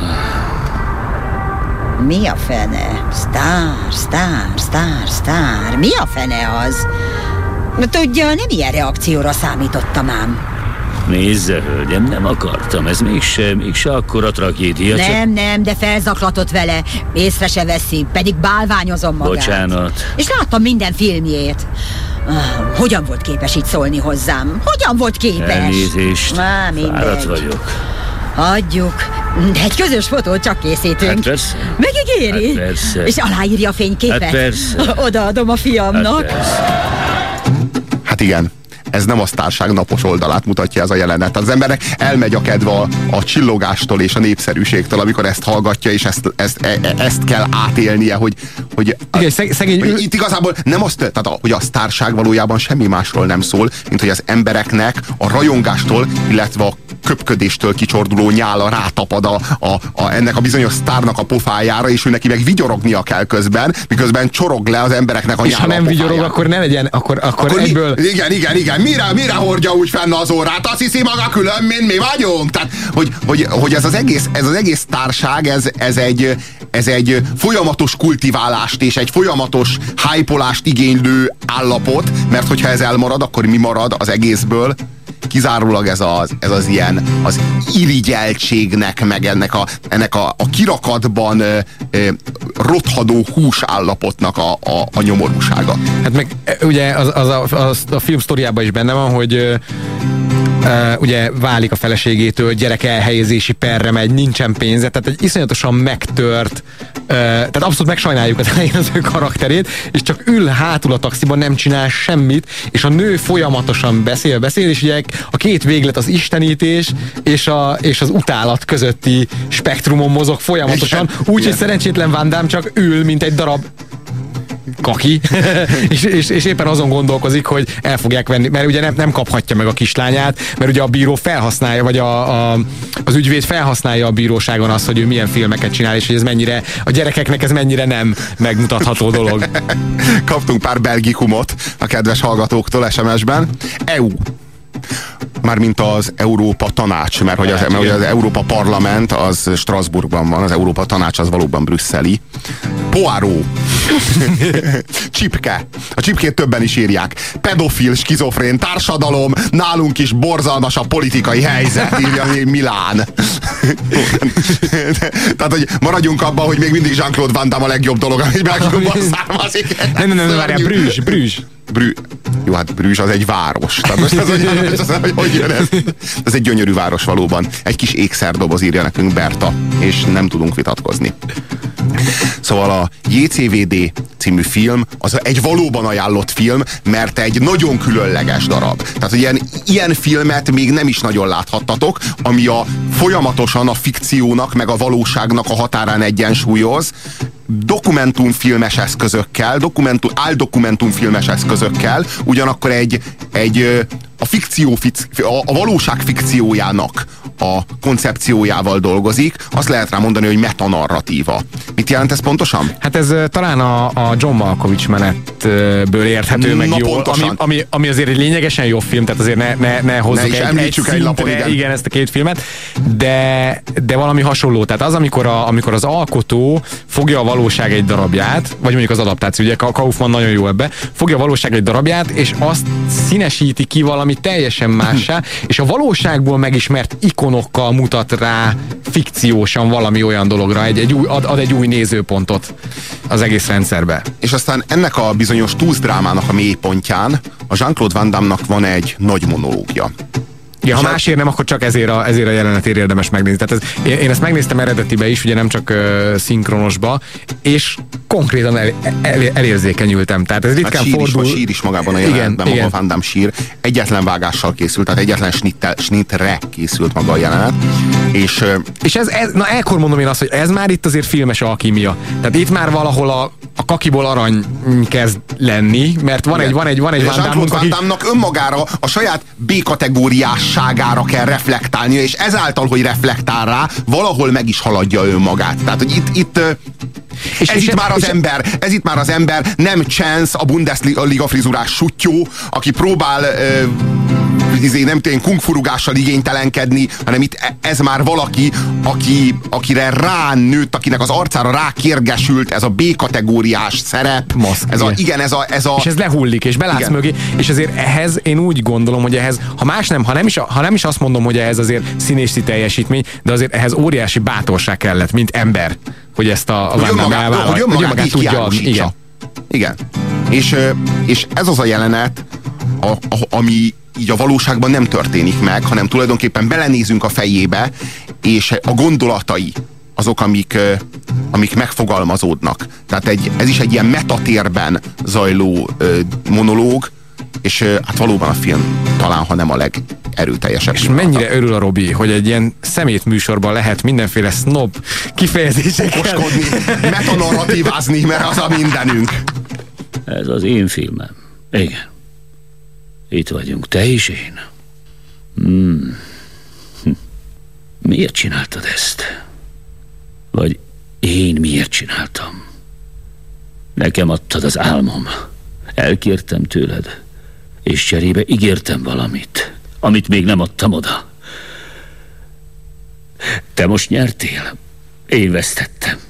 Mi a fene? Sztár, sztár, sztár, sztár. Mi a fene az? Tudja, nem ilyen reakcióra számítottam ám. Nézze, hölgyem, nem akartam, ez mégse, mégse akkora tragédia. Nem, csak... nem, de felzaklatott vele. Észre se veszi, pedig bálványozom magát. Bocsánat. És láttam minden filmjét. Ah, hogyan volt képes így szólni hozzám? Hogyan volt képes? Elnézést, Á, fáradt vagyok. Adjuk, de egy közös fotót csak készítünk. Hát persze. Megígéri? Hát persze. És aláírja a fényképet? Hát persze. Odaadom a fiamnak. Hát igen, ez nem a sztárság napos oldalát mutatja ez a jelenet. Az embernek elmegy a kedve a, a csillogástól és a népszerűségtől, amikor ezt hallgatja, és ezt, ezt, e, ezt kell átélnie, hogy, hogy, igen, szeg, szegény hogy itt igazából nem azt, tehát hogy a sztárság valójában semmi másról nem szól, mint hogy az embereknek a rajongástól, illetve a köpködéstől kicsorduló nyála rátapad a, a, a, ennek a bizonyos sztárnak a pofájára, és ő neki meg vigyorognia kell közben, miközben csorog le az embereknek a és nyála ha nem pofájára. vigyorog, akkor ne legyen, akkor, akkor, akkor egyből... Mi, igen, igen, igen, mire, mire hordja úgy fenn az órát? Azt hiszi maga külön, mint mi vagyunk? Tehát, hogy, hogy, hogy ez az egész, ez az egész társág, ez, ez, egy, ez egy folyamatos kultiválást és egy folyamatos hypolást igénylő állapot, mert hogyha ez elmarad, akkor mi marad az egészből? Kizárólag ez az, ez az ilyen az irigyeltségnek, meg ennek a, ennek a, a kirakatban ö, ö, rothadó hús állapotnak a, a, a nyomorúsága. Hát meg ugye az, az a, az a film sztoriában is benne van, hogy ö, ö, ugye válik a feleségétől, gyerek elhelyezési perre megy, nincsen pénze, tehát egy iszonyatosan megtört, ö, tehát abszolút megsajnáljuk az elején az ő karakterét, és csak ül hátul a taxiban, nem csinál semmit, és a nő folyamatosan beszél, beszél, és ugye a két véglet az istenítés és, a, és az utálat közötti spektrumon mozog folyamatosan, úgyhogy szerencsétlen Van Damme csak ül, mint egy darab kaki, és, és, és éppen azon gondolkozik, hogy el fogják venni, mert ugye nem, nem kaphatja meg a kislányát, mert ugye a bíró felhasználja, vagy a, a, az ügyvéd felhasználja a bíróságon azt, hogy ő milyen filmeket csinál, és hogy ez mennyire, a gyerekeknek ez mennyire nem megmutatható dolog. Kaptunk pár belgikumot a kedves hallgatóktól es em es-ben. é u. Mármint az Európa Tanács, mert hogy az, mert hogy az Európa Parlament az Strasbourgban van, az Európa Tanács az valóban brüsszeli. Poirot. Csipke. A csipkét többen is írják. Pedofil, skizofrén társadalom, nálunk is borzalmas a politikai helyzet, írja Milán. Tehát, hogy maradjunk abban, hogy még mindig Jean-Claude Van Damme a legjobb dolog, ami Belgiumban származik. Nem, nem, nem, várjál, Brüzs, Brüzs. Brü... Jó, hát Brüzs az egy város. Tehát most ez, hogy, hogy, hogy jön ez? Ez egy gyönyörű város valóban. Egy kis ékszerdoboz írja nekünk Berta, és nem tudunk vitatkozni. Szóval a jé cé vé dé című film az egy valóban ajánlott film, mert egy nagyon különleges darab. Tehát ilyen, ilyen filmet még nem is nagyon láthattatok, ami a folyamatosan a fikciónak meg a valóságnak a határán egyensúlyoz, dokumentumfilmes eszközökkel, dokumentum, áldokumentumfilmes eszközökkel, ugyanakkor egy, egy a, fikció, a, a valóság fikciójának a koncepciójával dolgozik. Azt lehet rá mondani, hogy metanarratíva. Mit jelent ez pontosan? Hát ez uh, talán a, a John Malkovich menetből érthető meg jól, ami, ami, ami azért egy lényegesen jobb film, tehát azért ne, ne, ne hozzuk ne egy, egy szintre, egy lapon, igen. igen, ezt a két filmet, de, de valami hasonló. Tehát az, amikor, a, amikor az alkotó fogja a valóság egy darabját, vagy mondjuk az adaptáció, ugye Kaufman nagyon jó ebbe, fogja a valóság egy darabját, és azt színesíti ki valami teljesen mássá, és a valóságból megismert ikonokkal mutat rá fikciósan valami olyan dologra, egy, egy új, ad, ad egy új nézőpontot az egész rendszerbe. És aztán ennek a bizonyos túszdrámának a mélypontján a Jean-Claude Van Damme-nak van egy nagy monológia. Ja, ha másért nem, akkor csak ezért a, ezért a jelenetért érdemes megnézni. Tehát ez, én ezt megnéztem eredetibe is, ugye nem csak uh, szinkronosba, és konkrétan el, el, elérzékenyültem. Tehát ez ritkán hát fordul. Is, sír is magában a jelenetben, igen, maga igen. Van Damme sír. Egyetlen vágással készült, tehát egyetlen snittel, snittre készült maga a jelenet. És, és ez, ez, na ekkor mondom én azt, hogy ez már itt azért filmes alkímia. Tehát itt már valahol a, a kakiból arany kezd lenni, mert van igen. egy, van egy, van egy Van Damme-nak, Van Damme-nak önmagára, a saját B-kategóriásságára kell reflektálnia, és ezáltal, hogy reflektál rá, valahol meg is haladja önmagát. Tehát, hogy itt, itt és ez és itt már az ember, ez itt már az ember, nem Chance, a Bundesliga frizurás sutyó, aki próbál uh, nem tudom, kungfurugással igénytelenkedni, hanem itt ez már valaki, aki, akire ránőtt, akinek az arcára rákérgesült ez a B-kategóriás szerep. Maszk, ez igen. A, igen, ez a, ez a... És ez lehullik, és belátsz igen. mögé, és azért ehhez én úgy gondolom, hogy ehhez, ha más nem, ha nem is, ha nem is azt mondom, hogy ehhez azért színészi teljesítmény, de azért ehhez óriási bátorság kellett, mint ember, hogy ezt a Van Damme elvállalja. Hogy önmagát tudja adni. Igen. Igen. És, és ez az a jelenet, a, a, ami így a valóságban nem történik meg, hanem tulajdonképpen belenézünk a fejébe, és a gondolatai azok, amik, amik megfogalmazódnak. Tehát egy, ez is egy ilyen metatérben zajló monológ, és hát valóban a film talán, ha nem a legerőteljesebb. És mennyire örül a Robi, hogy egy ilyen szemét műsorban lehet mindenféle snob kifejezésekkel okoskodni, metanarratívázni, mert az a mindenünk. Ez az én filmem. Igen. Itt vagyunk, te és én. Hmm. Hm. Miért csináltad ezt? Vagy én miért csináltam? Nekem adtad az álmom. Elkértem tőled, és cserébe ígértem valamit, amit még nem adtam oda. Te most nyertél, én vesztettem.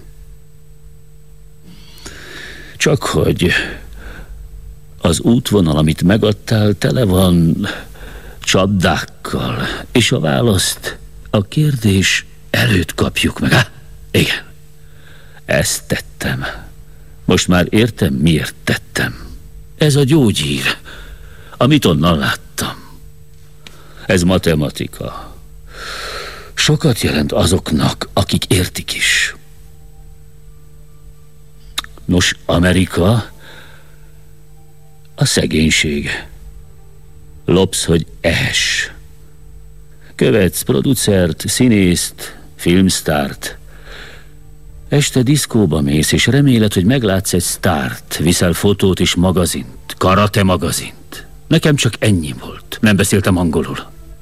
Csak hogy az útvonal, amit megadtál, tele van csapdákkal, és a választ a kérdés előtt kapjuk meg. Há, igen, ezt tettem. Most már értem, miért tettem. Ez a gyógyír, amit onnan láttam. Ez matematika. Sokat jelent azoknak, akik értik is. Nos, Amerika a szegénység. Lopsz, hogy ehess. Követsz producert, színészt, filmsztárt. Este diszkóba mész, és reméled, hogy meglátsz egy sztárt. Viszel fotót és magazint, karate magazint. Nekem csak ennyi volt. Nem beszéltem angolul.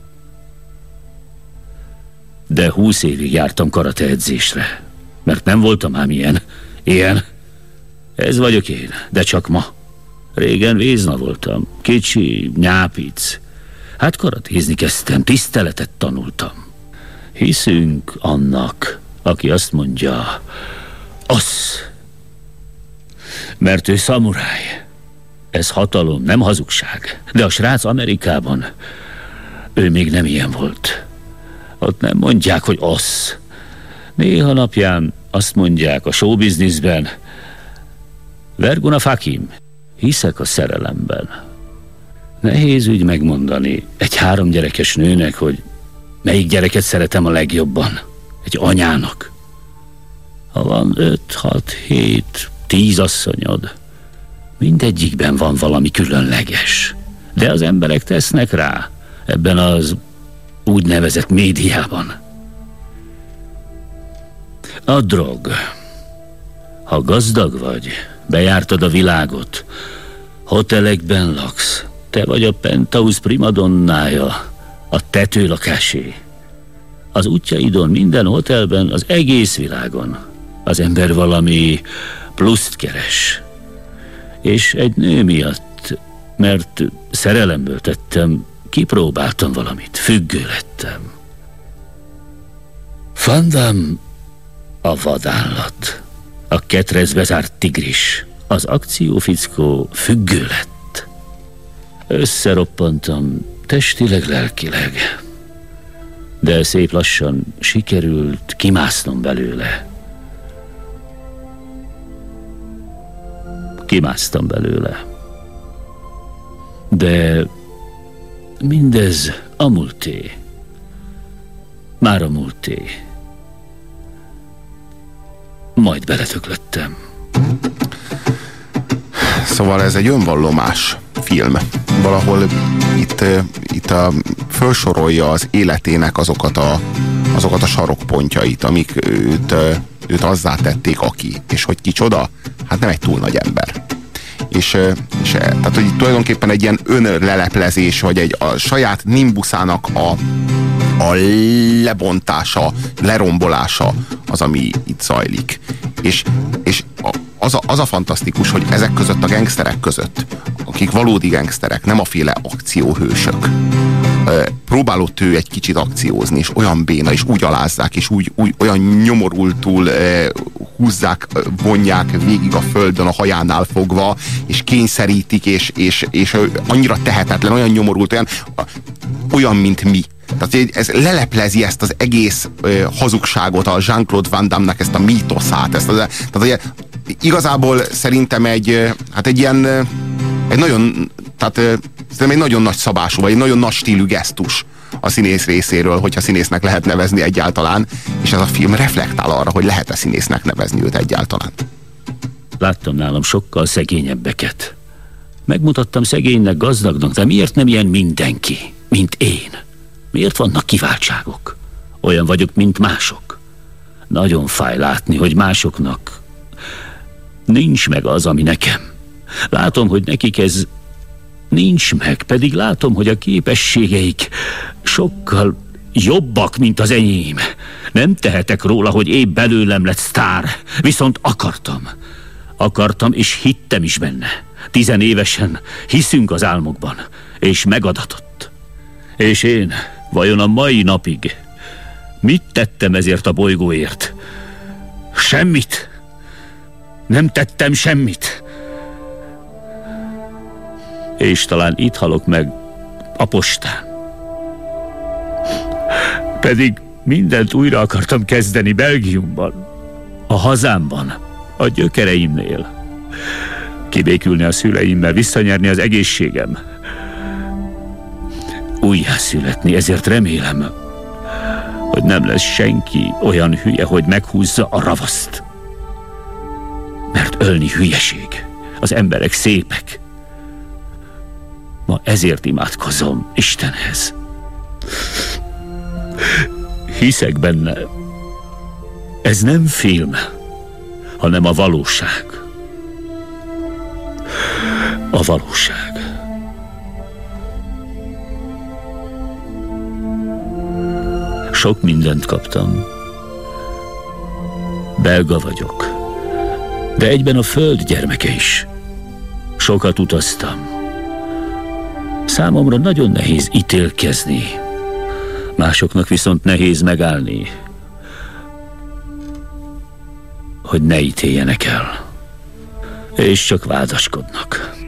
De húsz évig jártam karate edzésre, mert nem voltam ám ilyen. Ilyen. Ez vagyok én, de csak ma. Régen vézna voltam, kicsi, nyápic. Hát karatézni kezdtem, tiszteletet tanultam. Hiszünk annak, aki azt mondja, az. Mert ő szamuráj. Ez hatalom, nem hazugság. De a srác Amerikában, ő még nem ilyen volt. Ott nem mondják, hogy az. Néha napján azt mondják a showbizniszben, Verguna Fakim, hiszek a szerelemben. Nehéz ügy megmondani egy három gyerekes nőnek, hogy melyik gyereket szeretem a legjobban. Egy anyának. Ha van öt, hat, hét, tíz asszonyod, mindegyikben van valami különleges. De az emberek tesznek rá ebben az úgynevezett médiában. A drog. Ha gazdag vagy, bejártad a világot, hotelekben laksz, te vagy a penthouse primadonnája, a tetőlakásé. Az útjaidon, minden hotelben, az egész világon az ember valami pluszt keres. És egy nő miatt, mert szerelemből tettem, kipróbáltam valamit, függő lettem. Van Damme a vadállat, a ketrezbe zárt tigris, az akciófickó függő lett. Összeroppantam testileg, lelkileg. de szép lassan sikerült kimásznom belőle. Kimásztam belőle. De mindez a múlté. Már a múlté. Majd beletöklöttem. Szóval ez egy önvallomás film. Valahol itt, itt a, felsorolja az életének azokat a, azokat a sarokpontjait, amik őt, őt azzá tették aki. És hogy kicsoda? Hát nem egy túl nagy ember. És, és tehát, hogy tulajdonképpen egy ilyen önleleplezés, vagy egy a saját nimbuszának a, a lebontása, lerombolása az, ami itt zajlik. És, és az a, az a fantasztikus, hogy ezek között a gengszterek között, akik valódi gengszterek, nem a féle akcióhősök, próbálott ő egy kicsit akciózni, és olyan béna, és úgy alázzák, és úgy, úgy olyan nyomorultul eh, húzzák, vonják végig a földön a hajánál fogva, és kényszerítik, és, és, és annyira tehetetlen, olyan nyomorult, olyan, olyan mint mi. Tehát ez leleplezi ezt az egész eh, hazugságot, a Jean-Claude Van Damme-nek ezt a mítoszát. Ezt az, tehát igazából szerintem egy, hát egy ilyen, egy nagyon, tehát szerintem egy nagyon nagy szabású, vagy egy nagyon nagy stílű gesztus a színész részéről, hogyha színésznek lehet nevezni egyáltalán, és ez a film reflektál arra, hogy lehet-e színésznek nevezni őt egyáltalán. Láttam nálam sokkal szegényebbeket. Megmutattam szegénynek, gazdagnak, de miért nem ilyen mindenki, mint én? Miért vannak kiváltságok? Olyan vagyok, mint mások. Nagyon fáj látni, hogy másoknak nincs meg az, ami nekem. Látom, hogy nekik ez nincs meg, pedig látom, hogy a képességeik sokkal jobbak, mint az enyém. Nem tehetek róla, hogy épp belőlem lett sztár, viszont akartam. Akartam, és hittem is benne. Tizenévesen hiszünk az álmokban, és megadatott. És én, vajon a mai napig mit tettem ezért a bolygóért? Semmit. Nem tettem semmit. És talán itt halok meg a postán. Pedig mindent újra akartam kezdeni Belgiumban, a hazámban, a gyökereimnél. Kibékülni a szüleimmel, visszanyerni az egészségem. Újjászületni, ezért remélem, hogy nem lesz senki olyan hülye, hogy meghúzza a ravaszt. Mert ölni hülyeség. Az emberek szépek. Ma ezért imádkozom Istenhez. Hiszek benne. Ez nem film, hanem a valóság. A valóság. Sok mindent kaptam. Belga vagyok, de egyben a föld gyermeke is. Sokat utaztam. Számomra nagyon nehéz ítélkezni. Másoknak viszont nehéz megállni, hogy ne ítéljenek el. És csak vádaskodnak.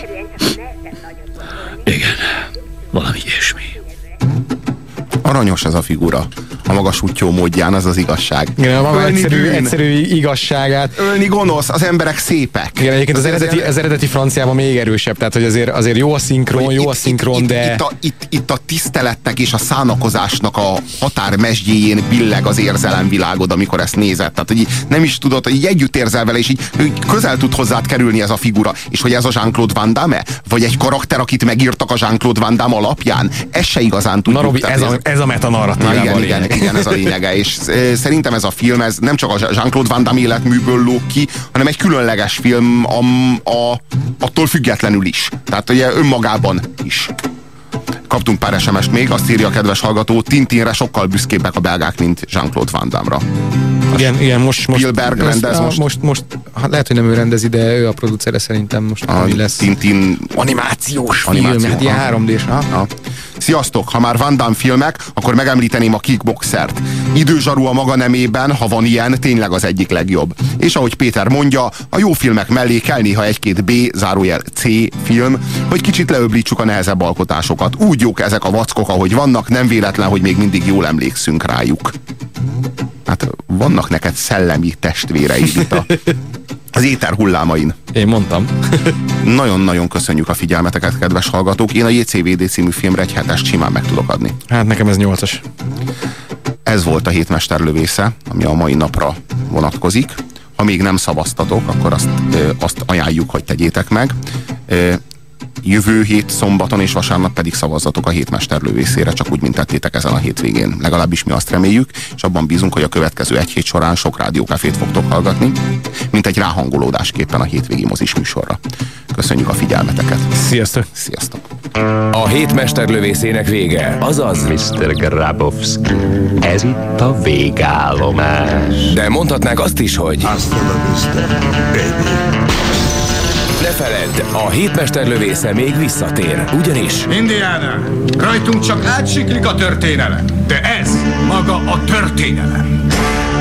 Igen, valami ilyesmi. Aranyos ez a figura. A maga sutyó módján, az az igazság. Igen, a maga egyszerű, egyszerű igazságát. Ölni gonosz, az emberek szépek. Igen, egyébként az, az, eredeti, az eredeti franciában még erősebb, tehát hogy azért, azért jó a szinkron, jó itt, a szinkron, itt, de... Itt a, itt, itt a tiszteletnek és a szánakozásnak a határmesdjéjén billeg az érzelemvilágod, amikor ezt nézed. Tehát, hogy nem is tudod, hogy így együtt érzel vele, és így közel tud hozzád kerülni ez a figura. És hogy ez a Jean-Claude Van Damme? Vagy egy karakter, akit megírtak a Jean-Claude Van Damme alapján? Ez se igazán tudjuk. Na Robi, ez, a, ez a metanarratívában. Igen, igen, igen, ez a lényege. És szerintem ez a film, ez nem csak a Jean-Claude Van Damme életműből lóg ki, hanem egy különleges film a, a, attól függetlenül is. Tehát ugye önmagában is. Kaptunk pár es em est még, azt írja a kedves hallgató, Tintinre sokkal büszkébbek a belgák, mint Jean-Claude Van Damme-ra. Igen, igen, most, most, Spielberg rendez most. most, most hát lehet, hogy nem ő rendezi, de ő a producere szerintem most. A lesz. Tintin animációs animáció, film, hát ilyen három dés. Sziasztok, ha már Van Damme filmek, akkor megemlíteném a Kickboxert. Időzsaru a maga nemében, ha van ilyen, tényleg az egyik legjobb. És ahogy Péter mondja, a jó filmek mellé kell néha egy-két B, zárójel C film, hogy kicsit leöblítsuk a nehezebb alkotásokat. Úgy jók ezek a vackok, ahogy vannak, nem véletlen, hogy még mindig jól emlékszünk rájuk. Hát vannak neked szellemi testvéreid itt a, az éter hullámain. Én mondtam. Nagyon-nagyon köszönjük a figyelmeteket, kedves hallgatók. Én a J C V D című filmre egy hetest simán meg tudok adni. Hát nekem ez nyolcas. Ez volt a Hétmesterlövésze, ami a mai napra vonatkozik. Ha még nem szavaztatok, akkor azt, azt ajánljuk, hogy tegyétek meg. Jövő hét szombaton és vasárnap pedig szavazzatok a Hétmesterlövészére, csak úgy, mint tettétek ezen a hétvégén. Legalábbis mi azt reméljük, és abban bízunk, hogy a következő egy hét során sok rádiókafét fogtok hallgatni, mint egy ráhangolódásképpen a hétvégi mozis műsorra. Köszönjük a figyelmeteket. Sziasztok! Sziasztok! A Hétmesterlövészének vége, azaz miszter Grabowski, ez itt a végállomás. De mondhatnánk azt is, hogy ne feledd, a Hétmesterlövésze még visszatér, ugyanis Indiana, rajtunk csak átsiklik a történelem, de ez maga a történelem.